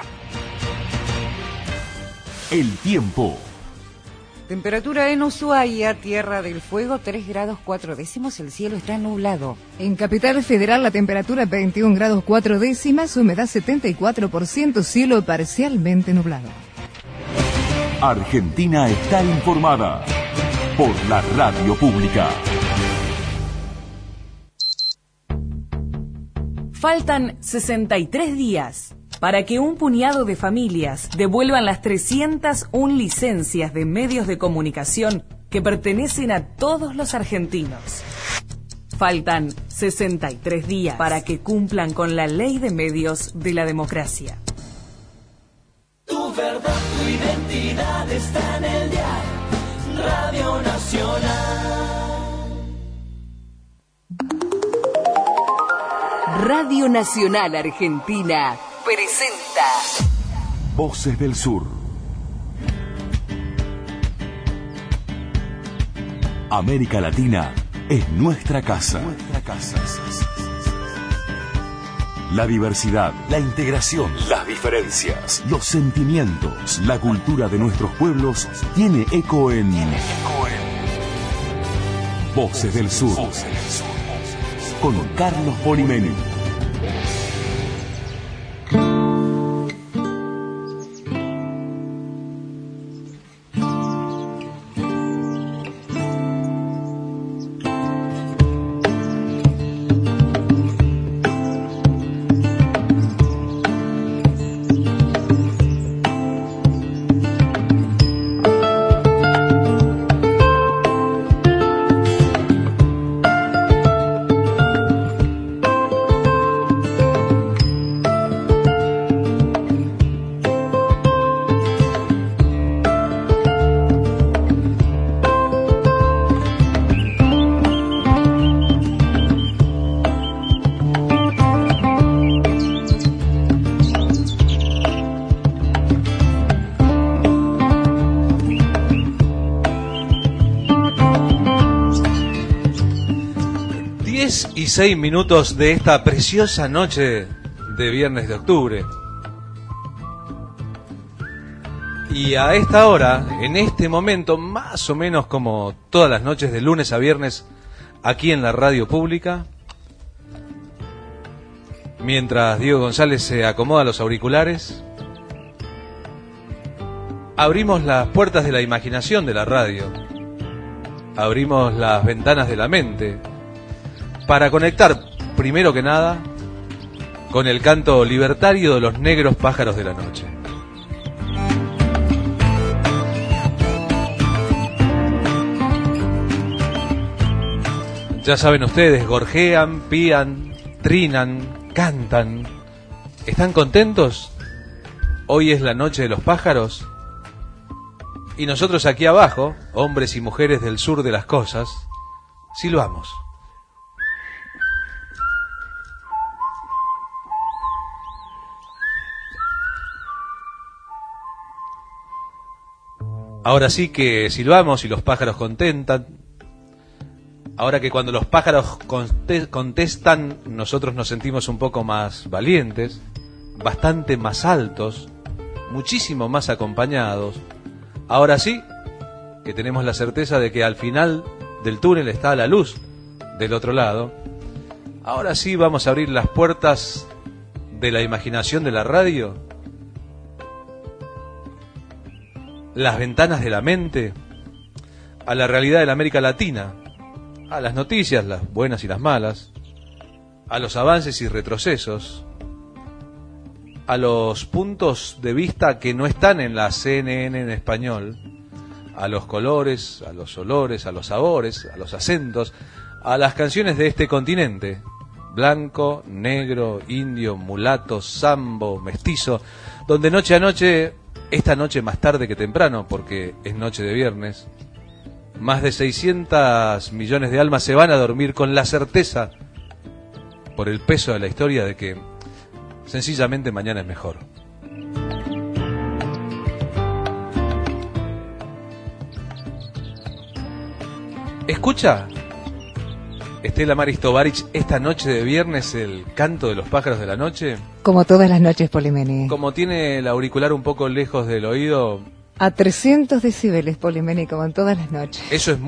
El tiempo. Temperatura en Ushuaia, Tierra del Fuego, tres grados cuatro décimos, el cielo está nublado. En Capital Federal la temperatura veintiún grados cuatro décimas, humedad setenta y cuatro por ciento, cielo parcialmente nublado. Argentina está informada por la radio pública. Faltan sesenta y tres días para que un puñado de familias devuelvan las trescientas una licencias de medios de comunicación que pertenecen a todos los argentinos. Faltan sesenta y tres días para que cumplan con la ley de medios de la democracia. Tu verdad, tu identidad está en el diario Radio Nacional. Radio Nacional Argentina presenta Voces del Sur. América Latina es nuestra casa. Nuestra casa. La diversidad, la integración, las diferencias, los sentimientos, la cultura de nuestros pueblos tiene eco en Voces del Sur. Con Carlos Polimeni. Y seis minutos de esta preciosa noche de viernes de octubre. Y a esta hora, en este momento, más o menos como todas las noches de lunes a viernes, aquí en la radio pública, mientras Diego González se acomoda los auriculares, abrimos las puertas de la imaginación de la radio, abrimos las ventanas de la mente, para conectar, primero que nada, con el canto libertario de los negros pájaros de la noche. Ya saben ustedes, gorjean, pían, trinan, cantan. ¿Están contentos? Hoy es la noche de los pájaros. Y nosotros aquí abajo, hombres y mujeres del sur de las cosas, silbamos. Ahora sí que silbamos y los pájaros contentan. Ahora que cuando los pájaros contestan, nosotros nos sentimos un poco más valientes, bastante más altos, muchísimo más acompañados. Ahora sí que tenemos la certeza de que al final del túnel está la luz del otro lado. Ahora sí vamos a abrir las puertas de la imaginación de la radio, las ventanas de la mente, a la realidad de la América Latina, a las noticias, las buenas y las malas, a los avances y retrocesos, a los puntos de vista que no están en la C N N en español, a los colores, a los olores, a los sabores, a los acentos, a las canciones de este continente, blanco, negro, indio, mulato, sambo, mestizo, donde noche a noche, esta noche más tarde que temprano, porque es noche de viernes, más de seiscientos millones de almas se van a dormir con la certeza, por el peso de la historia, de que sencillamente mañana es mejor. Escucha, Estela Maris Tovarich, esta noche de viernes, el canto de los pájaros de la noche. Como todas las noches, Polimeni. Como tiene el auricular un poco lejos del oído. A trescientos decibeles, Polimeni, como en todas las noches. Eso es